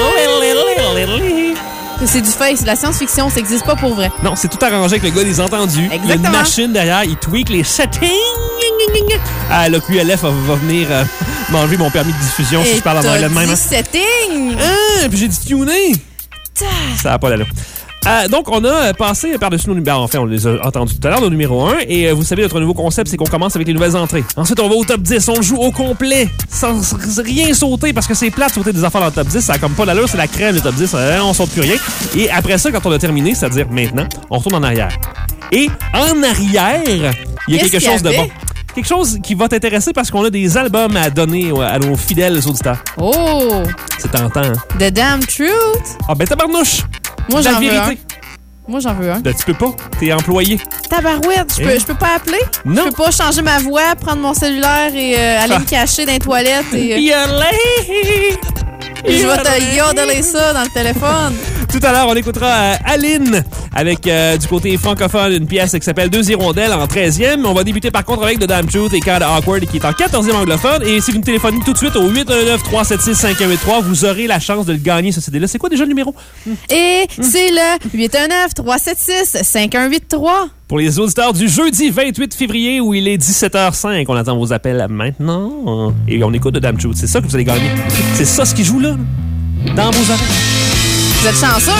C'est du fake, c'est de la science-fiction, ça n'existe pas pour vrai. Non, c'est tout arrangé avec le gars des entendus. Exactement. Il y a une machine derrière, il tweak les settings. Ah, le Q L F va, va venir euh, m'enlever mon permis de diffusion si je parle en anglais de même. Et setting! Ah, puis j'ai dit tuner. Ça n'a pas d'allure. Euh, donc, on a passé par-dessus nos numéros. Enfin, on les a entendus tout à l'heure, nos numéros un. Et euh, vous savez, notre nouveau concept, c'est qu'on commence avec les nouvelles entrées. Ensuite, on va au top dix. On le joue au complet, sans rien sauter, parce que c'est plate de sauter des affaires dans le top dix. Ça a comme pas l'allure, c'est la crème, le top dix. Euh, on saute plus rien. Et après ça, quand on a terminé, c'est-à-dire maintenant, on retourne en arrière. Et en arrière, il y a quelque chose de bon. Quelque chose qui va t'intéresser parce qu'on a des albums à donner à nos fidèles auditeurs. Oh! C'est tentant, hein? The Damn Truth! Ah ben tabarnouche! Moi, j'en La veux vérité. un. Moi, j'en veux un. Ben, tu peux pas. T'es employé. Tabarouette, je peux, Eh? je peux pas appeler? Non. Je peux pas changer ma voix, prendre mon cellulaire et euh, aller Ah. me cacher dans les toilettes et... Euh, Yodelay! je vais te yodeler ça dans le téléphone. Tout à l'heure, on écoutera euh, Aline avec euh, du côté francophone une pièce qui s'appelle Deux hirondelles en treizième. On va débuter par contre avec The Damn Truth et Kinda Awkward qui est en quatorzième anglophone. Et si vous nous téléphonez tout de suite au huit un neuf, trois sept six, cinq un huit trois, vous aurez la chance de le gagner ce C D-là. C'est quoi déjà le numéro? Et c'est le huit un neuf, trois sept six, cinq un huit trois. Pour les auditeurs du jeudi vingt-huit février où il est dix-sept heures cinq, on attend vos appels maintenant. Et on écoute The Damn Truth. C'est ça que vous allez gagner. C'est ça ce qui joue là, dans vos oreilles. Vous êtes chanceux.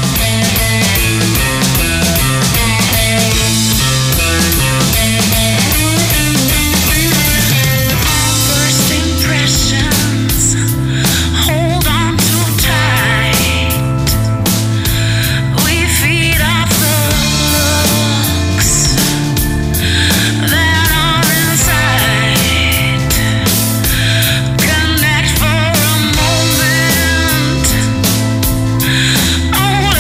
First impressions, hold on too tight. We feed off the looks that are inside. Connect for a moment. Oh,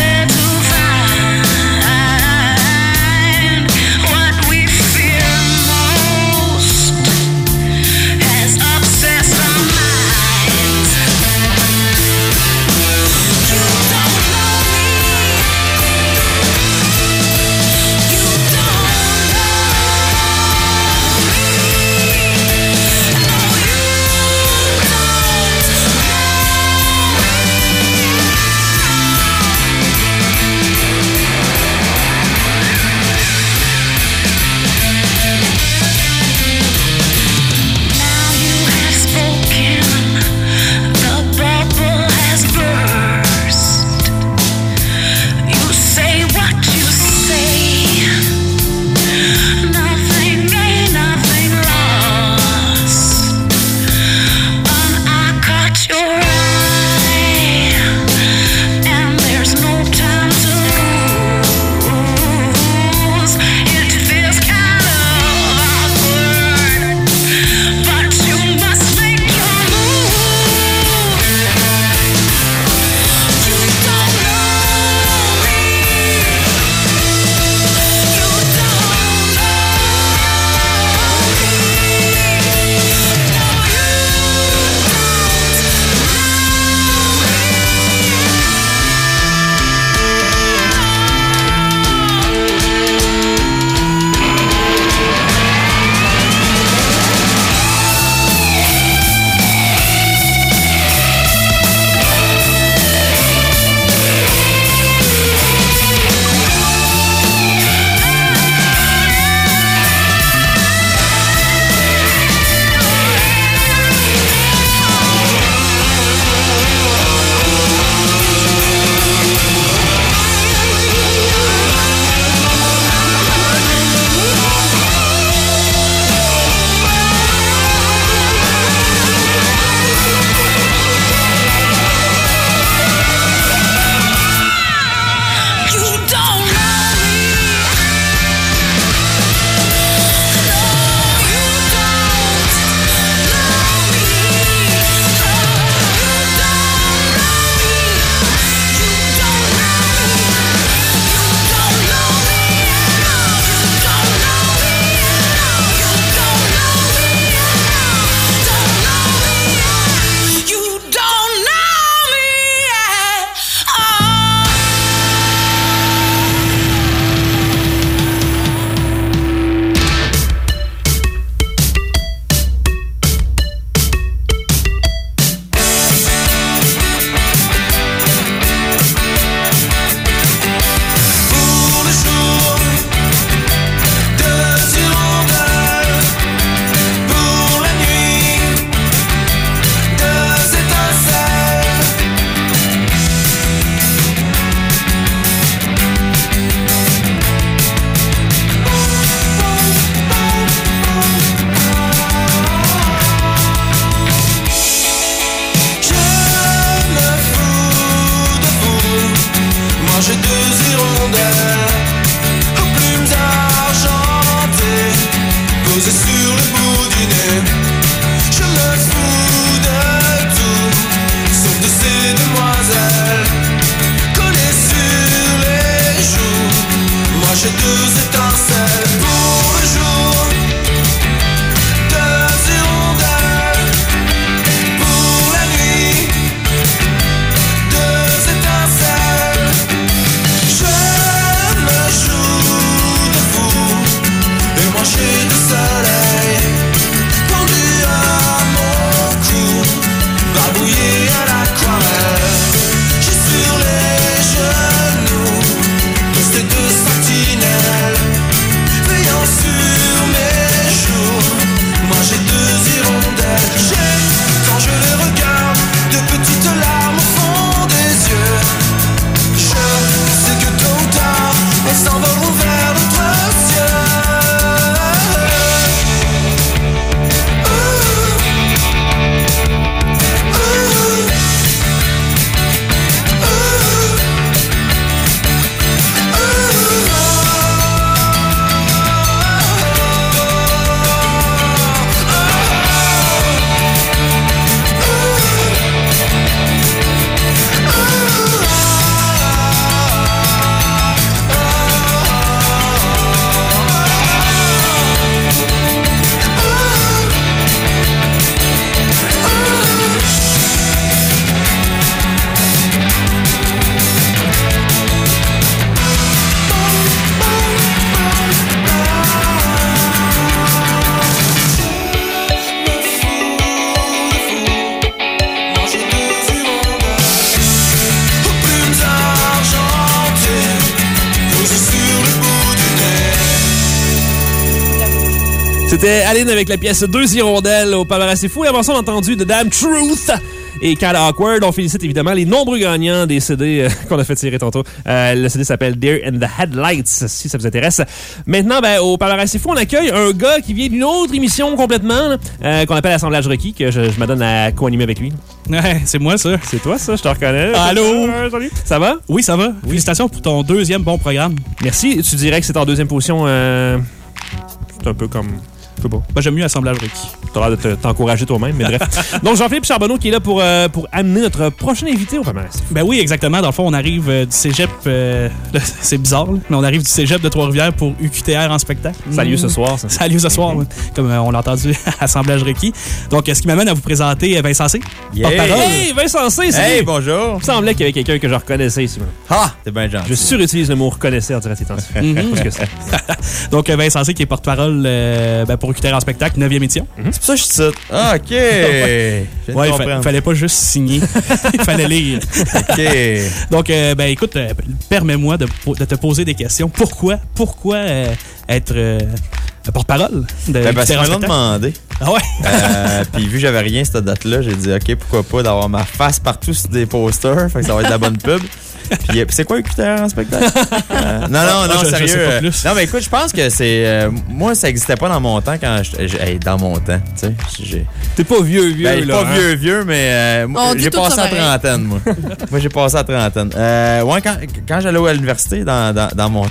C'était Aline avec la pièce Deux hirondelles au palmarès c'est fou. Et avant ça, on a entendu The Damn Truth et Kinda Awkward. On félicite évidemment les nombreux gagnants des C D euh, qu'on a fait tirer tantôt. Euh, le C D s'appelle Deer in the Headlights, si ça vous intéresse. Maintenant, ben, au palmarès c'est fou, on accueille un gars qui vient d'une autre émission complètement, là, euh, qu'on appelle Assemblage requis, que je, je m'adonne à co-animer avec lui. Ouais, c'est moi, ça. C'est toi, ça, je te reconnais. Allô? Euh, salut. Ça va? Oui, ça va. Oui. Félicitations pour ton deuxième bon programme. Merci. Tu dirais que c'est en deuxième position. Euh... C'est un peu comme... Je sais pas. Ben, j'aime mieux Assemblage requis. T'as l'air de te- t'encourager toi-même, mais bref. Donc, Jean-Philippe Charbonneau qui est là pour, euh, pour amener notre prochain invité au palmarès. Ben oui, exactement. Dans le fond, on arrive euh, du cégep... euh, là, c'est bizarre, là, mais on arrive du cégep de Trois-Rivières pour U Q T R en spectacle. Ça a lieu ce soir, ça. Ça a lieu ce soir, oui. Comme euh, on l'a entendu, Assemblage requis. Donc, ce qui m'amène à vous présenter Vincent C. Yeah. Porte-parole. Hey, Vincent C, c'est Hey, lui. bonjour. Il me semblait qu'il y avait quelqu'un que je reconnaissais ici. Ah, t'es bien gentil. Je surutilise le mot reconnaissait en direct ces temps-ci. Mhm. Parce que c'est. Donc, euh, Vincent C qui est porte-parole euh, ben, pour U Q T R en spectacle, neuvième édition. C'est pour ça que je suis ça. Ah, OK. Je viens de Ouais, il fa- comprendre. fallait pas juste signer. Il fallait lire. OK. Donc, euh, ben écoute, euh, permets-moi de, po- de te poser des questions. Pourquoi, pourquoi euh, être euh, porte-parole de Ben, parce U Q T R qu'ils en me l'ont spectacle? demandé. Ah ouais? Euh, puis vu que j'avais rien cette date-là, j'ai dit OK, pourquoi pas d'avoir ma face partout sur des posters. Fait que ça va être de la bonne pub. Puis euh, c'est quoi U Q T R en spectacle? Euh, non, non, Ah, non, je- je sérieux. sais pas euh, plus. Non, mais écoute, je pense que c'est... euh, moi, ça existait pas dans mon temps quand je... je- hey, dans mon temps, tu sais. j'ai- T'es pas vieux, vieux, Ben, là. pas hein? vieux, vieux, mais euh, moi, On dit j'ai tout passé ça à pareil. trentaine, moi. Moi, j'ai passé à trentaine. Euh, ouais, quand, quand j'allais à l'université, dans, dans, dans mon temps,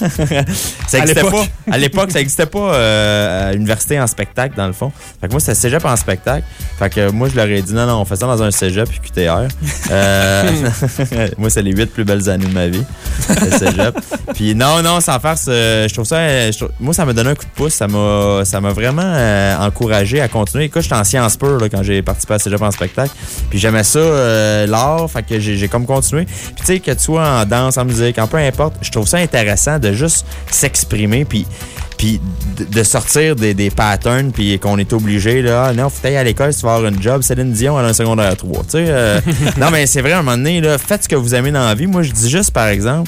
ça À existait l'époque. pas. À l'époque, ça existait pas euh, à l'université en spectacle, dans le fond. Fait que moi, c'était cégep en spectacle. Fait que moi, je leur ai dit, non, non, on fait ça dans un cégep Q T R. Euh, moi, c'est les huit plus belles années de ma vie, le cégep. Puis non, non, sans faire ce, je trouve ça, je trouve- moi, ça m'a donné un coup de pouce. Ça m'a, ça m'a vraiment euh, encouragé à continuer. Écoute, j'étais en sciences pures là, quand j'ai participé à cégep en spectacle. Puis j'aimais ça, euh, l'art. Fait que j'ai, j'ai comme continué. Puis tu sais, que tu sois en danse, en musique, en peu importe, je trouve ça intéressant de juste s'exprimer. Puis puis de, de sortir des, des patterns, puis qu'on est obligé, là, ah, non, faut aller à l'école si tu vas avoir un job. Céline Dion, elle a un secondaire trois. Tu sais, euh, non, mais c'est vrai, à un moment donné, là, faites ce que vous aimez dans la vie. Moi, je dis juste, par exemple,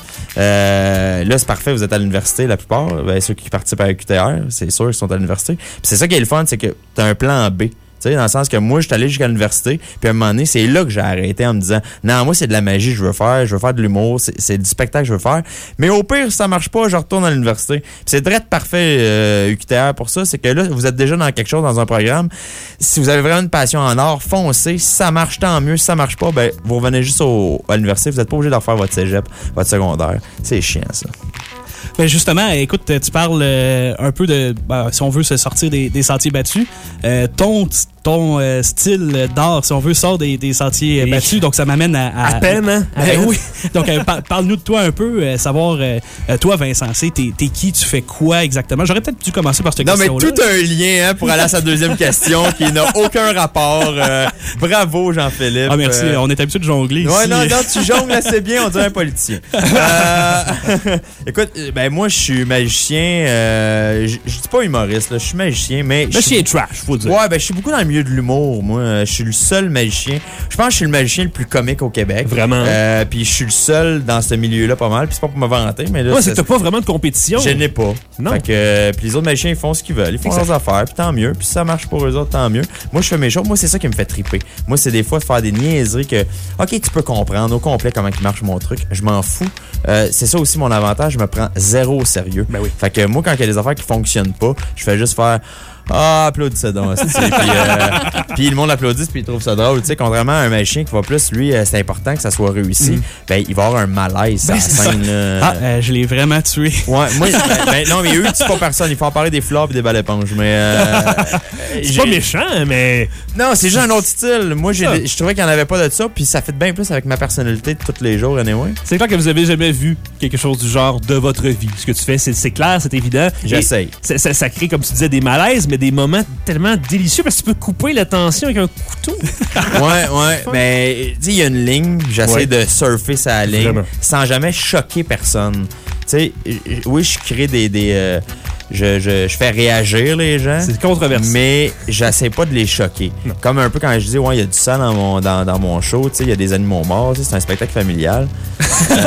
euh, là, c'est parfait, vous êtes à l'université, la plupart. Ben, ceux qui participent à Q T R, c'est sûr qu'ils sont à l'université. Puis c'est ça qui est le fun, c'est que tu as un plan B. Tu sais, dans le sens que moi, je suis allé jusqu'à l'université, puis à un moment donné, c'est là que j'ai arrêté en me disant, non, moi, c'est de la magie que je veux faire, je veux faire de l'humour, c'est, c'est du spectacle que je veux faire. Mais au pire, si ça marche pas, je retourne à l'université. Puis c'est très parfait, euh, U Q T R pour ça, c'est que là, vous êtes déjà dans quelque chose, dans un programme. Si vous avez vraiment une passion en art, foncez. Si ça marche, tant mieux. Si ça marche pas, ben, vous revenez juste au, à l'université. Vous n'êtes pas obligé de refaire votre cégep, votre secondaire. C'est chiant, ça. Ben justement, écoute, tu parles euh, un peu de, ben, si on veut se sortir des, des sentiers battus, euh, ton, ton euh, style d'art, si on veut, sort des, des sentiers Et battus, donc ça m'amène à... À peine, hein? À Ben peine. oui. Donc, euh, par- parle-nous de toi un peu, euh, savoir, euh, euh, toi, Vincent C, t'es, t'es qui, tu fais quoi exactement? J'aurais peut-être dû commencer par cette Non, mais question-là. tout un lien hein, pour aller à sa deuxième question qui n'a aucun rapport. Euh, bravo, Jean-Philippe. Ah, merci. Euh, On est habitué de jongler Ouais, ici. non, non, tu jongles assez bien, on dirait un politicien. Euh, écoute, euh, ben moi, je suis magicien. Euh, je je dis pas humoriste, là, je suis magicien, mais. je Magicien suis- trash, faut dire. Ouais, ben je suis beaucoup dans le milieu de l'humour, moi. Euh, Je suis le seul magicien. Je pense que je suis le magicien le plus comique au Québec. Vraiment. Euh, puis je suis le seul dans ce milieu-là pas mal. Puis c'est pas pour me vanter, mais là. Ouais, c'est c'est- que t'as pas vraiment de compétition. je n'ai pas. Non. Fait que, euh, puis les autres magiciens, ils font ce qu'ils veulent. Ils font Exact. leurs affaires, puis tant mieux. Puis si ça marche pour eux autres, tant mieux. Moi, je fais mes choses. Moi, c'est ça qui me fait triper. Moi, c'est des fois de faire des niaiseries que, OK, tu peux comprendre au complet comment il marche mon truc. Je m'en fous. Euh, c'est ça aussi mon avantage. Je me prends zéro au sérieux. Ben oui. Fait que moi, quand il y a des affaires qui fonctionnent pas, je fais juste faire... Ah, applaudissez donc. hostie. puis, euh, puis le monde applaudit puis il trouve ça drôle. Tu sais, contrairement à un magicien qui va plus, lui, euh, c'est important que ça soit réussi, Mm. ben, il va avoir un malaise Ben, à la c'est ça. scène. là. Ah, euh, je l'ai vraiment tué. Ouais, moi, ben, ben, non, mais eux, tu pas personne. Il faut en parler des fleurs et des balles éponges. Mais. Euh, C'est j'ai- pas méchant, mais. Non, c'est juste un autre style. Moi, j'ai- Ça. je trouvais qu'il n'y en avait pas de ça, puis ça fait bien plus avec ma personnalité de tous les jours, anyway. C'est clair que vous avez jamais vu quelque chose du genre de votre vie. Ce que tu fais, c'est, c'est clair, c'est évident. J'essaye. Et Ça, ça, ça crée, comme tu disais, des malaises, mais des moments tellement délicieux parce que tu peux couper la tension avec un couteau. Ouais, ouais. Mais, tu sais, il y a une ligne. J'essaie Ouais. de surfer sa ligne Vraiment. sans jamais choquer personne. Tu sais, j- oui, je crée des. des euh, je, je, je fais réagir les gens. C'est controversé. Mais j'essaie pas de les choquer. Non. Comme un peu quand je dis, ouais, il y a du sang dans mon, dans, dans mon show, tu sais, il y a des animaux morts, c'est un spectacle familial. euh,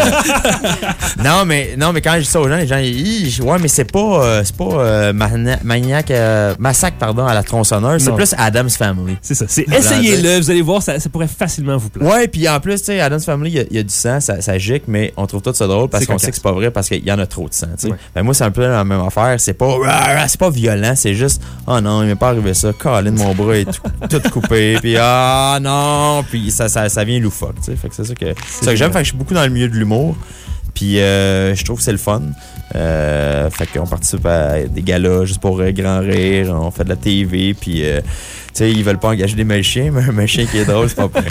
non, mais, non, mais quand je dis ça aux gens, les gens, ils, ouais, mais c'est pas, euh, c'est pas euh, mania- maniaque, euh, massacre, pardon, à la tronçonneuse, c'est plus Addams Family. C'est ça. C'est, essayez-le, vous allez voir, ça, ça pourrait facilement vous plaire. Ouais, puis en plus, tu sais, Addams Family, il y, y a du sang, ça, ça gicle, mais on trouve tout ça drôle parce C'est qu'on cocasse. sait que c'est pas vrai parce qu'il y en a trop de sang, tu sais. Ouais. Ben, moi, c'est un peu la même affaire. C'est pas, c'est pas violent, c'est juste, oh non, il m'est pas arrivé ça. Colin, mon bras est tout, tout coupé, puis ah non, puis ça, ça, ça vient loufoque, tu sais. Fait que c'est ça que, c'est ça que j'aime. Fait que je suis beaucoup dans le milieu de l'humour. Puis euh, je trouve que c'est le fun. Euh, fait qu'on participe à des galas juste pour euh, grand rire. On fait de la T V. Puis, euh, tu sais, ils veulent pas engager des magiciens, mais un magicien qui est drôle, c'est pas prêt.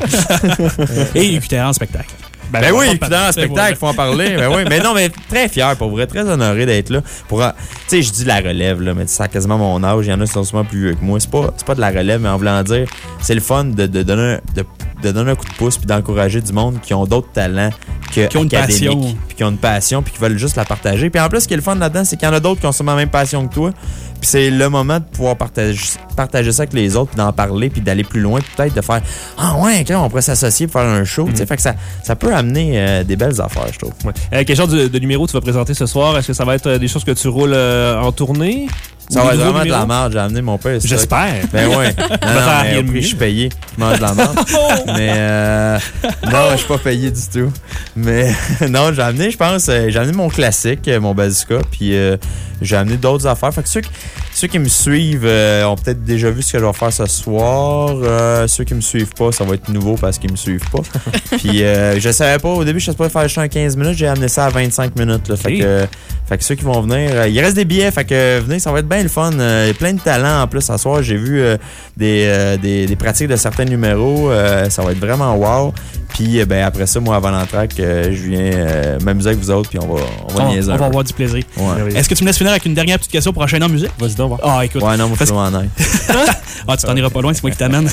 Et U Q T R en spectacle. Ben, ben oui, évidemment, en spectacle, il faut en parler. Ben oui, mais non, mais très fier, pour vrai, très honoré d'être là. Pour, tu sais, je dis la relève, là, mais ça a quasiment mon âge. Il y en a qui sont souvent plus vieux que moi. C'est pas, c'est pas de la relève, mais en voulant dire, c'est le fun de, de, donner, un, de, de donner un coup de pouce puis d'encourager du monde qui ont d'autres talents que qui ont une passion. Puis qui ont une passion puis qui veulent juste la partager. Puis en plus, ce qui est le fun là-dedans, c'est qu'il y en a d'autres qui ont sûrement la même passion que toi. Puis c'est le moment de pouvoir partager, partager ça avec les autres, puis d'en parler, puis d'aller plus loin, peut-être de faire « Ah ouais, okay, on pourrait s'associer pour faire un show. Mm-hmm. » Fait que ça, ça peut amener euh, des belles affaires, je trouve. Ouais. Euh, quel genre de, de numéro tu vas présenter ce soir? Est-ce que ça va être des choses que tu roules euh, en tournée? Ça va être vraiment de la merde. J'ai amené mon père. J'espère. Ben ouais. Non, non, mais au prix, je suis payé. Je mange de la merde. Mais euh, non, je suis pas payé du tout. Mais non, j'ai amené, je pense, j'ai amené mon classique, mon bazooka, puis euh, j'ai amené d'autres affaires. Fait que ceux qui, ceux qui me suivent euh, ont peut-être déjà vu ce que je vais faire ce soir. Euh, ceux qui me suivent pas, ça va être nouveau parce qu'ils me suivent pas. Puis euh, je savais pas, au début, je savais pas faire juste en quinze minutes. J'ai amené ça à vingt-cinq minutes. Là. Fait, oui. que, fait que ceux qui vont venir, euh, il reste des billets. Fait que venez, ça va être bien le fun. Euh, il y a plein de talents en plus ce soir. J'ai vu euh, des, euh, des, des pratiques de certains numéros. Euh, ça va être vraiment wow. Puis ben, après ça, moi, avant l'entraque, euh, je viens euh, m'amuser avec vous autres. Puis on va, on va on, niaiser. On va avoir du plaisir. Ouais. Est-ce que tu me laisses finir avec une dernière petite question pour enchaîner en musique? Vas-y donc, Ah, écoute. Ouais, non, moi, je suis loin en aille. Ah, tu t'en iras pas loin, c'est moi qui t'amène.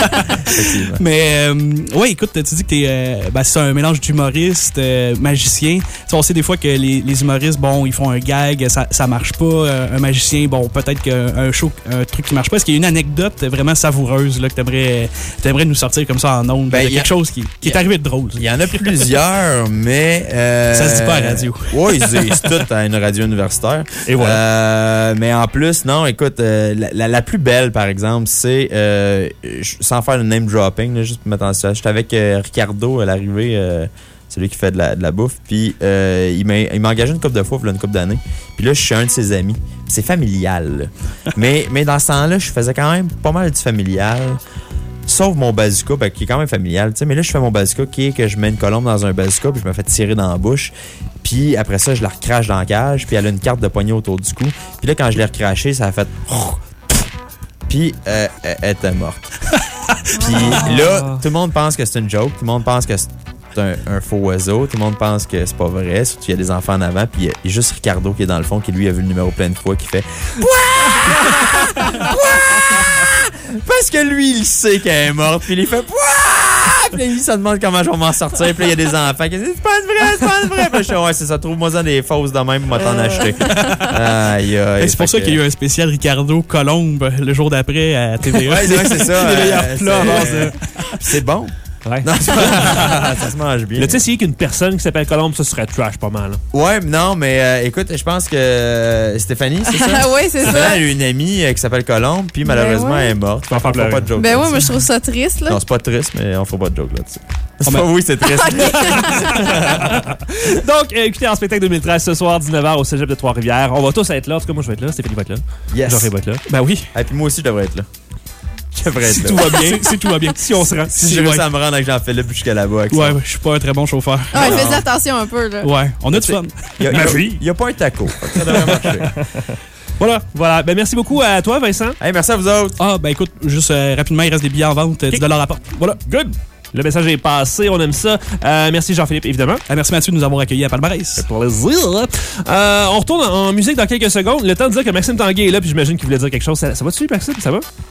Mais, euh, ouais, écoute, tu dis que t'es, euh, ben, c'est un mélange d'humoriste, euh, magicien. Tu sais, on sait des fois que les, les humoristes, bon, ils font un gag, ça, ça marche pas. Euh, un magicien, bon, peut-être qu'un show, un truc qui marche pas. Est-ce qu'il y a une anecdote vraiment savoureuse, là, que t'aimerais, t'aimerais nous sortir comme ça en ondes? Ben, quelque a, chose qui, qui est arrivé de drôle. Il y en a plusieurs, mais... Euh, ça se dit pas à la radio. Oui, ils se disent tout à une radio universitaire. Et voilà. Euh, mais en plus, non, écoute, euh, la, la, la plus belle, par exemple, c'est, euh, sans faire le name dropping, là, juste pour mettre en situation, j'étais avec euh, Ricardo à l'arrivée, euh, celui qui fait de la, de la bouffe, puis euh, il, m'a, il m'a engagé une couple de fois, il y a une couple d'années, puis là, je suis un de ses amis. C'est familial. mais, mais dans ce temps-là, je faisais quand même pas mal du familial. Sauf mon bazooka, ben, qui est quand même familial. Mais là, je fais mon bazooka qui est que je mets une colombe dans un bazooka puis je me fais tirer dans la bouche. Puis après ça, je la recrache dans la cage. Puis elle a une carte de poignée autour du cou. Puis là, quand je l'ai recrachée, ça a fait... Puis euh, elle était morte. Puis là, tout le monde pense que c'est une joke. Tout le monde pense que c'est un, un faux oiseau. Tout le monde pense que c'est pas vrai. Surtout, il y a des enfants en avant. Puis il y a juste Ricardo qui est dans le fond, qui lui a vu le numéro plein de fois, qui fait... Parce que lui, il sait qu'elle est morte, puis il fait Pouah! Puis il se demande comment je vais m'en sortir. Puis là, il y a des enfants qui disent c'est pas vrai, c'est pas vrai. Puis je dis ouais, c'est ça, trouve-moi des fausses de même pour m'en acheter. Aïe, aïe. C'est pour ça que... qu'il y a eu un spécial Ricardo Colombe le jour d'après à T V A. Ouais, c'est ça. Les meilleurs plats. C'est bon. Ouais. Non, ça se mange bien. Là, tu sais, s'il y a qu'une personne qui s'appelle Colombe, ça serait trash pas mal. Là. Ouais, non, mais euh, écoute, je pense que euh, Stéphanie, c'est ça? Ah oui, c'est ça. Elle a une amie euh, qui s'appelle Colombe, puis malheureusement, ben ouais. elle est morte. On fera pas de joke. Ben oui, mais je trouve ça triste, là. Non, c'est pas triste, mais on fera pas de joke là-dessus. Oh, ben... Oui, c'est triste. Donc, euh, écoutez, en spectacle deux mille treize, ce soir, dix-neuf heures, au Cégep de Trois-Rivières. On va tous être là. En tout cas, moi, je vais être là. Stéphanie va être là. Yes. Jean-Philippe va être là. Ben oui. Et puis moi aussi, je devrais être là. Je devrais être si là. tout va bien, si tout va bien. Si on se rend. Si, si j'ai réussi à me rendre avec Jean-Philippe jusqu'à là-bas. Ouais, ouais, je suis pas un très bon chauffeur. Ah, ouais, fais attention un peu, là. Ouais, on a du fun. Il n'y a, a pas un taco. Ça devrait marcher. Voilà, voilà. Ben, merci beaucoup à toi, Vincent. Hey, merci à vous autres. Ah, ben écoute, juste euh, rapidement, il reste des billets en vente, okay. dix dollars à porte. Voilà, good. Le message est passé, on aime ça. Euh, merci Jean-Philippe, évidemment. Euh, merci Mathieu de nous avoir accueillis à Palmarès. C'est pour plaisir. Euh, on retourne en, en musique dans quelques secondes. Le temps de dire que Maxime Tanguay est là, puis j'imagine qu'il voulait dire quelque chose. Ça, ça va-tu, Maxime? Ça va?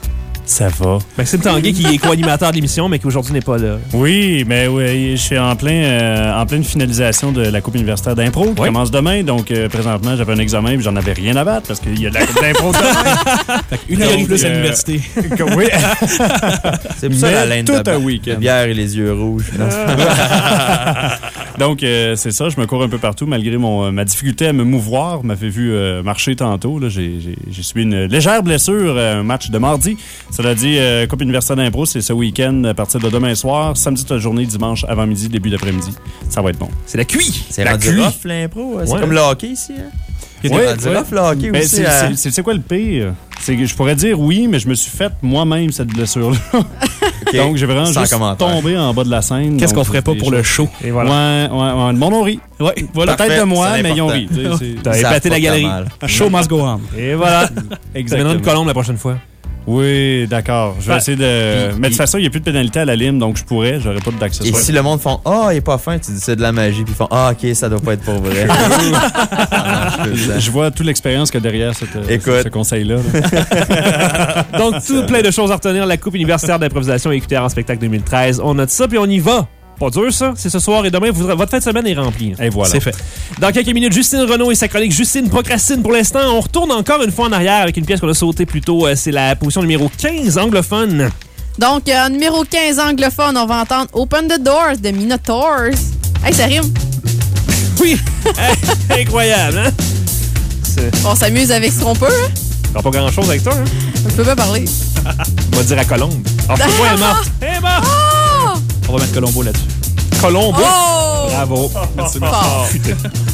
Ça va. Maxime Tanguay, qui est co-animateur de l'émission, mais qui aujourd'hui n'est pas là. Oui, mais oui, je suis en, plein, euh, en pleine finalisation de la Coupe universitaire d'impro qui Oui. commence demain. Donc, euh, présentement, j'avais un examen et j'en avais rien à battre parce qu'il y a de la Coupe d'impro demain. Une heure Donc, et plus à euh, l'université. Oui. C'est pour ça Mais la laine tout de un ba- week-end. de bière et les yeux rouges. Non, Donc, euh, c'est ça, je me cours un peu partout malgré mon, euh, ma difficulté à me mouvoir. M'avait vu euh, marcher tantôt. Là, j'ai, j'ai, j'ai subi une légère blessure à un match de mardi. Cela dit, euh, Coupe universitaire d'impro, c'est ce week-end à partir de demain soir. Samedi, toute la journée, dimanche avant-midi, début d'après-midi. Ça va être bon. C'est la cuit! C'est La rendu cuit. rough, l'impro. C'est Ouais. comme le hockey ici. Hein? C'est Ouais, rendu ouais. rough, le hockey Ben, aussi. c'est, hein? c'est, c'est, c'est quoi le pire? C'est que je pourrais dire oui, mais je me suis fait moi-même cette blessure-là. Ok. Donc, j'ai vraiment Sans juste commentaire. tombé en bas de la scène. Qu'est-ce Donc, qu'on ferait pas des pour le choses- show? Et voilà. Ouais, ouais, ouais. Le monde on rit. Ouais, voilà. Peut-être Parfait, de moi, c'est mais ils ont important. ri. Tu sais, c'est- T'as Ils savent épaté pas la que galerie. t'as mal. Show must go on. Et voilà. Ça Exactement. mènera une colombe la prochaine fois. Oui, d'accord. Je vais Ouais. essayer de. Puis- mais de toute façon, il n'y a plus de pénalité à la lime, donc je pourrais. J'aurais pas Et d'accessoires. si le monde font Ah, il est pas fin, tu dis c'est de la magie, puis ils font Ah, ok, ça doit pas être pour vrai. Je, je vois toute l'expérience qu'il y a derrière cette, euh, Écoute. ce, ce conseil-là. là. Donc, tout plein de choses à retenir. La Coupe universitaire d'improvisation écoutée en spectacle deux mille treize. On note ça, puis on y va. Pas dur, ça. C'est ce soir et demain. Vous- votre fin de semaine est remplie. Et voilà. C'est fait. Dans quelques minutes, Justine Renaud et sa chronique Justine procrastine pour l'instant. On retourne encore une fois en arrière avec une pièce qu'on a sautée plus tôt. Euh, C'est la position numéro quinze, anglophone. Donc, euh, en numéro quinze anglophone, on va entendre Open the Doors de Minotaurs. Hey, ça rime. Oui! Hey, incroyable, hein? C'est- On s'amuse avec ce qu'on peut, hein? T'as pas grand-chose avec toi, hein? On peut pas parler. On va dire à Colombe. Ah, pourquoi elle est morte? Elle est morte! Oh! On va mettre Colombo là-dessus. Colombe! Oh! Bravo! Merci, Fort. merci.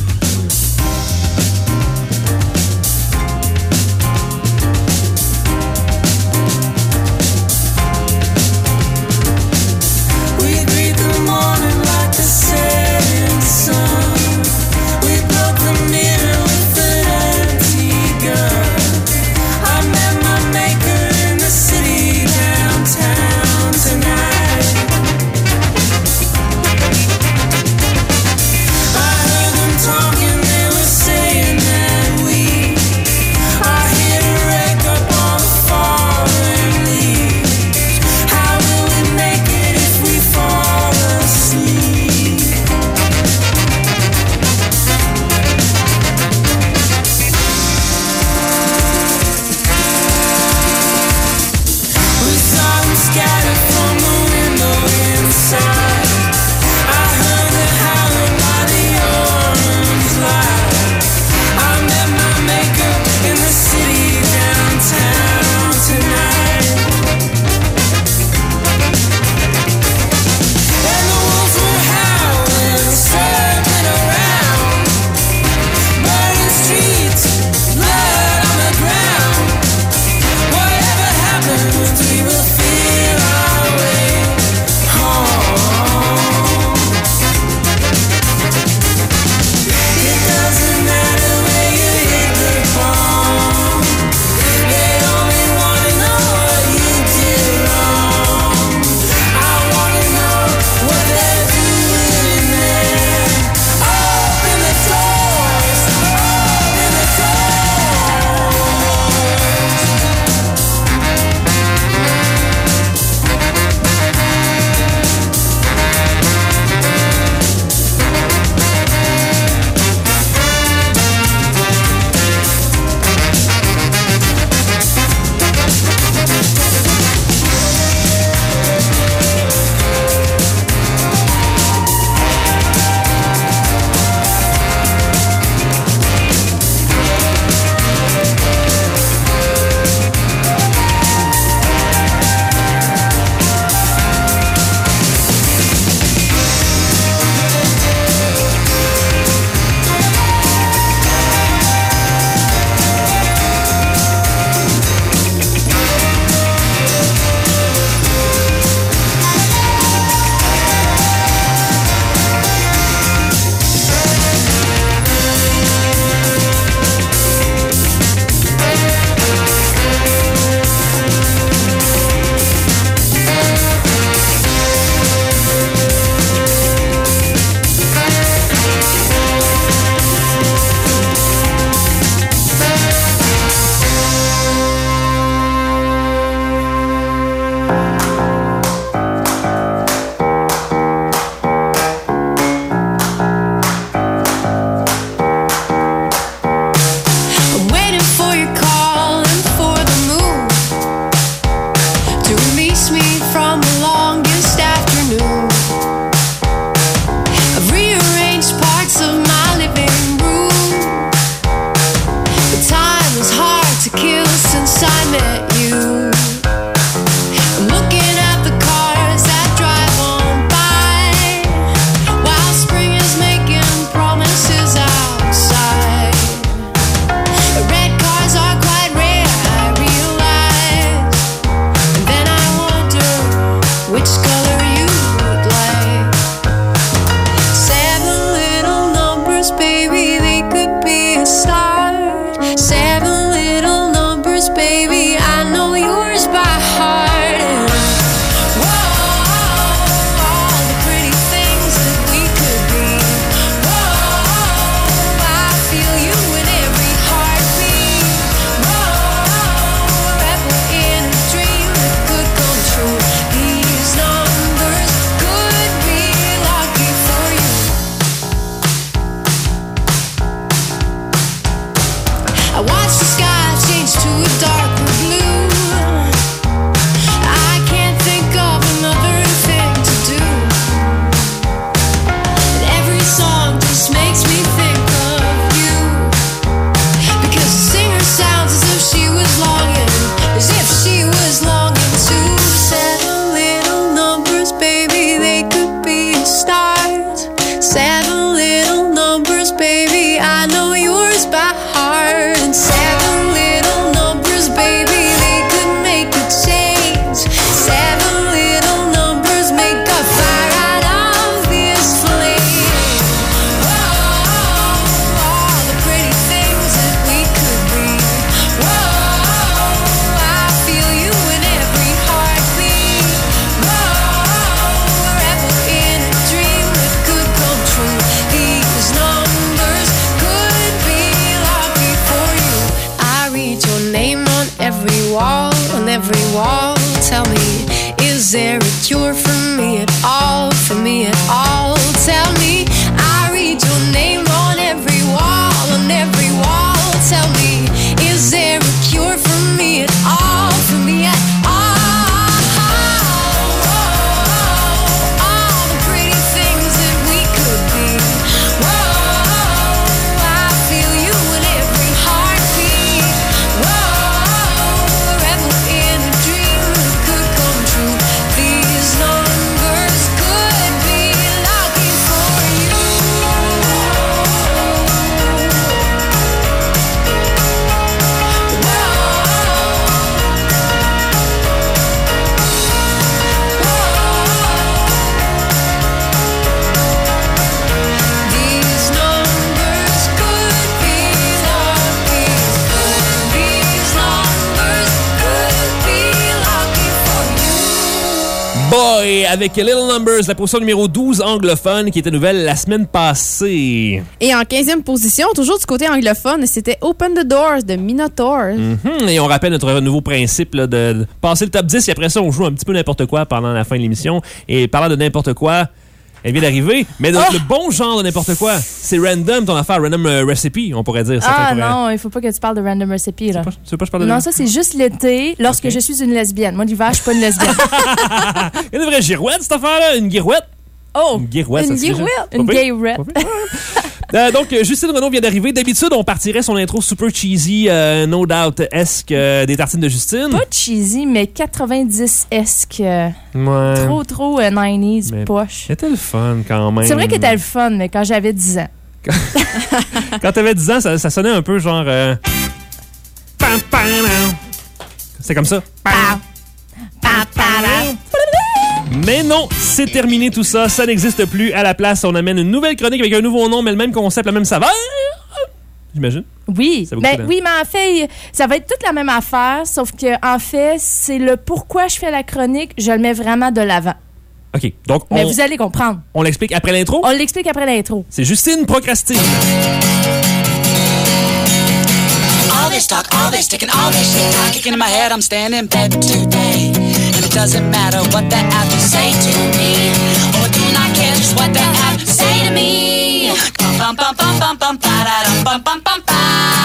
We greet the morning like a setting sun. We broke the mirror with an empty gun. I met my maker in the city downtown tonight. I heard them talk. tell me, is there a cure for me at all, for me at all? Tell me, I read your name on every wall, on every wall. Tell me, is there a cure for me at all, for me at all? All the pretty things that we could be. Whoa, I feel you in every heartbeat. Whoa, a rebel in a dream that could come true. These numbers could be lucky for you. These numbers could be lucky. These numbers could be lucky for you. Boy, avec Little Numbers, la position numéro douze anglophone qui était nouvelle la semaine passée. Et en quinzième position, toujours du côté anglophone, c'était Open the Doors de Minotaur. Mhm. Et on rappelle notre nouveau principe là, de, de passer le top dix et après ça, on joue un petit peu n'importe quoi pendant la fin de l'émission. Et parlant de n'importe quoi, elle vient d'arriver, mais de, Oh! le bon genre de n'importe quoi. C'est random, ton affaire, random euh, recipe, on pourrait dire. Ah pourrait... non, il faut pas que tu parles de Random Recipe, là. Tu veux pas que je parle de Non, ça, c'est juste l'été, lorsque Ok. je suis une lesbienne. Moi, l'hiver, je suis pas une lesbienne. Il y a une vraie girouette, cette affaire-là, une girouette. Oh! Une girouette, Une ça se dit, girouette? Pas Une pire? gay rep. Euh, donc, euh, Justine Renaud vient d'arriver. D'habitude, on partirait son intro super cheesy, euh, no doubt-esque euh, des tartines de Justine. Pas cheesy, mais quatre-vingt-dix-esque. euh, Ouais. Trop, trop euh, nineties, Mais poche. C'était le fun quand même. C'est vrai qu'elle était le fun, mais quand j'avais dix ans. Quand t'avais dix ans, ça, ça sonnait un peu genre... euh, pam, pam, pam. C'est comme ça. Mais non, c'est terminé tout ça. Ça n'existe plus. À la place, on amène une nouvelle chronique avec un nouveau nom, mais le même concept, la même saveur. J'imagine. Oui, Ça vous ben, coûte, hein? oui, mais en fait, ça va être toute la même affaire, sauf que en fait, c'est le pourquoi je fais la chronique, je le mets vraiment de l'avant. OK, donc Mais on, vous allez comprendre. on l'explique après l'intro. On l'explique après l'intro. C'est Justine Procrastine. All this talk, all this ticking, all this shit talk kicking in my head. I'm staying in bed today, and it doesn't matter what the app to say to me, or do not care just what the app say to me. Bum bum bum bum bum ba da dum bum bum bum ba.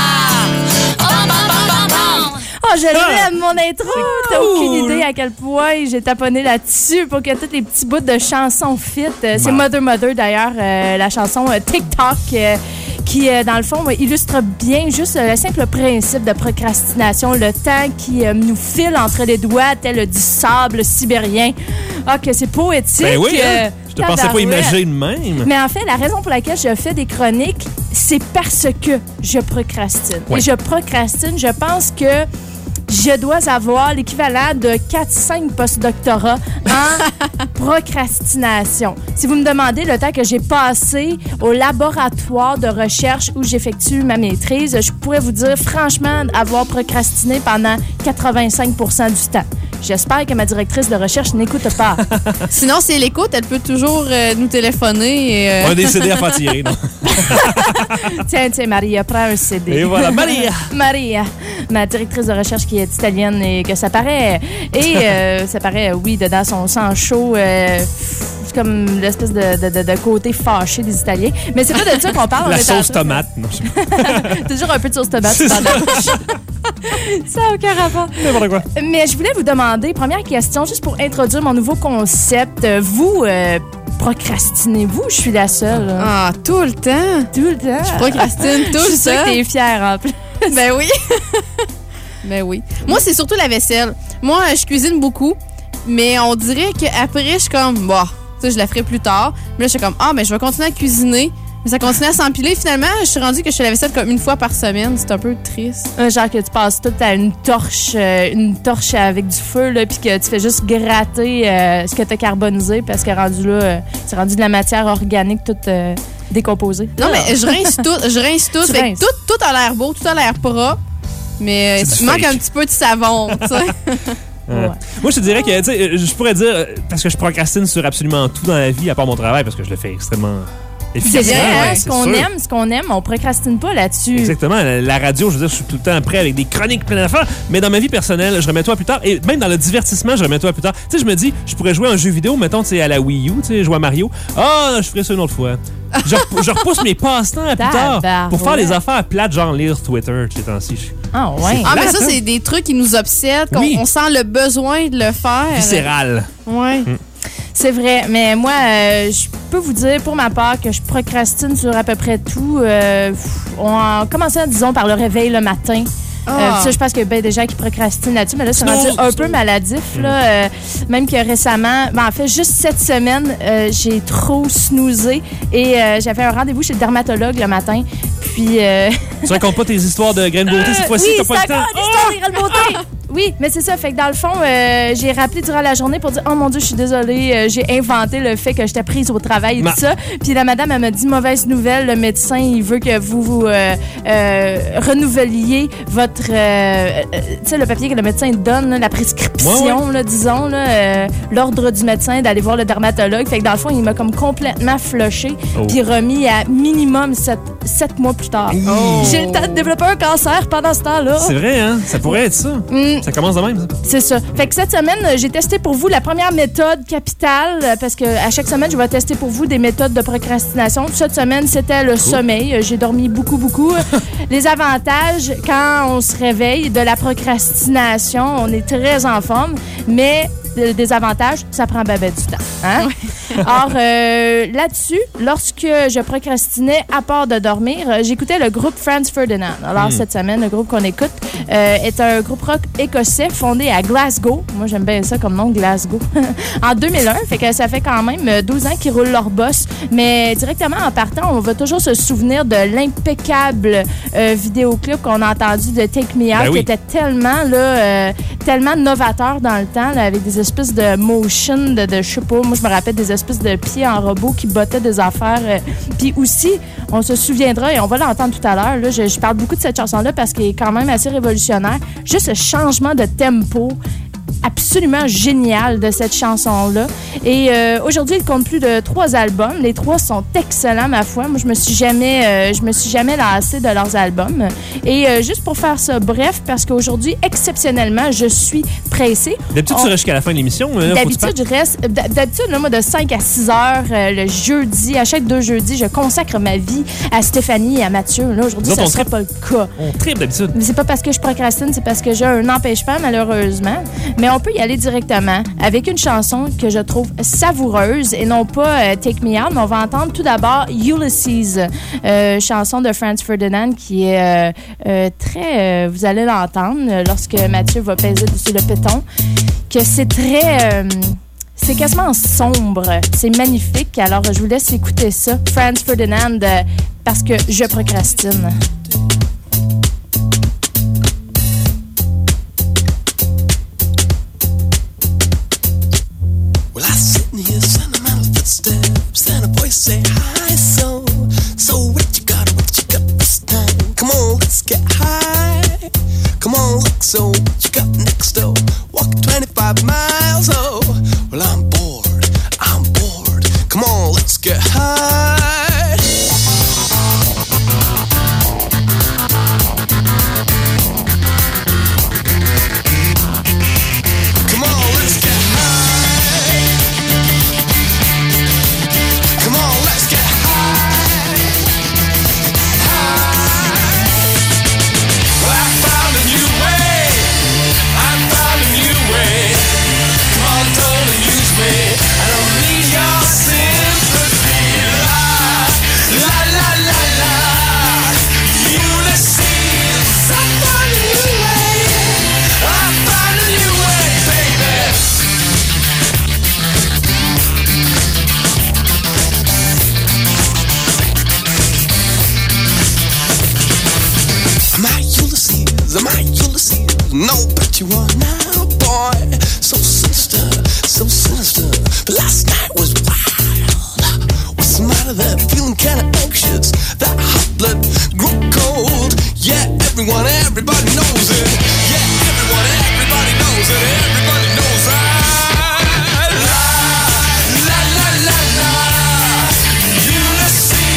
Bum bum bum bum bum. Oh, je l'aime, mon intro! T'as aucune idée à quel point j'ai taponné là-dessus pour que tous les petits bouts de chansons fit. Euh, C'est Mother Mother, d'ailleurs, euh, la chanson euh, TikTok, euh, qui, euh, dans le fond, euh, illustre bien juste euh, le simple principe de procrastination, le temps qui euh, nous file entre les doigts tel du sable sibérien. Ah, que c'est poétique! Ben oui, hein? euh, Je te pensais pas tabarouette. imaginer de même. Mais en fait, la raison pour laquelle je fais des chroniques, c'est parce que je procrastine. Ouais. Et je procrastine, je pense que je dois avoir l'équivalent de quatre cinq postdoctorats en procrastination. Si vous me demandez le temps que j'ai passé au laboratoire de recherche où j'effectue ma maîtrise, je pourrais vous dire franchement avoir procrastiné pendant quatre-vingt-cinq pour cent du temps. J'espère que ma directrice de recherche n'écoute pas. Sinon, si elle écoute, elle peut toujours euh, nous téléphoner. Et, euh... On a des C D à faire tirer, non? Tiens, tiens, Maria, prends un C D. Et voilà, Maria. Maria, ma directrice de recherche qui est italienne et que ça paraît. Et euh, ça paraît, oui, dedans son sang chaud. Euh, c'est comme l'espèce de, de, de, de côté fâché des Italiens. Mais c'est pas de ça qu'on parle. La on est sauce en- tomate. Non, je sais pas. Toujours un peu de sauce tomate. C'est dans la ça. bouche. Ça n'a aucun rapport. N'importe quoi. Mais je voulais vous demander, première question, juste pour introduire mon nouveau concept. Euh, Vous, euh, procrastinez-vous? Je suis la seule. là. Ah, tout le temps. Tout le temps. Je procrastine tout Je suis le sûre temps. que t'es fière en plus. Ben oui. Ben oui. Moi, c'est surtout la vaisselle. Moi, je cuisine beaucoup, mais on dirait qu'après, je suis comme, bah, tu sais, je la ferai plus tard. Mais là, je suis comme, ah, mais je vais continuer à cuisiner. Mais ça continue à s'empiler. Finalement, je suis rendue que je fais la vaisselle comme une fois par semaine. C'est un peu triste. Euh, Genre que tu passes tout à une torche, euh, une torche avec du feu, là, puis que tu fais juste gratter euh, ce que tu as carbonisé, parce que rendu là, euh, c'est rendu de la matière organique toute euh, décomposée. Non, mais je rince tout. Je rince tout. Tu Fait que rinces. tout, tout a l'air beau, tout a l'air propre. Mais C'est il du manque fake. un petit peu de savon, tu sais. Euh, Moi, je te dirais que, tu sais, je pourrais dire, euh, parce que je procrastine sur absolument tout dans la vie, à part mon travail, parce que je le fais extrêmement C'est vrai, hein? Ouais, ce qu'on sûr. aime, ce qu'on aime, on procrastine pas là-dessus. Exactement. La, la radio, je veux dire, je suis tout le temps prêt avec des chroniques plein d'affaires. Mais dans ma vie personnelle, je remets toi plus tard. Et même dans le divertissement, je remets toi plus tard. Tu sais, je me dis, je pourrais jouer à un jeu vidéo, mettons, tu sais, à la Wii U, tu sais, jouer à Mario. Ah, je ferai ça une autre fois. Je, rep- je repousse mes passe-temps à plus tard pour faire les affaires plates, genre lire Twitter, ces temps-ci. Ah, ouais. Ah, mais ça, c'est des trucs qui nous obsèdent, qu'on Oui. on sent le besoin de le faire. Viscéral. Ouais. Mm. C'est vrai, mais moi, euh, je peux vous dire pour ma part que je procrastine sur à peu près tout. Euh, on a commencé, disons, par le réveil le matin. Ah. Euh, ça, je pense qu'il y a bien des gens qui procrastinent là-dessus, mais là, c'est Snooze, rendu un snooze. peu maladif. Là, euh, même que récemment, ben, en fait, juste cette semaine, euh, j'ai trop snoozé et euh, j'avais un rendez-vous chez le dermatologue le matin. Puis. Euh... Tu racontes pas tes histoires de graines de beauté cette fois-ci? Oui, T'as pas c'est le temps? encore une histoire des graines de beauté. Oui, mais c'est ça. Fait que dans le fond, euh, j'ai rappelé durant la journée pour dire « Oh mon Dieu, je suis désolée, euh, j'ai inventé le fait que j'étais prise au travail et Ma- tout ça. » Puis la madame, elle m'a dit « Mauvaise nouvelle, le médecin, il veut que vous, vous euh, euh, renouveliez votre... euh, euh, tu sais, le papier que le médecin donne, là, la prescription, Ouais, là, disons, là, euh, l'ordre du médecin d'aller voir le dermatologue. » Fait que dans le fond, il m'a comme complètement flushé Oh. puis remis à minimum sept, sept mois plus tard. Oh. J'ai le temps de développer un cancer pendant ce temps-là. C'est vrai, hein? Ça pourrait être ça. Mm. Ça commence de même, ça. C'est ça. Fait que cette semaine, euh, j'ai testé pour vous la première méthode capitale euh, parce que à chaque semaine, je vais tester pour vous des méthodes de procrastination. Cette semaine, c'était le sommeil. Euh, J'ai dormi beaucoup, beaucoup. Les avantages, quand on se réveille de la procrastination, on est très en forme, mais le désavantage, ça prend ben, ben du temps. Hein? Or, euh, là-dessus, lorsque je procrastinais à part de dormir, euh, j'écoutais le groupe Franz Ferdinand. Alors, Mm. cette semaine, le groupe qu'on écoute euh, est un groupe rock écossais fondé à Glasgow. Moi, j'aime bien ça comme nom, Glasgow. En deux mille un, fait que ça fait quand même douze ans qu'ils roulent leur boss. Mais directement en partant, on va toujours se souvenir de l'impeccable euh, vidéoclip qu'on a entendu de Take Me Out, Ben oui. qui était tellement, là, euh, tellement novateur dans le temps, là, avec des espèces de motion, de, de je sais pas, moi je me rappelle des espèces de pieds en robot qui bottaient des affaires. euh, Puis aussi, on se souviendra, et on va l'entendre tout à l'heure, là, je, je parle beaucoup de cette chanson-là parce qu'elle est quand même assez révolutionnaire. Juste ce changement de tempo absolument génial de cette chanson-là. Et euh, aujourd'hui, il compte plus de trois albums. Les trois sont excellents, ma foi. Moi, je me suis jamais, euh, je me suis jamais lassée de leurs albums. Et euh, juste pour faire ça bref, parce qu'aujourd'hui, exceptionnellement, je suis pressée. D'habitude, On- tu restes jusqu'à la fin de l'émission. mais là, faut que tu D'habitude, partes. je reste. d- D'habitude, là, moi, de cinq à six heures euh, le jeudi, à chaque deux jeudis, je consacre ma vie à Stéphanie et à Mathieu. Là, aujourd'hui, Nous ça ne autres, on sera tripe. pas le cas. On tripe d'habitude. Mais c'est pas parce que je procrastine, c'est parce que j'ai un empêchement, malheureusement. Mais on peut y aller directement avec une chanson que je trouve savoureuse et non pas euh, Take Me Out, mais on va entendre tout d'abord Ulysses, euh, chanson de Franz Ferdinand qui est euh, euh, très... euh, vous allez l'entendre euh, lorsque Mathieu va peser dessus le péton, que c'est très... euh, c'est quasiment sombre. C'est magnifique. Alors, je vous laisse écouter ça. Franz Ferdinand, euh, parce que je procrastine. Well, I sit in here, sentimental footsteps, and a voice say, hi, so, so what you got, what you got this time? Come on, let's get high. Come on, look, so what you got next door? Walk twenty-five miles, oh, well, I'm bored, I'm bored. Come on, let's get high. Come on, let's get high. Come on, let's get high. High. Well, I found a new way. I found a new way. Come on, don't abuse me. I don't need your sympathy. La, la, la, la, la. Ulysses, I found a new way. I found a new way, baby. Am I Ulysses? Am I Ulysses? No, but you are now, boy. So sinister, so sinister. But last night was wild. What's the matter there? Feeling kinda anxious. That hot blood grew cold. Yeah, everyone, everybody knows it. Yeah, everyone, everybody knows it. Everybody knows I. La, la, la, la, la. Ulysses.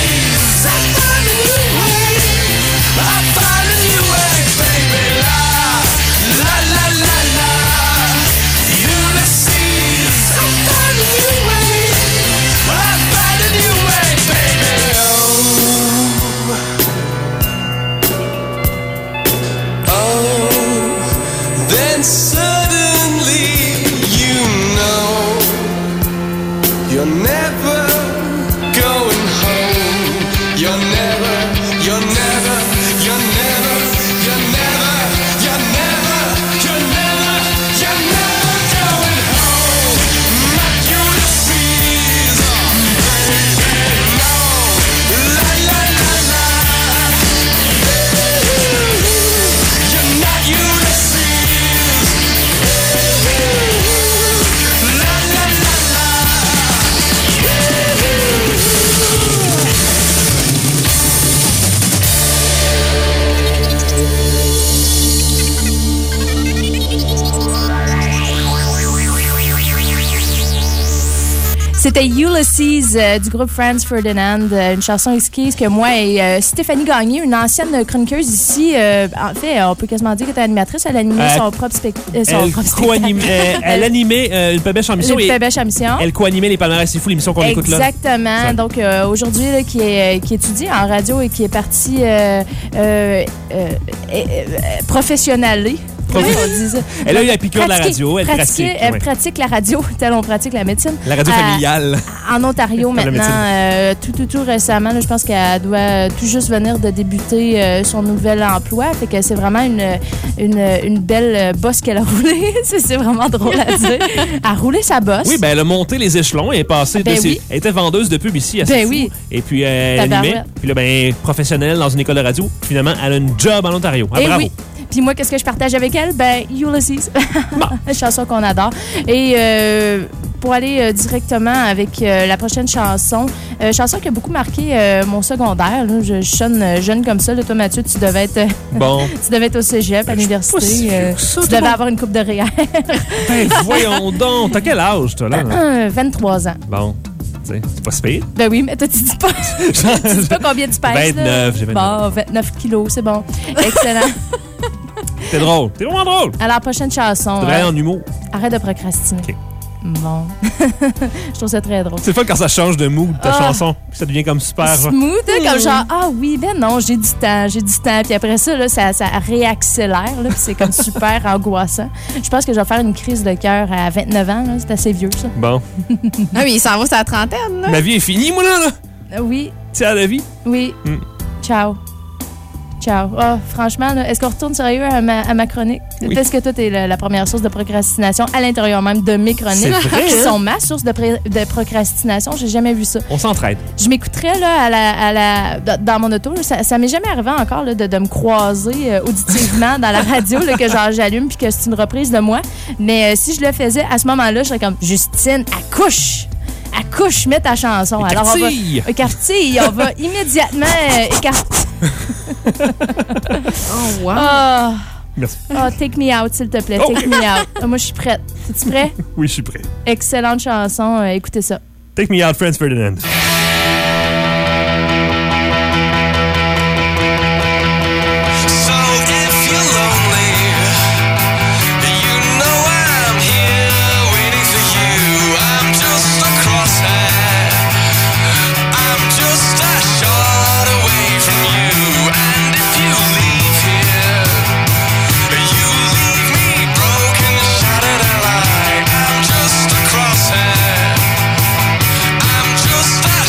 C'était Ulysses euh, du groupe Franz Ferdinand, euh, une chanson exquise que moi et euh, Stéphanie Gagné, une ancienne chroniqueuse ici, euh, en fait, on peut quasiment dire qu'elle était animatrice, elle animait Euh, son propre spec- euh, son Elle, propre co-anime- spectacle. euh, elle animait euh, une pébèche en mission. Le et Pébèche en mission. Elle co-animait les palmarès c'est fou, l'émission qu'on écoute là. Exactement. Ça. Donc, euh, aujourd'hui, là, qui, est, qui étudie en radio et qui est partie euh, euh, euh, euh, professionnelle. Comment on dit ça? Elle a eu la piqûre de la Pratiquer- radio, elle pratiquer- pratique. Elle ouais. pratique la radio, tel on pratique la médecine. La radio Euh, familiale. En Ontario La maintenant, médecine. euh, tout, tout, tout récemment, là, je pense qu'elle doit tout juste venir de débuter euh, son nouvel emploi. Fait que c'est vraiment une, une, une belle euh, bosse qu'elle a roulée. c'est c'est vraiment drôle à dire. Elle a roulé sa bosse. Oui, ben elle a monté les échelons et est passée Ben de ses- oui. Elle était vendeuse de pub ici à Ben C'est oui. fou. Et puis euh, elle Tabarouette. animait. Puis là, ben, professionnelle dans une école de radio. Finalement, elle a une job en Ontario. Ah, Eh bravo. oui. Puis moi, qu'est-ce que je partage avec elle? Ben, Ulysses. Une chanson qu'on adore. Et euh, pour aller euh, directement avec euh, la prochaine chanson, euh, chanson qui a beaucoup marqué euh, mon secondaire. Là. Je, je sonne euh, jeune comme ça. Là. Toi, Mathieu, tu devais être, Bon. tu devais être au cégep, à l'université. si euh, vieux que ça, tu toi. devais avoir une coupe de réel. Ben, voyons donc. T'as quel âge, toi, là? vingt-trois ans. Bon. Tu sais, c'est pas si pire. Ben oui, mais toi, tu dis pas, tu dis pas combien tu pèses. là. vingt-neuf, j'ai vingt-neuf. Bon, vingt-neuf kilos, c'est bon. Excellent. T'es drôle. T'es vraiment drôle. Alors, prochaine chanson. Tu devrais aller euh, en humour. Arrête de procrastiner. Bon. Je trouve ça très drôle. C'est le fun quand ça change de mood, ta Ah. chanson. Puis ça devient comme super. genre. Smooth, hein, comme Mm. genre, ah oui, ben non, j'ai du temps, j'ai du temps. Puis après ça, là, ça, ça réaccélère, là, puis c'est comme super angoissant. Je pense que je vais faire une crise de cœur à vingt-neuf ans, là. C'est assez vieux, ça. Bon. Ah oui, il s'en va sur la trentaine, là. Ma vie est finie, moi, là. là. Euh, Oui, Tiens, la vie. oui. Mm. Ciao. Ciao. Ah, franchement, là, est-ce qu'on retourne sérieux à ma, à ma chronique? Oui. Est-ce que toi, t'es la, la première source de procrastination à l'intérieur même de mes chroniques? C'est vrai, Qui hein? sont ma source de, pré- de procrastination. J'ai jamais vu ça. On s'entraide. Je m'écouterais là, à la, à la, dans- dans mon auto. là, ça ça m'est jamais arrivé encore là, de, de me croiser euh, auditivement dans la radio, là, que genre j'allume puis que c'est une reprise de moi. Mais euh, si je le faisais, à ce moment-là, je serais comme Justine, accouche! Accouche, mets ta chanson. Alors on va, Écartille! écartille, on va immédiatement euh, écarter. Oh, wow. Ah. Merci. Ah, take me out, s'il te plaît. Oh. Take me out. Ah, moi, je suis prête. Es-tu prêt? Oui, je suis prêt. Excellente chanson. euh, écoutez ça. Take me out, Franz Ferdinand. So if you're lonely, you know I'm here waiting for you. I'm just a crosshair. I'm just a shot away from you. And if you leave here, you leave me broken, shattered and alive. I'm just a crosshair. I'm just a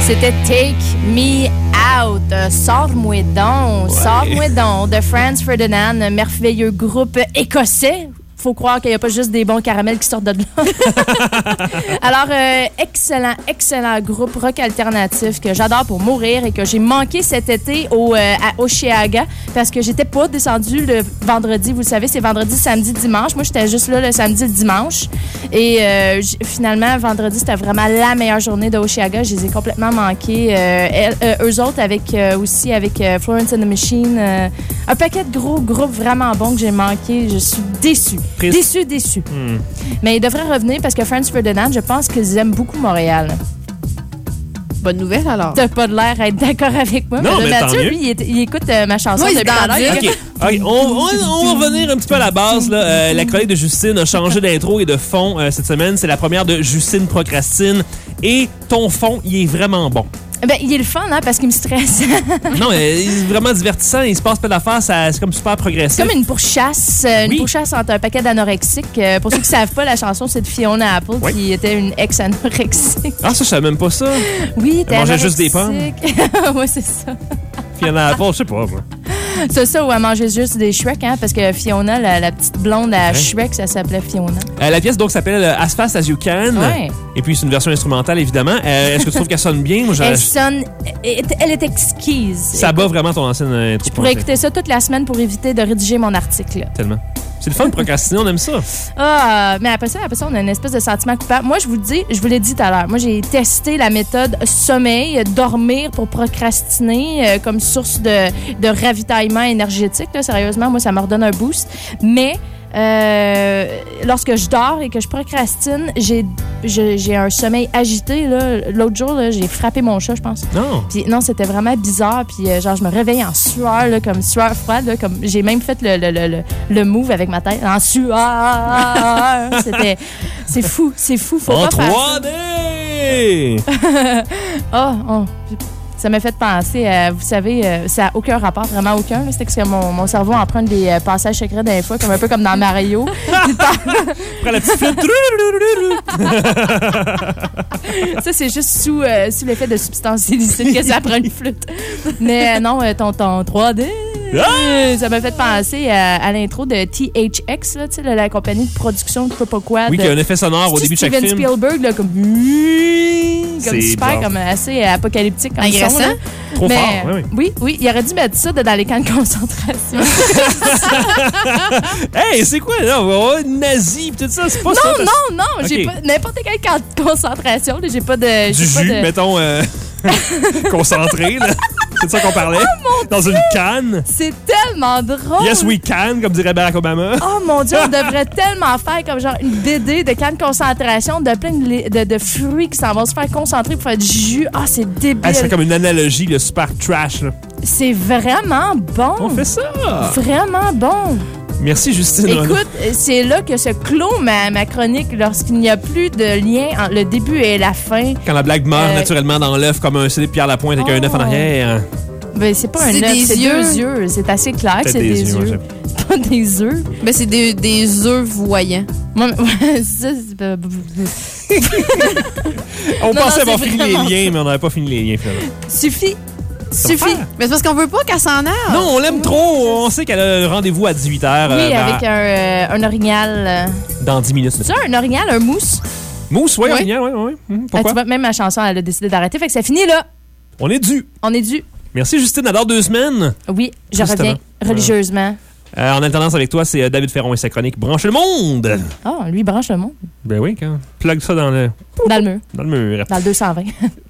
C'était Take Me Out. Euh, Sors-moi donc, Ouais. sors-moi donc de Franz Ferdinand, un merveilleux groupe écossais. Faut croire qu'il n'y a pas juste des bons caramels qui sortent de là. Alors, euh, excellent, excellent groupe rock alternatif que j'adore pour mourir et que j'ai manqué cet été au, euh, à Osheaga parce que j'étais pas descendue le vendredi. Vous le savez, c'est vendredi, samedi, dimanche. Moi, j'étais juste là le samedi, le dimanche. Et euh, j- finalement, vendredi, c'était vraiment la meilleure journée de Osheaga. Je les ai complètement manqués. Euh, elles- euh, eux autres, avec euh, aussi avec euh, Florence and the Machine. euh, un paquet de gros groupes vraiment bons que j'ai manqués. Je suis déçue. Triste. Déçue, déçue. Hmm. Mais ils devraient revenir parce que Franz Ferdinand, je pense qu'ils aiment beaucoup Montréal. Bonne nouvelle, alors. T'as pas de l'air à être d'accord avec moi. Non, mais mais Mathieu, tant mieux. lui, il, est- il écoute euh, ma chanson Moi, il depuis se tout à l'heure. dandine. OK. OK, on, on- on va revenir un petit peu à la base. Là. Euh, la chronique de Justine a changé d'intro et de fond euh, cette semaine. C'est la première de Justine Procrastine. Et ton fond, il est vraiment bon. Ben, il est le fun, hein, parce qu'il me stresse. Non, mais il est vraiment divertissant. Il se passe pas d'affaires. Ça- C'est comme super progressif. C'est comme une pourchasse, euh, une Oui. pourchasse entre un paquet d'anorexiques. Euh, pour ceux qui savent pas, la chanson, c'est de Fiona Apple, Oui. qui était une ex-anorexique. Ah, ça, je savais même pas ça. Oui, Elle mangeait juste des pommes. Oui, c'est ça. Fiona Apple, je sais pas, moi. C'est ça, où elle mangeait juste des Shrek, hein, parce que Fiona, la, la petite blonde à Ouais. Shrek, ça s'appelait Fiona. Euh, la pièce, donc, s'appelle euh, As Fast As You Can. Ouais. Et puis, c'est une version instrumentale, évidemment. Euh, Est-ce que tu trouves qu'elle sonne bien? Moi, je- Elle sonne... Elle elle est exquise. ça bat vraiment ton ancienne intro. Je pourrais écouter ça toute la semaine pour éviter de rédiger mon article. Tellement. C'est le fun de procrastiner, on aime ça. Ah, mais après ça, après ça, on a une espèce de sentiment coupable. Moi, je vous le dis, je vous l'ai dit tout à l'heure. Moi, j'ai testé la méthode sommeil, dormir pour procrastiner euh, comme source de, de ravitaillement énergétique. Là. Sérieusement, moi, ça me redonne un boost. Mais euh, lorsque je dors et que je procrastine, j'ai, je- j'ai un sommeil agité. Là. L'autre jour, là, j'ai frappé mon chat, je pense. Non. Puis non, c'était vraiment bizarre. Puis euh, genre, je me réveille en sueur, là, comme sueur froide. Là, comme j'ai même fait le, le, le, le, le move avec ma tête en sueur. C'était, c'est fou, c'est fou. Faut En pas faire ça. trois D! Ah, oh, ça m'a fait penser à, vous savez, euh, ça n'a aucun rapport, vraiment aucun. là. C'était que mon, mon cerveau emprunte des euh, passages secrets des fois, comme un peu comme dans Mario. Prends la petite flûte. Ça, c'est juste sous, euh, sous l'effet de substances illicites que ça prend une flûte. Mais euh, non, euh, ton, ton trois D, euh, ça m'a fait penser à, à l'intro de T H X, là, tu sais, la, la compagnie de production, je sais pas quoi. Oui, de- qui a un effet sonore au C'est début de chaque Steven film. Spielberg, là, comme... Comme C'est super, bon. comme assez apocalyptique comme Agressant. son, là. Trop Mais, fort, oui, oui. Oui, oui, il aurait dû mettre ça de- dans les camps de concentration. Hey, c'est quoi, là? Oh, nazi, pis tout ça, c'est pas ça. non, t'as- non, non, j'ai Ok. pas n'importe quel camp de concentration, là, j'ai pas de... Du j'ai pas jus, de- mettons, euh, concentré, là. C'est de ça qu'on parlait? Oh, Dans une canne. C'est tellement drôle. Yes, we can, comme dirait Barack Obama. Oh mon Dieu, on devrait tellement faire comme genre une B D de camp de concentration de plein de, li- de, de fruits qui s'en vont se faire concentrer pour faire du jus. Ah, c'est débile. Ah, c'est comme une analogie, le super trash, là. C'est vraiment bon. On fait ça. Vraiment bon. Merci, Justine. Écoute, c'est là que se clôt ma, ma chronique lorsqu'il n'y a plus de lien entre le début et la fin. Quand la blague meurt Euh, naturellement dans l'œuf comme un C D de Pierre Lapointe avec un œuf en arrière. Ben, c'est pas un C'est œuf, des c'est yeux. deux yeux. C'est assez clair que Peut-être c'est des des, yeux, ouais, yeux. C'est pas des œufs. Ben, c'est des, des œufs voyants. Moi, ouais, ça, c'est pas- On Non, pensait non, avoir c'est fini vraiment les liens, mais on n'avait pas fini les liens, finalement. Suffit. Ça Suffit. va faire. Mais c'est parce qu'on veut pas qu'elle s'en aille. Non, on l'aime trop. On sait qu'elle a un rendez-vous à dix-huit heures. Oui, avec un, euh, un orignal. euh, Dans dix minutes. C'est ça, un orignal, un mousse? Mousse, oui, Oui. orignal, oui, oui. Hum, Ah, pourquoi? tu vois, même ma chanson, elle a décidé d'arrêter. Fait que ça finit là. On est dû. On est dû. Merci, Justine. À dans deux semaines. Oui, je Justement. reviens religieusement. Euh, en alternance avec toi, c'est euh, David Ferron et sa chronique Branche le monde. Ah, lui, il branche le monde. Ben oui, quand. Plug ça dans le, Dans le mur. dans le mur. Dans le deux cent vingt.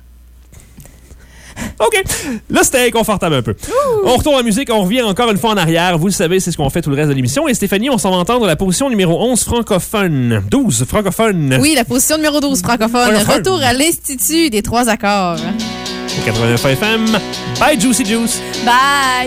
OK. Là, c'était inconfortable un peu. On retourne en musique. On revient encore une fois en arrière. Vous le savez, c'est ce qu'on fait tout le reste de l'émission. Et Stéphanie, on s'en va entendre la position numéro onze francophone. douze francophone. Oui, la position numéro douze francophone. Francophone. Retour à l'Institut des trois accords. Au quatre-vingt-neuf F M. Bye, Juicy Juice. Bye!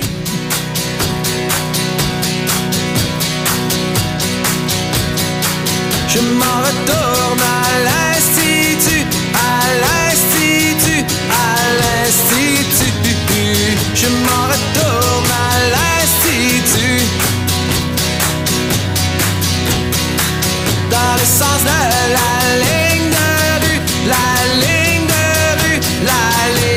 Je m'en retourne à l'Institut, à l'Institut, à l'Institut. Je m'en retourne à l'Institut. Dans le sens de la ligne de rue, la ligne de rue, la ligne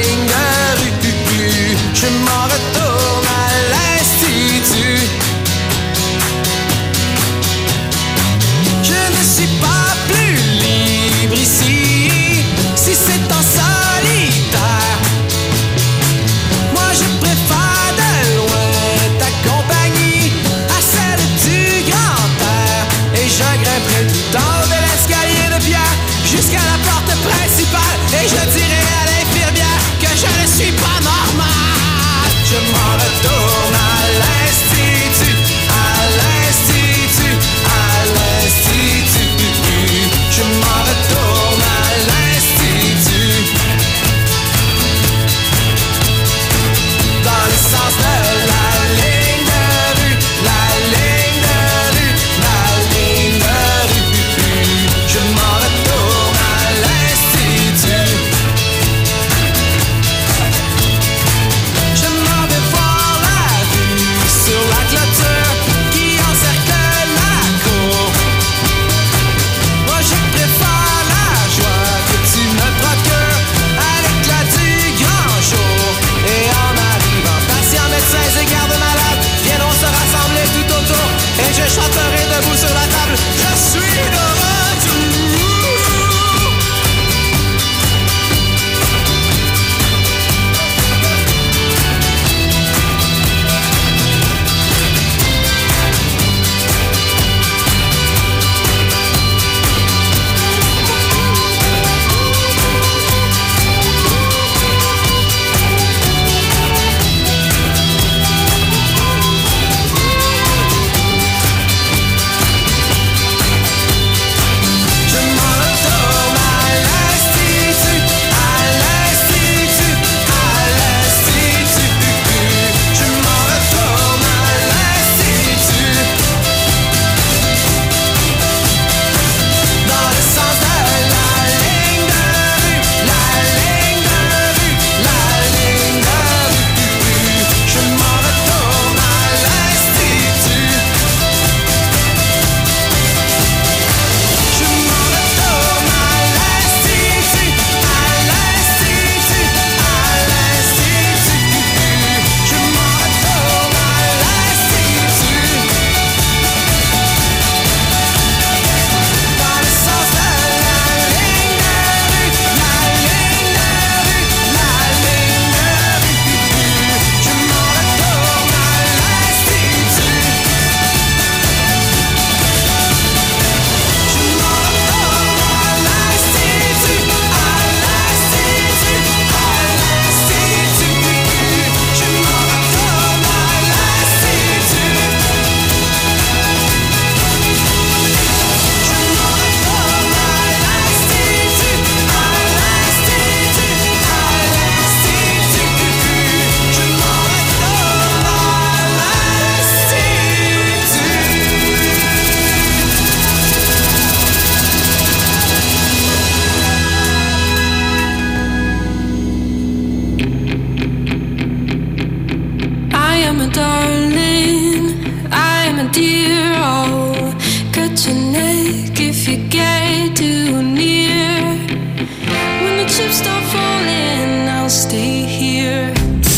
are falling, I'll stay here.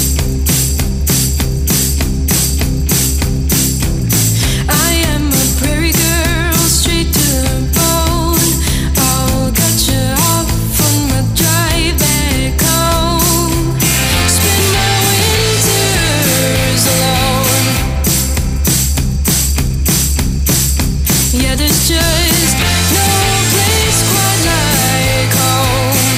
I am a prairie girl, straight to the bone. I'll cut you off on my drive back home. Spend my winters alone. Yeah, there's just no place quite like home.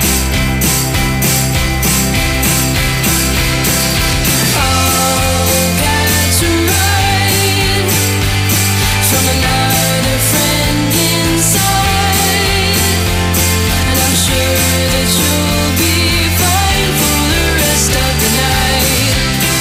I'll catch a ride from another friend inside, and I'm sure that you'll be fine for the rest of the night.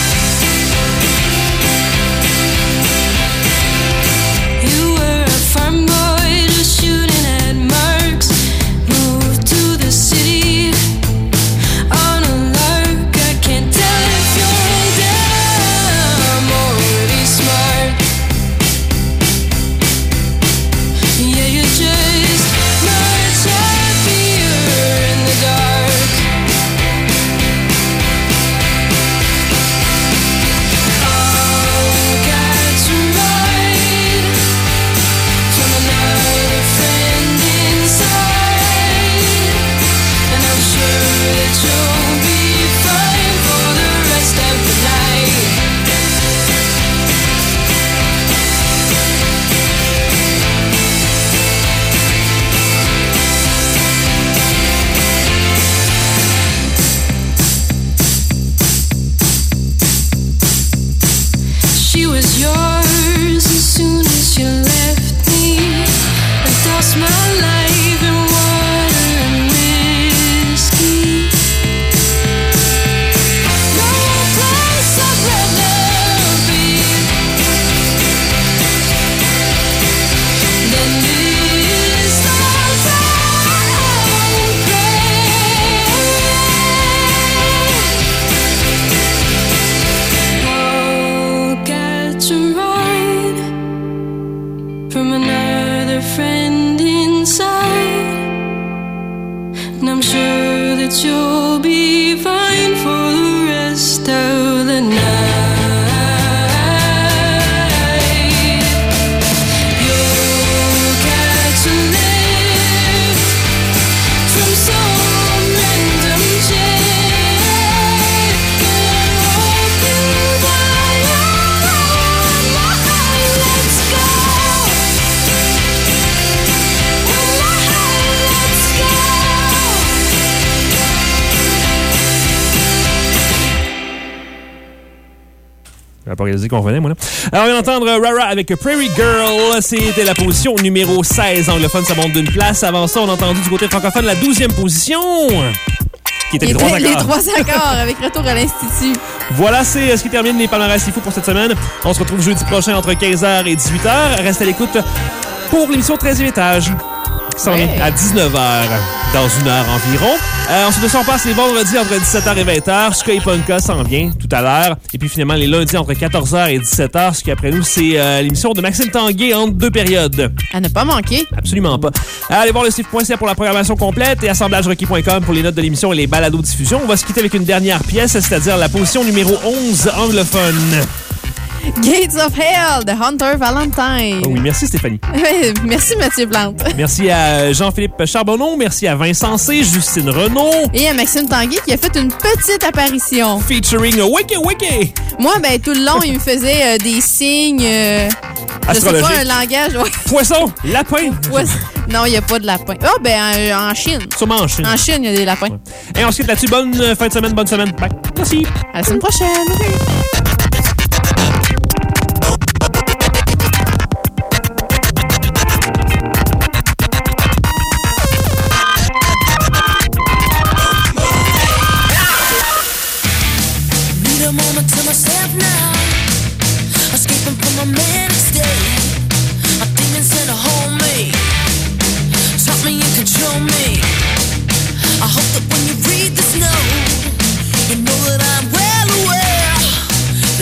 You were a farm boy just shooting at marks, moved to the city on a lark. I can't tell if you're dumb or really smart. Yeah, you're just much happier in the dark. I'll catch a ride from another friend inside, and I'm sure that you'll be fine for the rest of the night. She was yours as soon as you left me, and tossed my life in water and whiskey. No place I'd rather be than this love I'll catch a ride from another friend inside, and I'm sure that you'll be fine for the rest of the night. You'll catch a lift from some random chick, and I hope you buy let's go. Let's go. J'avais pas réalisé qu'on revenait, moi, là. Alors, on vient d'entendre Rara avec Prairie Girl. C'était la position numéro seize anglophone. Ça monte d'une place. Avant ça, on a entendu du côté francophone la douzième position. Qui était les, Les, trois les accords. trois accords avec Retour à l'Institut. Voilà, c'est ce qui termine les palmarès C'est Fou pour cette semaine. On se retrouve jeudi prochain entre quinze heures et dix-huit heures. Reste à l'écoute pour l'émission treizième étage. Qui s'en vient à dix-neuf heures, dans une heure environ. Euh, ensuite de ça, on passe les vendredis entre dix-sept heures et vingt heures. Ska et Punka s'en vient tout à l'heure. Et puis finalement, les lundis entre quatorze heures et dix-sept heures. Ce qui, après nous, c'est euh, l'émission de Maxime Tanguay entre deux périodes. À ne pas manquer. Absolument pas. Allez voir le site point c a pour la programmation complète et assemblages requis point com pour les notes de l'émission et les balados diffusion. On va se quitter avec une dernière pièce, c'est-à-dire la position numéro onze anglophone. Gates of Hell de Hunter Valentine. Oh oui, merci Stéphanie. Merci Mathieu Plante. Merci à Jean-Philippe Charbonneau, merci à Vincent C, Justine Renaud. Et à Maxime Tanguay qui a fait une petite apparition. Featuring Wiki Wiki. Moi, ben tout le long, il me faisait euh, des signes. Euh, je sais pas, un langage. Ouais. Poisson, lapin. Poisson. Non, il n'y a pas de lapin. Ah, oh, ben en, en Chine. Sûrement en Chine. En Chine, il y a des lapins. Ouais. Et on se quitte là-dessus. Bonne fin de semaine, bonne semaine. Bye. Merci. À la semaine prochaine. I hope that when you read this note, you know that I'm well aware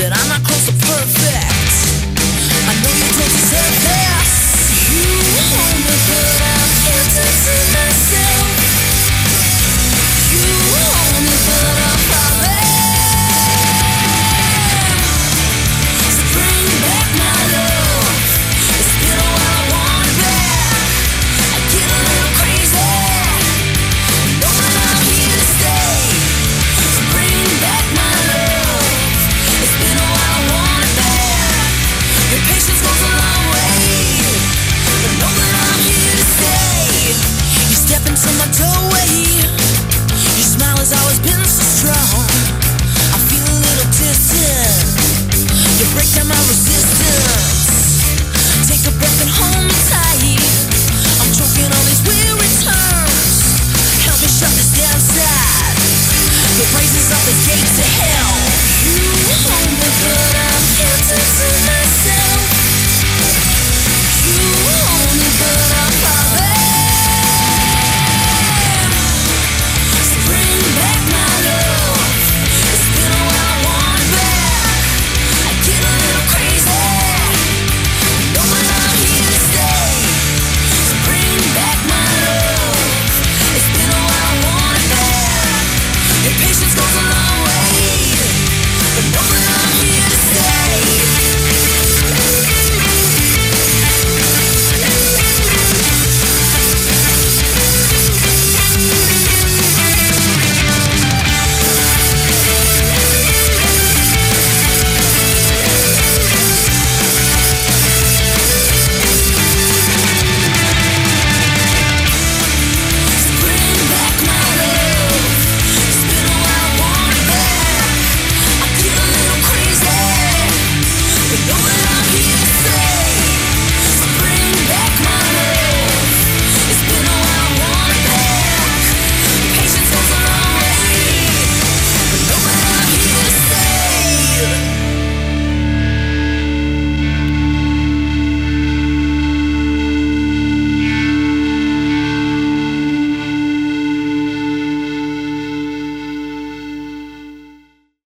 raises up the gates of hell. New home, but I'm here to tonight.